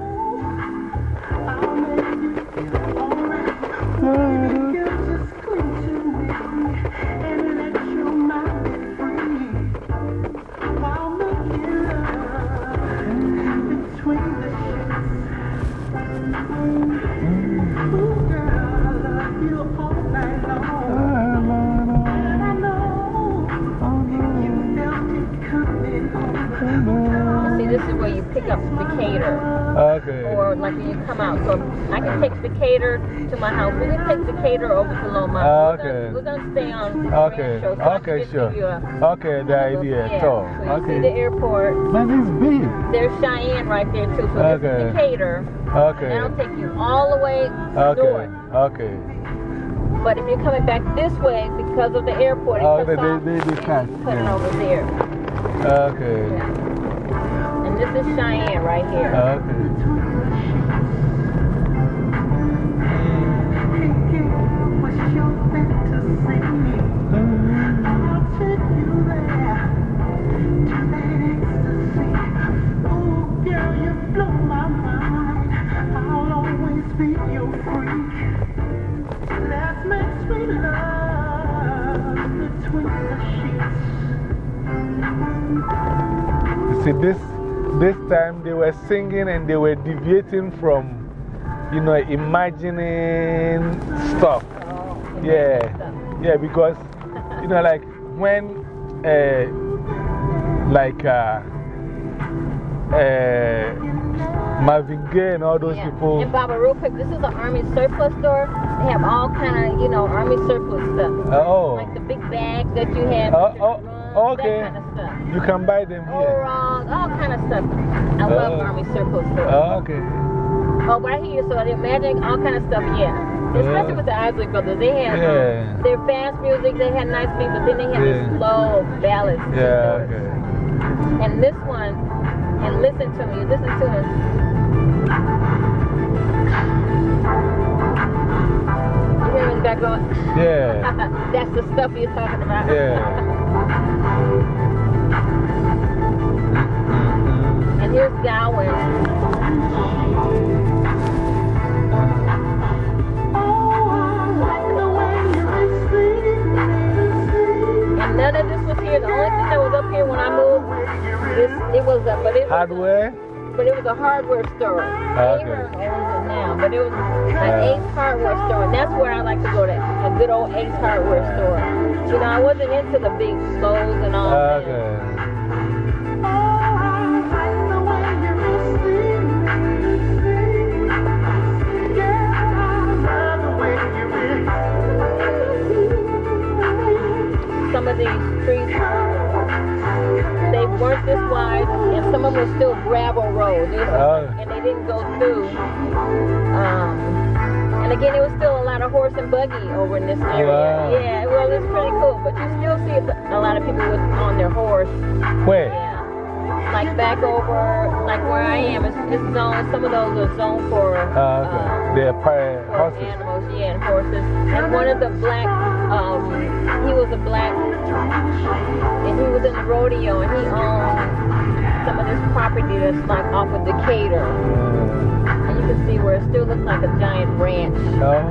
See, this is where you pick up Decatur. Okay. Or like when you come out. So I can take Decatur to my house. We can take Decatur over to Loma. Okay. We're going to stay on Okay. Rancho, so I can Okay, just sure. give you a- Okay, the idea. Yeah, So, so you okay. see the airport. Man, it's big. There's Cheyenne right there too. So Okay. this is Decatur. Okay. And that'll take you all the way Okay. north. Okay. But if you're coming back this way, because of the airport, it Oh, cuts they, off, they, they, they cut. put it over there. Okay. And this is Cheyenne right here. Okay. See, this, this time they were singing and they were deviating from, you know, imagining stuff. Yeah. Yeah, because, you know, like when, uh, like, uh, uh, Marvin Gaye and all those Yeah. people. And Baba, real quick, this is an Army surplus store. They have all kind of, you know, Army surplus stuff. Oh. Like the big bags that you have. Oh, with your oh, drums, okay. That kind of stuff. You can buy them here. Overalls, all kind of stuff. I love Oh. Army surplus stores. Oh, okay. Oh, right here, so I imagine all kind of stuff, yeah. Especially with the Isley Brothers. They had Yeah. um, their fast music, they had nice music, but then they had Yeah. this slow ballads. Yeah, okay. And this one, and listen to me, listen to it. You hear me in the background? Yeah. That's the stuff you're talking about. Yeah. And here's Gowan. And none of this was here. The only thing that was up here when I moved, this, it was a, but it was Hardware? A, but it was a hardware store. Okay. Aver owns it now, but it was an Ace Hardware store. And that's where I like to go to, a good old Ace Hardware store. You know, I wasn't into the big Lowe's and all that. Okay. weren't this wide, and some of them were still gravel roads. They were, Oh. and they didn't go through. Um, and again, there was still a lot of horse and buggy over in this area. Wow. Yeah, well, it's pretty cool, but you still see a lot of people with, on their horse. Where? Yeah. Like back over, like where I am, it's, it's zoned, some of those are zoned for, Oh, okay. uh, They're uh, for horses. animals, yeah, and horses. And one of the black, um, he was a black, and he was in the rodeo, and he owned some of this property that's like off of Decatur. And you can see where it still looks like a giant ranch. No.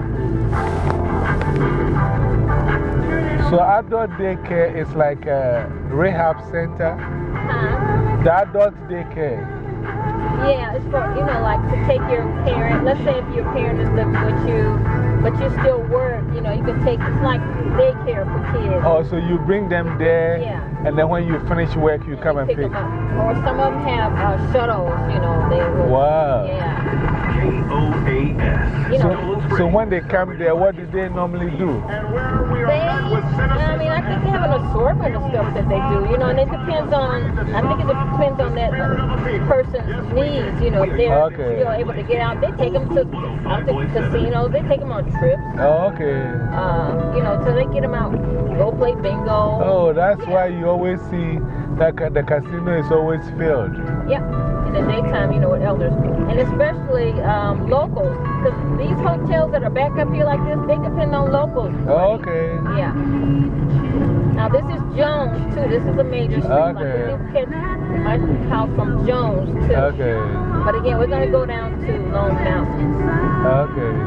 So adult daycare is like a rehab center? Huh? The adult daycare? Yeah, it's for, you know, like to take your parent, let's say if your parent is living with you, but you still work, you know, you can take, it's like daycare for kids. Oh, so you bring them there, Yeah. and then when you finish work, you come and Pick pick. them up. Or some of them have uh, shuttles, you know, they will. Wow. Yeah. K O A S. You know, So, so when they come there, what do they normally do? They, I mean, I think they have an assortment of stuff that they do, you know, and it depends on, I think it depends on that uh, person's needs, you know, if they're Okay. still able to get out, they take them to, out to casinos, they take them on trips, Oh, okay. uh, you know, so they get them out, go play bingo. Oh, that's why you always see that ca- the casino is always filled. Yeah, in the daytime, you know, with elders, and especially um, locals, because these hotels that are back up here like this, they depend on locals. Oh, okay. Yeah. Now this is Jones too. This is a major street. Like Okay. we do catch my house from Jones too. Okay. But again, we're gonna go down to Lone Mountain. Okay.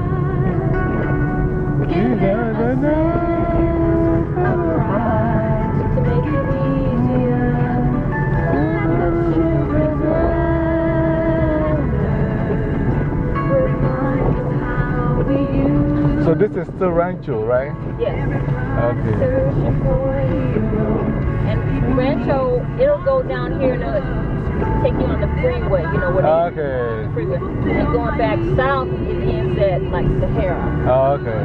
Jesus, I know. To make it easier. So this is still Rancho, right? Yes. Okay. And Rancho, it'll go down here and it'll take you on the freeway, you know, where they Okay. freeway. And going back south, it ends at like Sahara. Okay.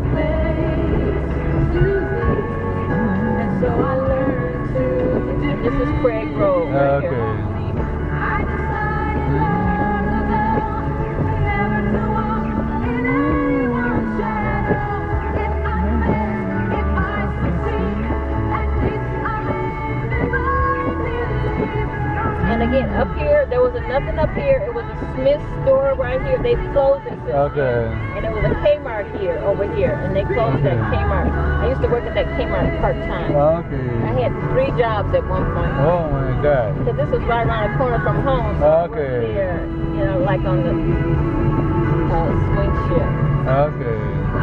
And so I learned to, and this is Craig Road right here. Okay. And again, up here, there was nothing up here. It was a Smith store right here. They closed it. Okay. And it was a Kmart here, over here. And they closed that Kmart. I used to work at that Kmart part time. Okay. I had three jobs at one point. Oh my God. Because this was right around the corner from home. So I worked Okay. here, you know, like on the uh, swing shift. Okay.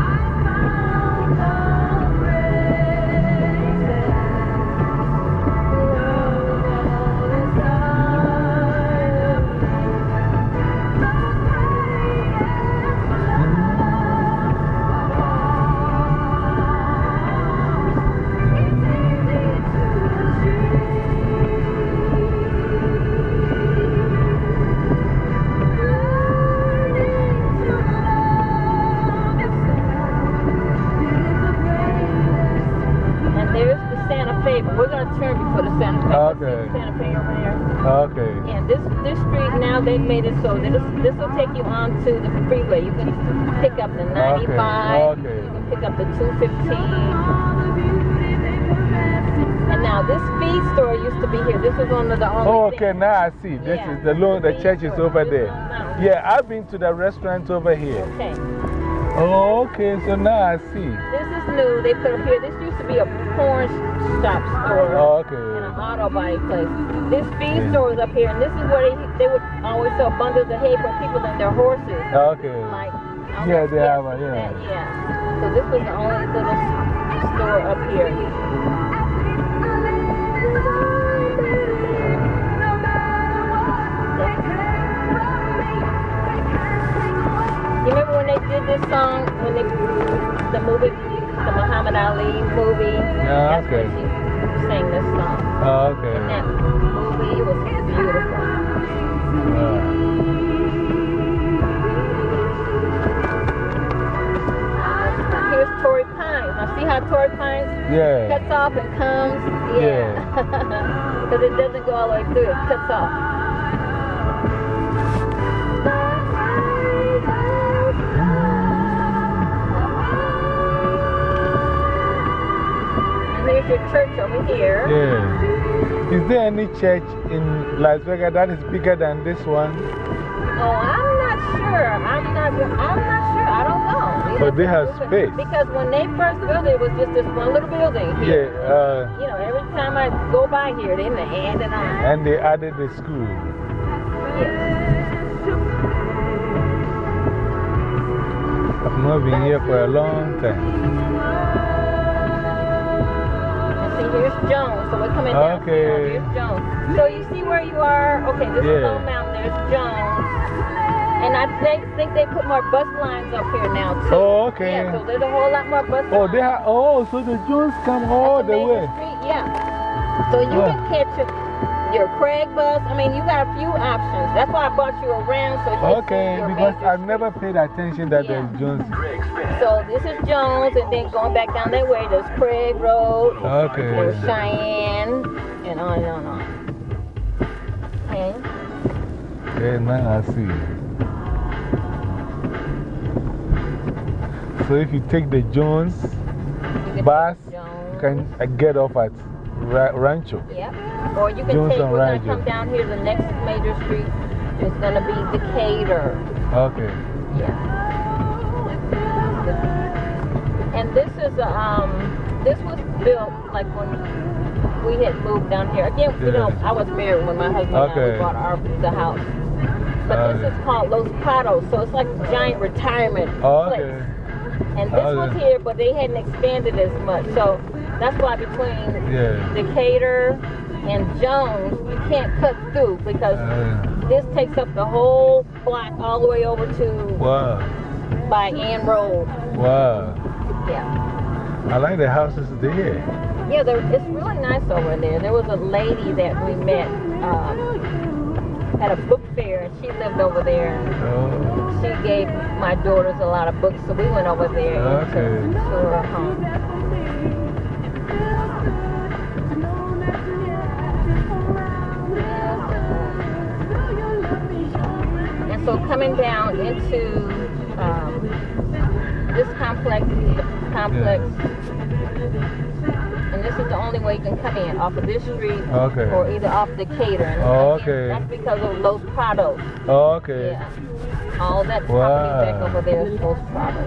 Okay. Santa Fe over there. Okay. And this this street now they've made it so that this this will take you onto the freeway. You can pick up the ninety-five. Okay. You can pick up the two fifteen. And now this feed store used to be here. This was one of the only. Oh, okay. Now I see. This Yeah. is the loan. The church is over there. Yeah, I've been to the restaurant over here. Okay. Oh, okay. So now I see. This is new. They put up here. This used to be a porn shop store. Oh, okay. And an auto body place. This feed store is up here, and this is where they, they would always sell bundles of hay for people and their horses. Okay. Like, Yeah, they have a, yeah. that, yeah. So this was the only little store up here. You remember when they did this song, when they, the movie, the Muhammad Ali movie? Yeah, That's okay. when she sang this song. Oh, okay. And that movie, it was beautiful. Here's Torrey Pines. Now see how how Torrey Pines Yeah. cuts off and comes? Yeah. Because it doesn't go all the way through, it cuts off. And here's your church over here. Yeah. Is there any church in Las Vegas that is bigger than this one? Oh, I'm not sure. I'm not, I'm not sure. I don't know. But they have space. Because when they first built it, it was just this one little building here. Yeah. Uh, You know, every time I go by here, then they add it on. and they added the school. I've not been here for a long time. And see, here's Jones. So we're coming down. Okay. Here. Here's Jones. So you see where you are? Okay, this is Yeah. Stone Mountain. There's Jones. And I think, think they put more bus lines up here now, too. Oh, okay. Yeah, so there's a whole lot more bus Oh, lines. they have, oh, so the Jones come all the way. Street, yeah. So you Yeah. can catch a, your Craig bus. I mean, you got a few options. That's why I brought you around so you can Okay, see your because major I've never paid attention that there's Jones. So this is Jones, and then going back down that way, there's Craig Road, Okay. there's Cheyenne, and on and on and on. Okay. Hey, man, I see. So if you take the Jones bus, you can uh, get off at Ra Rancho. Yep. Or you can Jones take, and we're going to Rancho. come down here, the next major street is going to be Decatur. Okay. Yeah. And this is, a, um, this was built like when we had moved down here. Again, you know, I was married when my husband and I Okay. we bought our, the house. But Okay. this is called Los Prados, so it's like a giant retirement Oh, place. okay. And this Okay. was here, but they hadn't expanded as much. So that's why between Yeah. Decatur and Jones, you can't cut through because Uh, this takes up the whole block all the way over to wow. by Ann Road. Wow. Yeah. I like the houses there. Yeah, there, it's really nice over there. There was a lady that we met um, at a book fair, and she lived over there. Oh. She gave my daughters a lot of books, so we went over there Okay. to, to her home. And so coming down into um, this complex, complex, and this is the only way you can come in, off of this street Okay. or either off Decatur. And Oh, again, okay. that's because of Los Prados. Oh, okay. Yeah. All that Wow. property back over there is Los Prados.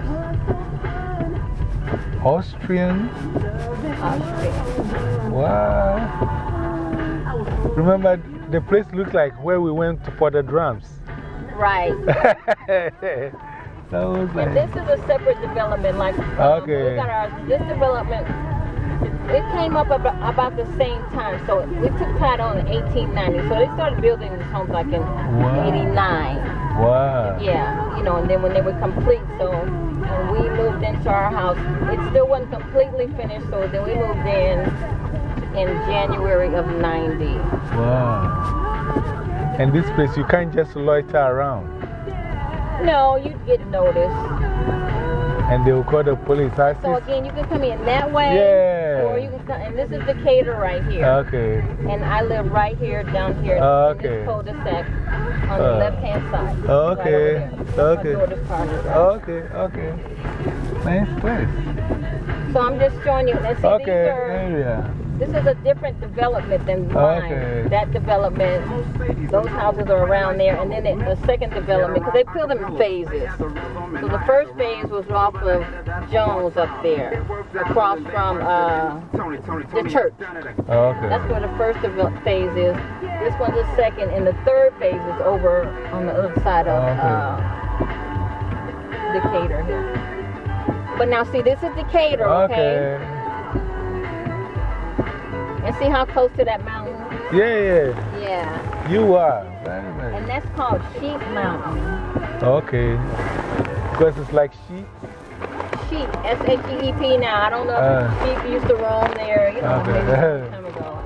Austrian? Austrian. Wow. Remember, the place looked like where we went to for the drums. Right. That was like. And this is a separate development. Like, um, Okay. we got our, this development, it came up about, about the same time. So we took title in eighteen ninety. So they started building these homes like in Wow. eighty-nine. Wow. Yeah, you know, and then when they were complete, so when we moved into our house, it still wasn't completely finished. So then we moved in in January of ninety. Wow. And this place, you can't just loiter around. No, you'd get noticed. And they will call the police. I see. So again, you can come in that way. Yeah. Or you can come, and this is Decatur right here. Okay. And I live right here, down here, Oh, in okay. this cul-de-sac on the Uh, left hand side. Okay. Right over there. Okay. My daughter's party. Okay. Okay. Nice place. So I'm just showing you. And see, Okay. these are, Area. this is a different development than mine. Okay. That development, those houses are around there. And then it, the second development, because they build them in phases. So the first phase was off of Jones up there, across from uh, the church. Okay. That's where the first devel- phase is. This one's the second, and the third phase is over on the other side of uh, Decatur here. But now, see, this is Decatur, okay? Okay. And see how close to that mountain? Yeah, yeah. Yeah. You are. Very nice. And that's called Sheep Mountain. Okay. Because it's like sheep. Sheep, S H E E P now. I don't know if Uh. sheep used to roam there, you know, Okay. maybe a long time ago.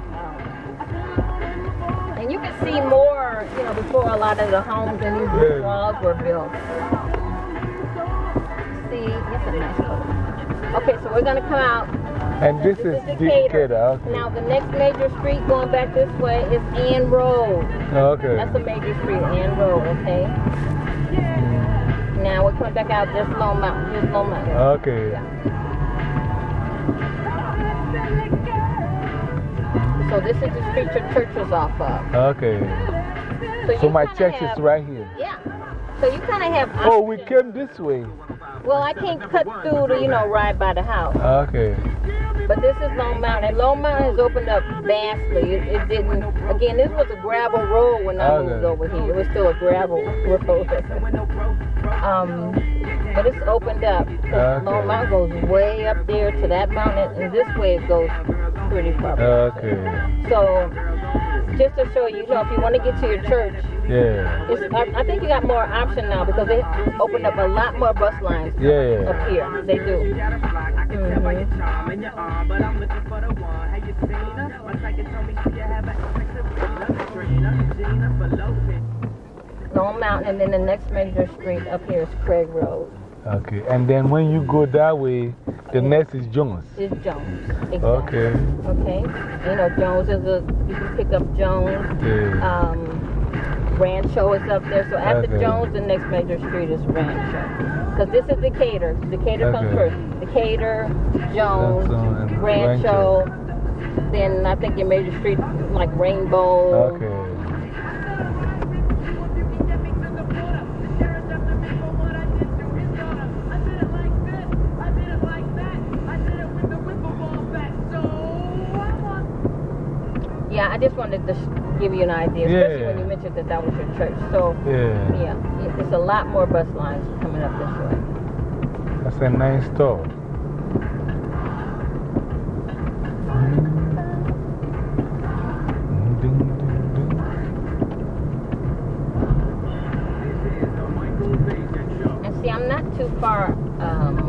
Um, and you can see more, you know, before a lot of the homes and these Yeah. walls were built. See, it's a nice color. Okay, so we're going to come out. And this, This is is Decatur. Decatur. Okay. Now, the next major street going back this way is Ann Road. Okay. That's a major street, Ann Road, okay? Now we're coming back out this Lone Mountain. This Lone Mountain. Okay. So this is the street your church is off of. Okay. So, So you my kinda church have- is right here. Yeah. So you kind of have. Oh, we came this way. Well, I can't cut through to, you know, ride by the house. Okay. But this is Lone Mountain. And Lone Mountain has opened up vastly. It, it didn't, again, this was a gravel road when I Okay. moved over here. It was still a gravel road. um, but it's opened up. Okay. Lone Mountain goes way up there to that mountain, and this way it goes pretty far. Okay. So, just to show you, you know, if you want to get to your church, Yeah. it's, I, I think you got more option now because they opened up a lot more bus lines Yeah. up here. They do. Mm-hmm. Lone Mountain, and then the next major street up here is Craig Road. Okay. And then when you go that way, the next is Jones. It's Jones. Exactly. Okay. Okay. You know, Jones is a, you can pick up Jones. Yeah. Um, Rancho is up there. So after Okay. Jones, the next major street is Rancho. Because this is Decatur. Decatur comes Okay. first. Decatur, Jones, Rancho, and Rancho. Then I think your major street is like Rainbow. Okay. Yeah, I just wanted to give you an idea, especially Yeah. when you mentioned that that was your church. So, Yeah. yeah, it- it's a lot more bus lines coming up this way. That's a nice store. And see, I'm not too far. Um,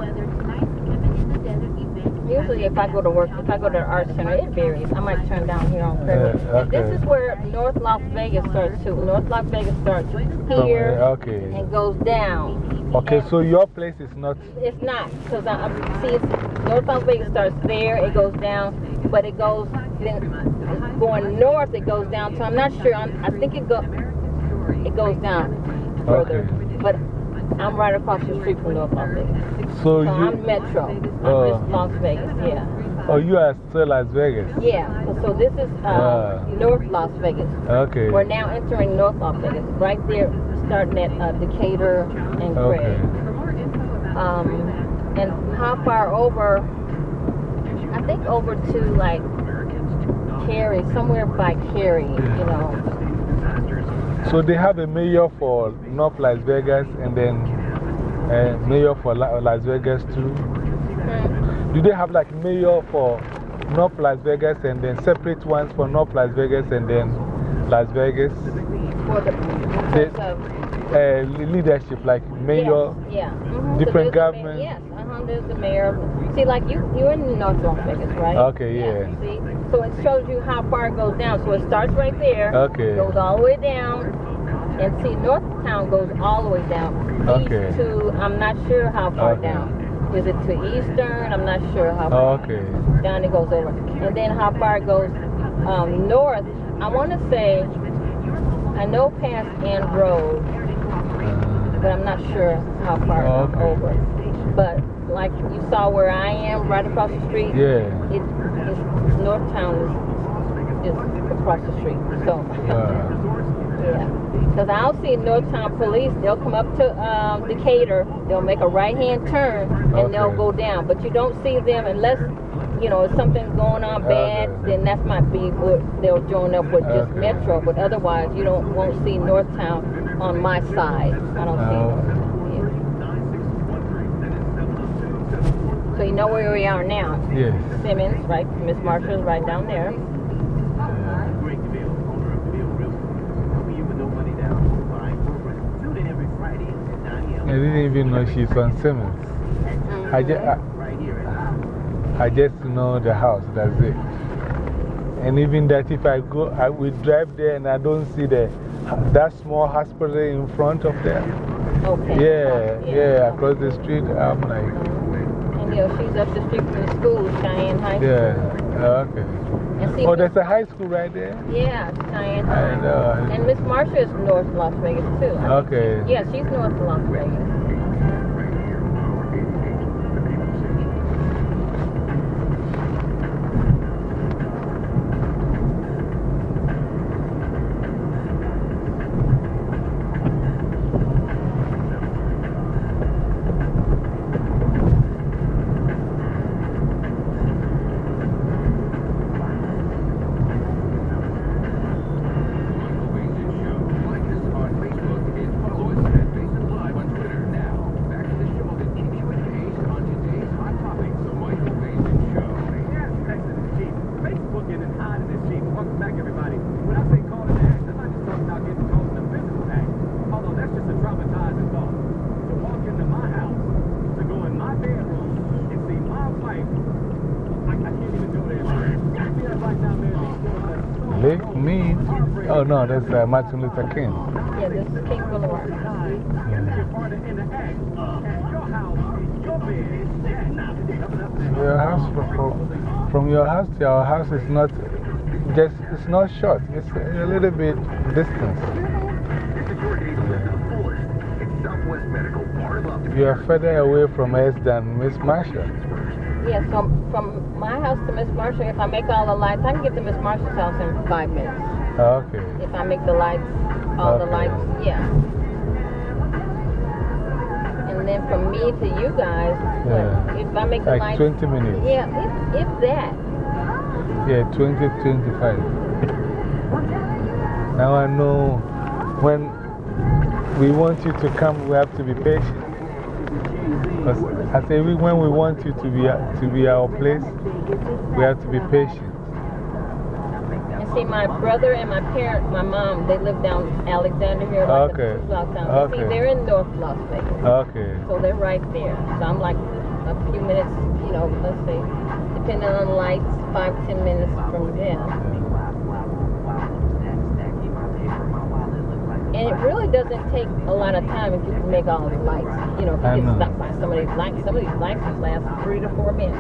usually, if I go to work, if I go to the art center, it varies. I might turn down here on Craig. Uh, And this okay. is where North Las Vegas starts too. North Las Vegas starts Somewhere, here okay. and goes down. Okay, so your place is not. It's not, because I, I see it's, North Las Vegas starts there, it goes down, but it goes, then going north, it goes down. So I'm not sure, I'm, I think it, go, it goes down further. Okay. But I'm right across the street from North Las Vegas. So, So you. I'm Metro. I'm Uh, just Las Vegas, yeah. Oh, you are still Las Vegas? Yeah, so, so this is uh, Ah. North Las Vegas. Okay. We're now entering North Las Vegas, right there, starting at uh, Decatur and Craig. Okay. Um, and how far over? I think over to like Cary, somewhere by Cary, you know. So they have a mayor for North Las Vegas and then a mayor for La Las Vegas too? Hmm. Do they have like mayor for North Las Vegas and then separate ones for North Las Vegas and then Las Vegas? For the They, because of, uh, leadership, like mayor, yes, yeah. Mhm. different So there's the government? mayor, yes, uh -huh, there's the mayor. See, like you, you're in North Las Vegas, right? Okay, yeah. See? So it shows you how far it goes down. So it starts right there, Okay. goes all the way down, and see, Northtown goes all the way down. Okay. East to, I'm not sure how far Okay. down. Is it to Eastern? I'm not sure how far. Okay. Down it goes over. And then how far it goes um, north, I want to say, I know past Ann Road, but I'm not sure how far Okay. over. But like you saw where I am, right across the street, Yeah. it, it's, Northtown is, is across the street. So, yeah. Because I'll see Northtown police, they'll come up to um, Decatur, they'll make a right hand turn, and they'll Okay. go down. But you don't see them unless, you know, if something's going on bad, Okay. then that might be what they'll join up with just Okay. Metro. But otherwise, you don't, won't see Northtown on my side. I don't see Oh. Northtown. Yeah. So you know where we are now? Yes. Simmons, right? Miss Marshall's right down there. I didn't even know she's on Simmons. I, ju I, I just know the house, that's it. And even that, if I go, I will drive there and I don't see the, that small hospital in front of there. Okay. Yeah, yeah, across the street, I'm like. And you know, she's is up the street from the school, Cheyenne High School. Yeah, oh, okay. And see, Oh, there's a high school right there? Yeah, Cheyenne High. And, uh, and Miss Marsha is North Las Vegas, too. I okay. think she, yeah, she's North Las Vegas. Lake Mead? Oh, no, that's uh, Martin Luther King. Yeah, this is King Boulevard. Your house, from, from your house to our house is not just, it's not short, it's a little bit distance. You are further away from us than Miss Marsha. Yeah, so from my house to Miss Marsha, if I make all the lights, I can get to Miss Marsha's house in five minutes. Okay. If I make the lights, all okay. the lights, yeah. And then from me to you guys, yeah. what, if I make the like lights. twenty minutes. Yeah, if, if that. Yeah, twenty, twenty-five. Now I know when we want you to come, we have to be patient. Because I say, we, when we want you to be, to be our place, we have to be patient. And see, my brother and my parents, my mom, they live down Alexander here, like okay. a block down. Okay. See, they're in North Las Vegas. Okay. So they're right there. So I'm like a few minutes, you know, let's say, depending on the lights, five, ten minutes from them. And it really doesn't take a lot of time if you can make all the lights. You know, if you get stuck by some of these lights, some of these lights just last three to four minutes.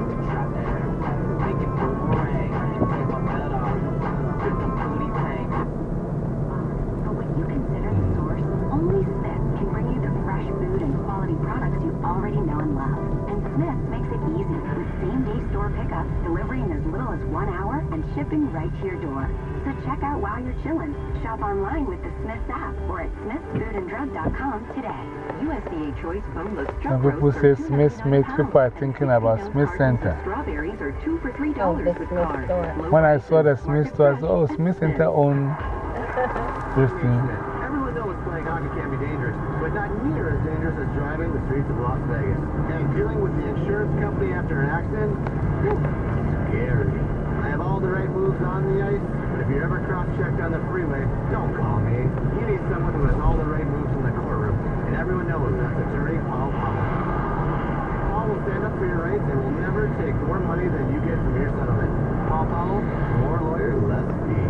But when you consider the source, only Smith can bring you the fresh food and quality products you already know and love. And Smith makes it easy with same-day store pickup, delivery in as little as one hour, and shipping right to your door. So check out while you're chilling. Shop online with the Smith's app or at smiths food and drug dot com today. U S D A choice boneless truck Some people say Smith Smith, people are thinking about Smith Center. Strawberries are two for three dollars with card. When I saw the Smith store, I said, oh, Smith Center owned this thing. Everyone knows playing hockey can be dangerous, but not near as dangerous as driving the streets of Las Vegas. And dealing with the insurance company after an accident, whew, scary. I have all the right moves on the ice, but if you're ever cross-checked on the freeway, don't call me. You need someone who has all the right moves in the courtroom, and everyone knows that's attorney Paul Powell. Paul will stand up for your rights and will never take more money than you get from your settlement. Paul Powell, more lawyer, less fee.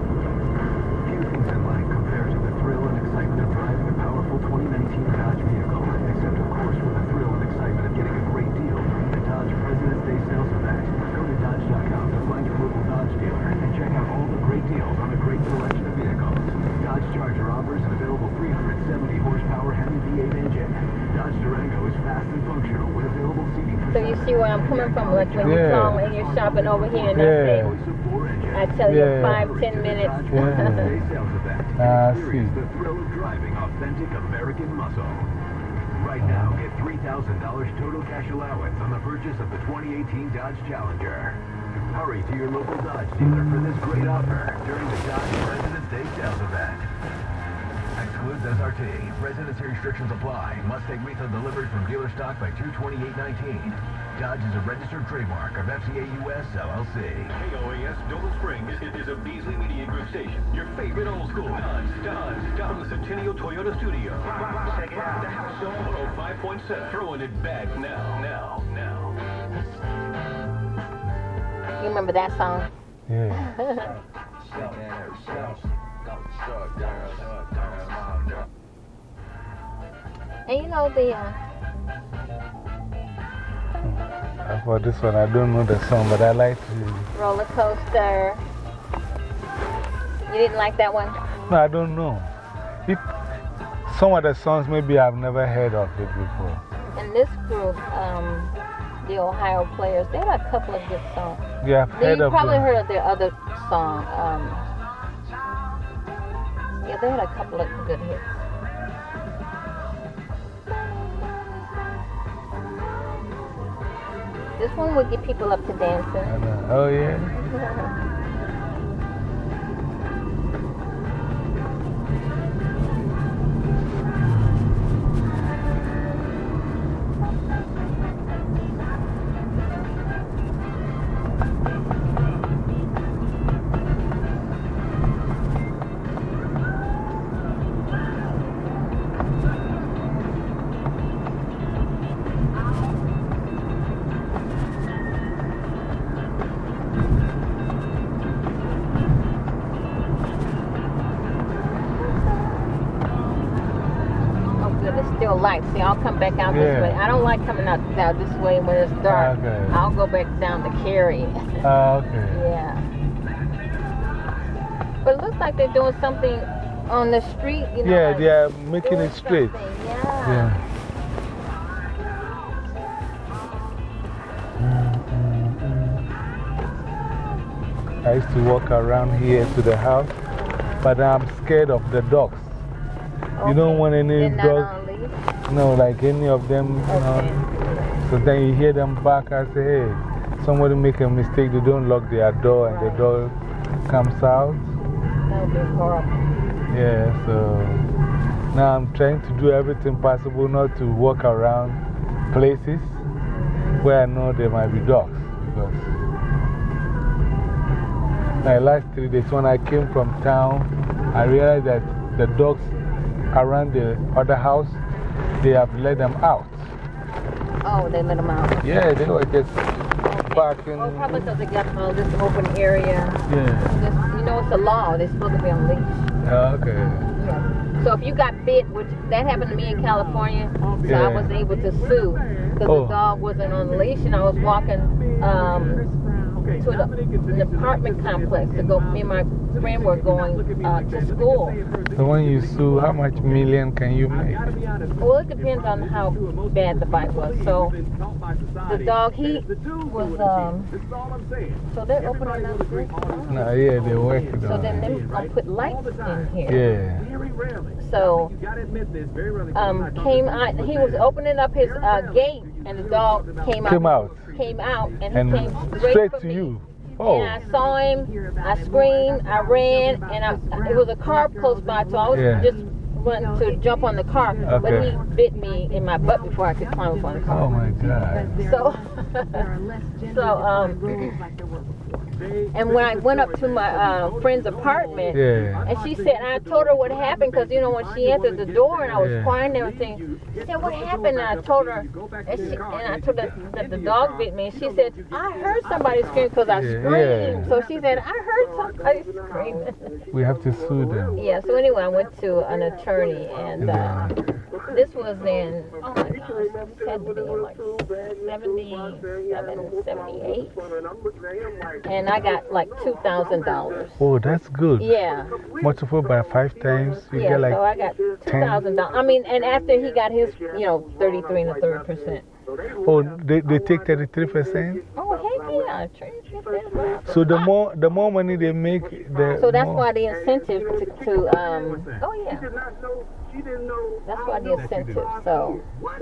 Few things in life compare to the thrill and excitement of driving a powerful twenty nineteen Dodge vehicle, except of course with the thrill and excitement of getting a great deal during the Dodge President's Day sales event. Go to Dodge dot com to find your local Dodge dealer and check out all the great deals on a great selection of vehicles. Dodge Charger offers an available three hundred seventy horsepower Hemi V eight engine. Dodge Durango is fast and functional with available seating for So you see where I'm coming from, like when you call and you're shopping over here and yeah. I tell you yeah. five, ten minutes. Yeah. Ah, see. The thrill of driving authentic American muscle. Right now, get three thousand dollars total cash allowance on the purchase of the twenty eighteen Dodge Challenger. Hurry to your local Dodge dealer for this great offer during the Dodge President's Day sales event. Excludes S R T. Residency restrictions apply. Must take retail delivery from dealer stock by two twenty-eight nineteen. Dodge is a registered trademark of F C A U S L L C. K O A S Dolan Springs is a Beasley Media Group station. Your favorite old school Dodge, Dodge, down the Centennial Toyota Studio. Check it out. The House of one oh five point seven. Throwing it back now, now, now. You remember that song? Yeah. And you know the, uh, Uh, for this one, I don't know the song, but I like to. Roller Coaster. You didn't like that one? No, I don't know. It, some of the songs maybe I've never heard of it before. And this group, um, the Ohio Players, they had a couple of good songs. Yeah, I've heard you of probably them. heard of their other song. Um, yeah, they had a couple of good hits. This one would get people up to dancing. Oh, yeah? Lights. See, I'll come back out Yeah. this way. I don't like coming out, out this way when it's dark. Okay. I'll go back down to Cary. Oh, okay. Yeah. But it looks like they're doing something on the street. You know, Yeah, like they are making it straight. Yeah. Yeah. I used to walk around here to the house, but I'm scared of the dogs. You don't want any dogs. No, like any of them. You know, so then you hear them bark. I say, hey, somebody make a mistake. They don't lock their door and the dog comes out. That would be horrible. Yeah, so now I'm trying to do everything possible not to walk around places where I know there might be dogs. Because my last three days, when I came from town, I realized that the dogs around the other house, they have let them out. Oh, they let them out? Yeah, they were just barking. Oh, probably because they got all this open area. Yeah. This, you know, it's a law. They're supposed to be on leash. Oh, okay. Yeah. So if you got bit, which that happened to me in California, so Yeah. I was able to sue because Oh. the dog wasn't on the leash and I was walking um, to the, an apartment complex to go. Me and my friend were going uh, to school. So when you sue, how much million can you make? Well, it depends on how bad the bite was. So the dog, he was, um, so they're opening up this. No, yeah, they're working So on then it. they I'll put lights in here. Yeah. So, um, came out, he was opening up his uh, gate and the dog came out. Came out. Came out and he And came straight, straight for to me. you. Oh. And I saw him, I screamed, I ran, and I, it was a car close by, so I was Yeah. just wanting to jump on the car. But Okay. he bit me in my butt before I could climb up on the car. Oh my God. So, so, um, and when I went up to my uh, friend's apartment, Yeah. and she said, I told her what happened because, you know, when she entered the door and I was Yeah. crying and everything, she said, what happened? And I told her, and, she, and I told her that the dog bit me. And she said, I heard somebody scream because I Yeah. screamed. So she said, I heard somebody screaming. We have to sue them. Yeah, so anyway, I went to an attorney and uh, this was in, oh my gosh, this had to be in like seventy-seven, seventy-eight. And I got like two thousand dollars. Oh, that's good. Yeah. Multiple by five times, you Yeah, get like so I got two ten. thousand dollars. I mean, and after he got his, you know, thirty-three and a third percent. Oh, they, they take thirty-three percent? Oh, heck yeah. Attorneys get that. So the more, the more money they make, the So that's more. why the incentive to, to um, oh yeah. That's why the incentive, so.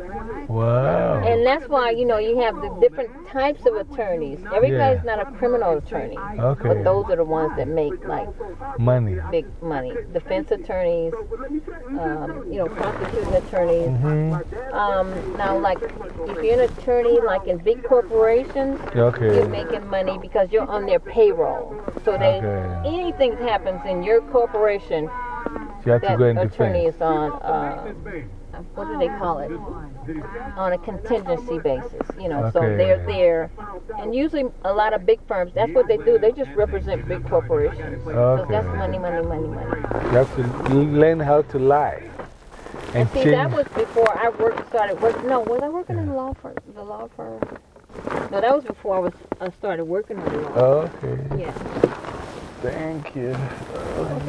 Wow. And that's why, you know, you have the different types of attorneys. Everybody's not a criminal attorney. Okay. But those are the ones that make, like, Money. big money. Defense attorneys, um, you know, prosecuting attorneys. Mm-hmm. Um, now, like, if you're an attorney, like in big corporations, Okay. you're making money because you're on their payroll. So that Okay. anything happens in your corporation, You have to that go and attorney defend. is on, uh, what do they call it? On a contingency basis, you know. So Okay. they're there. And usually a lot of big firms, that's what they do. They just represent big corporations. So Okay. that's money, money, money, money. You have to learn how to lie. And, And see, change. that was before I worked, started working. No, was I working in the law firm? The law firm? No, that was before I was I started working on the lawn. Oh, okay. Yeah. Thank you. Oh,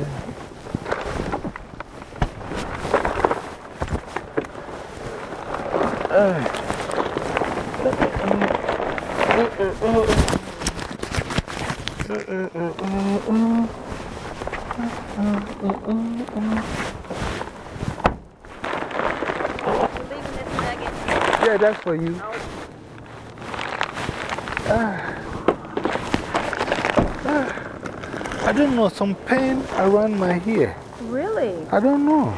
yeah. Yeah, that's for you. Ah. Ah. I don't know, some pain around my ear. Really? I don't know.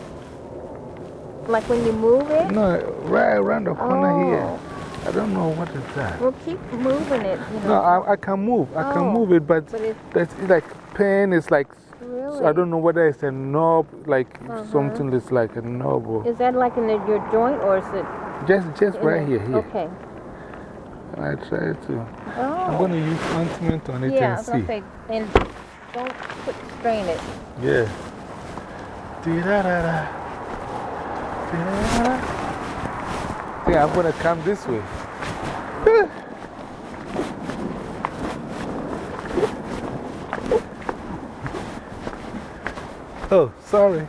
Like when you move it? No, right around the corner Oh. here. I don't know what is that. Well, keep moving it. You know. No, I, I can move. I can Oh, move it, but, but it's- that's it's like pain is like. Really? So I don't know whether it's a knob, like Uh-huh. something that's like a knob or. Is that like in the, your joint or is it? Just, just in right the- here, here. Okay. I try to. Oh. I'm going to use ointment on it Yeah, I and was going see. to say, and don't put, strain it. Yeah. Dee-da-da-da. Dee-da-da-da. Yeah, I'm going to come this way. Oh, sorry.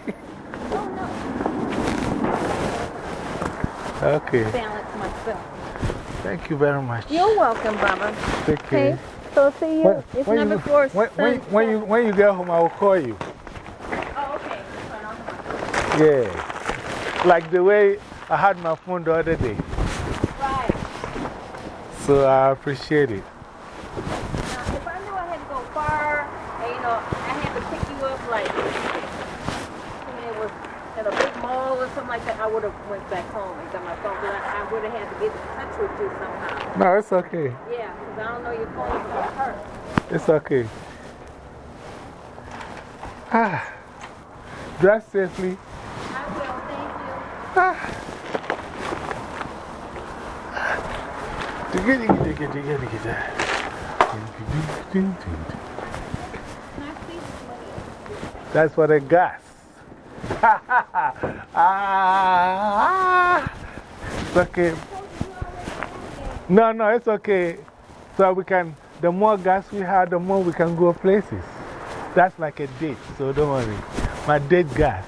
Okay. Balance myself. Thank you very much. You're welcome, Baba. Take care. Okay, so see you. When- it's when number you, four. when, when, when, you, when you get home, I will call you. Oh, okay. Yeah. Like the way I had my phone the other day. Right. So I appreciate it. Now, if I knew I had to go far, and, you know, I had to pick you up like, I mean, it was at a big mall or something like that, I would have went back home and got my phone, but I, I would have had to get in touch with you somehow. No, it's okay. Yeah, because I don't know your phone is going to hurt. It's okay. Ah. Drive safely. I will, thank you. Ah. Digga, digga, digga, digga, digga. That's for the gas. Ah. It's okay. No, no, it's okay. So we can, the more gas we have, the more we can go places. That's like a date, so don't worry. My date gas.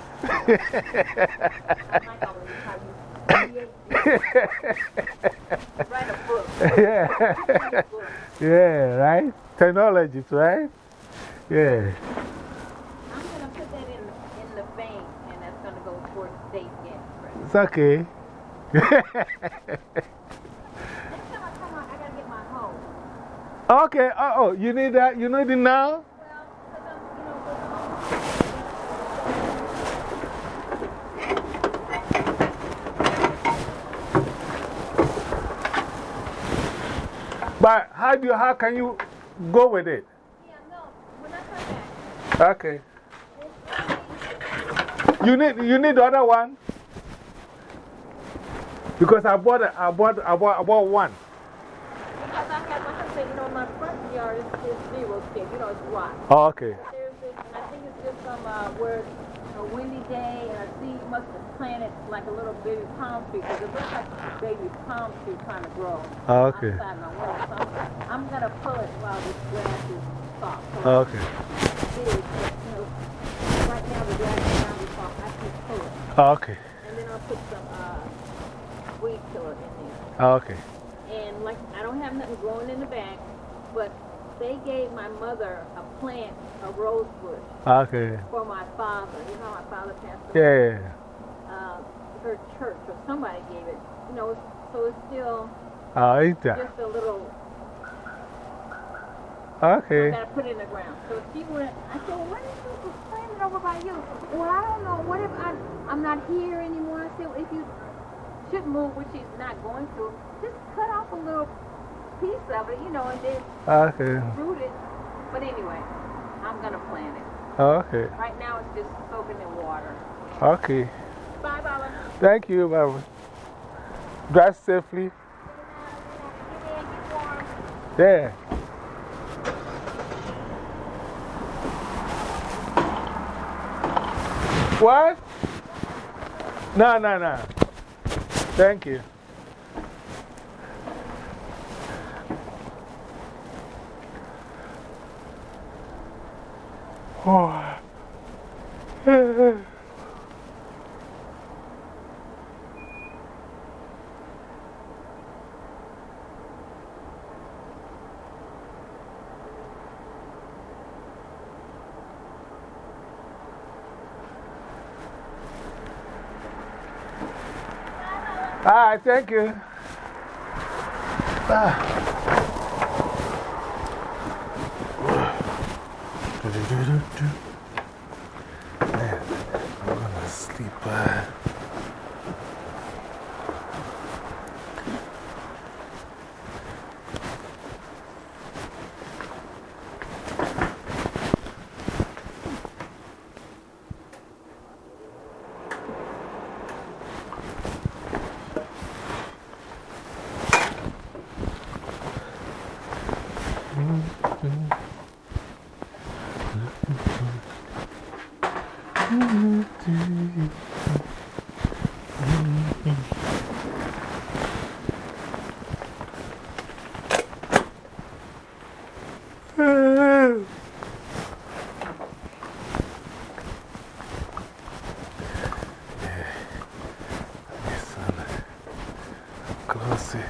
Yeah. Yeah, right? Technologies, right? Yeah. I'm going to put that in, in the bank, and that's going to go towards state gas. Right? It's okay. Okay, uh oh, you need that? You need it now? But how do you, how can you go with it? Okay. You need, you need the other one? Because I bought, a, I bought, I bought, I bought one. Because I have, like I said, you know, my front yard is, is zero stick, you know, it's rock. Oh, okay. There's this, and I think it's just some uh, where a windy day, and I see must have planted like a little baby palm tree, because it looks like a baby palm tree trying to grow Oh, okay. outside my window. So I'm, I'm going to pull it while this grass is soft. So Oh, okay. big, but, you know, right now the grass is around is soft. I can pull it. Oh, okay. And then I'll put some uh, weed killer in there. Oh, okay. And like, I don't have nothing growing in the back, but they gave my mother a plant, a rose bush, Okay. for my father. You know, my father passed Yeah, away. yeah, yeah. Uh, her church or somebody gave it. You know, it's- so it's still Oh, is that? just a little. Okay. I gotta put it in the ground. So she went. I said, well, what is this planted over by you? Well, I don't know. What if I, I'm not here anymore? I said, well, if you should move, which she's not going to, just cut off a little piece of it, you know, and then Okay. root it. But anyway, I'm gonna plant it. Oh, okay. Right now, it's just soaking in water. Okay. Bye, Baba. Thank you, Baba. Drive safely. Yeah. What? No, no, no. Thank you. Oh. Ah, thank you. Ah. Man, I'm gonna sleep. Uh, Close it.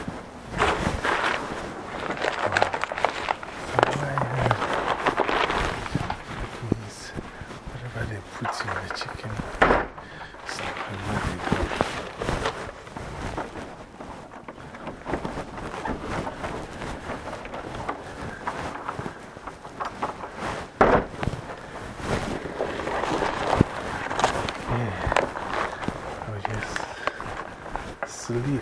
Whatever they put in the chicken, it's really good. Yeah. Oh, yes. Sleep.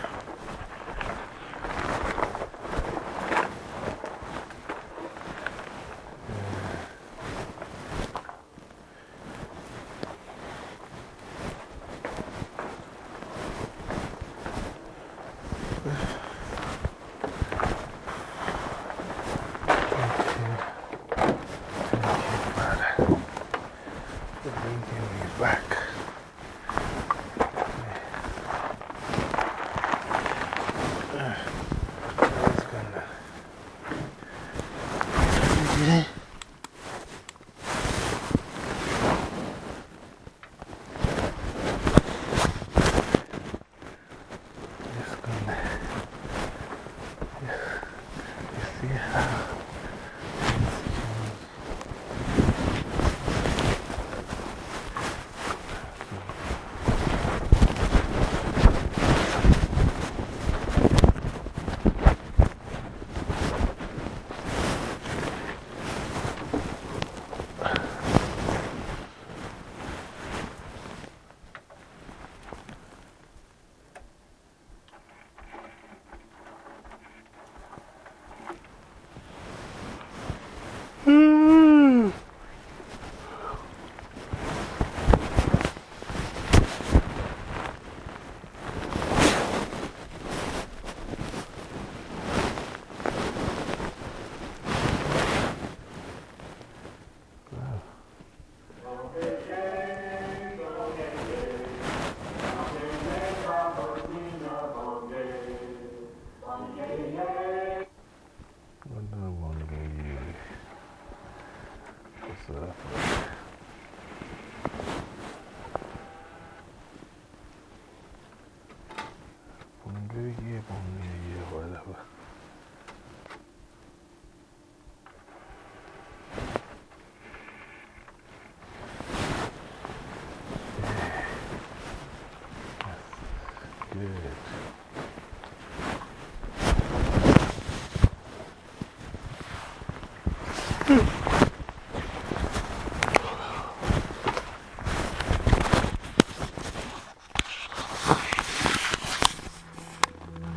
Back. Mm. Whatever. Good.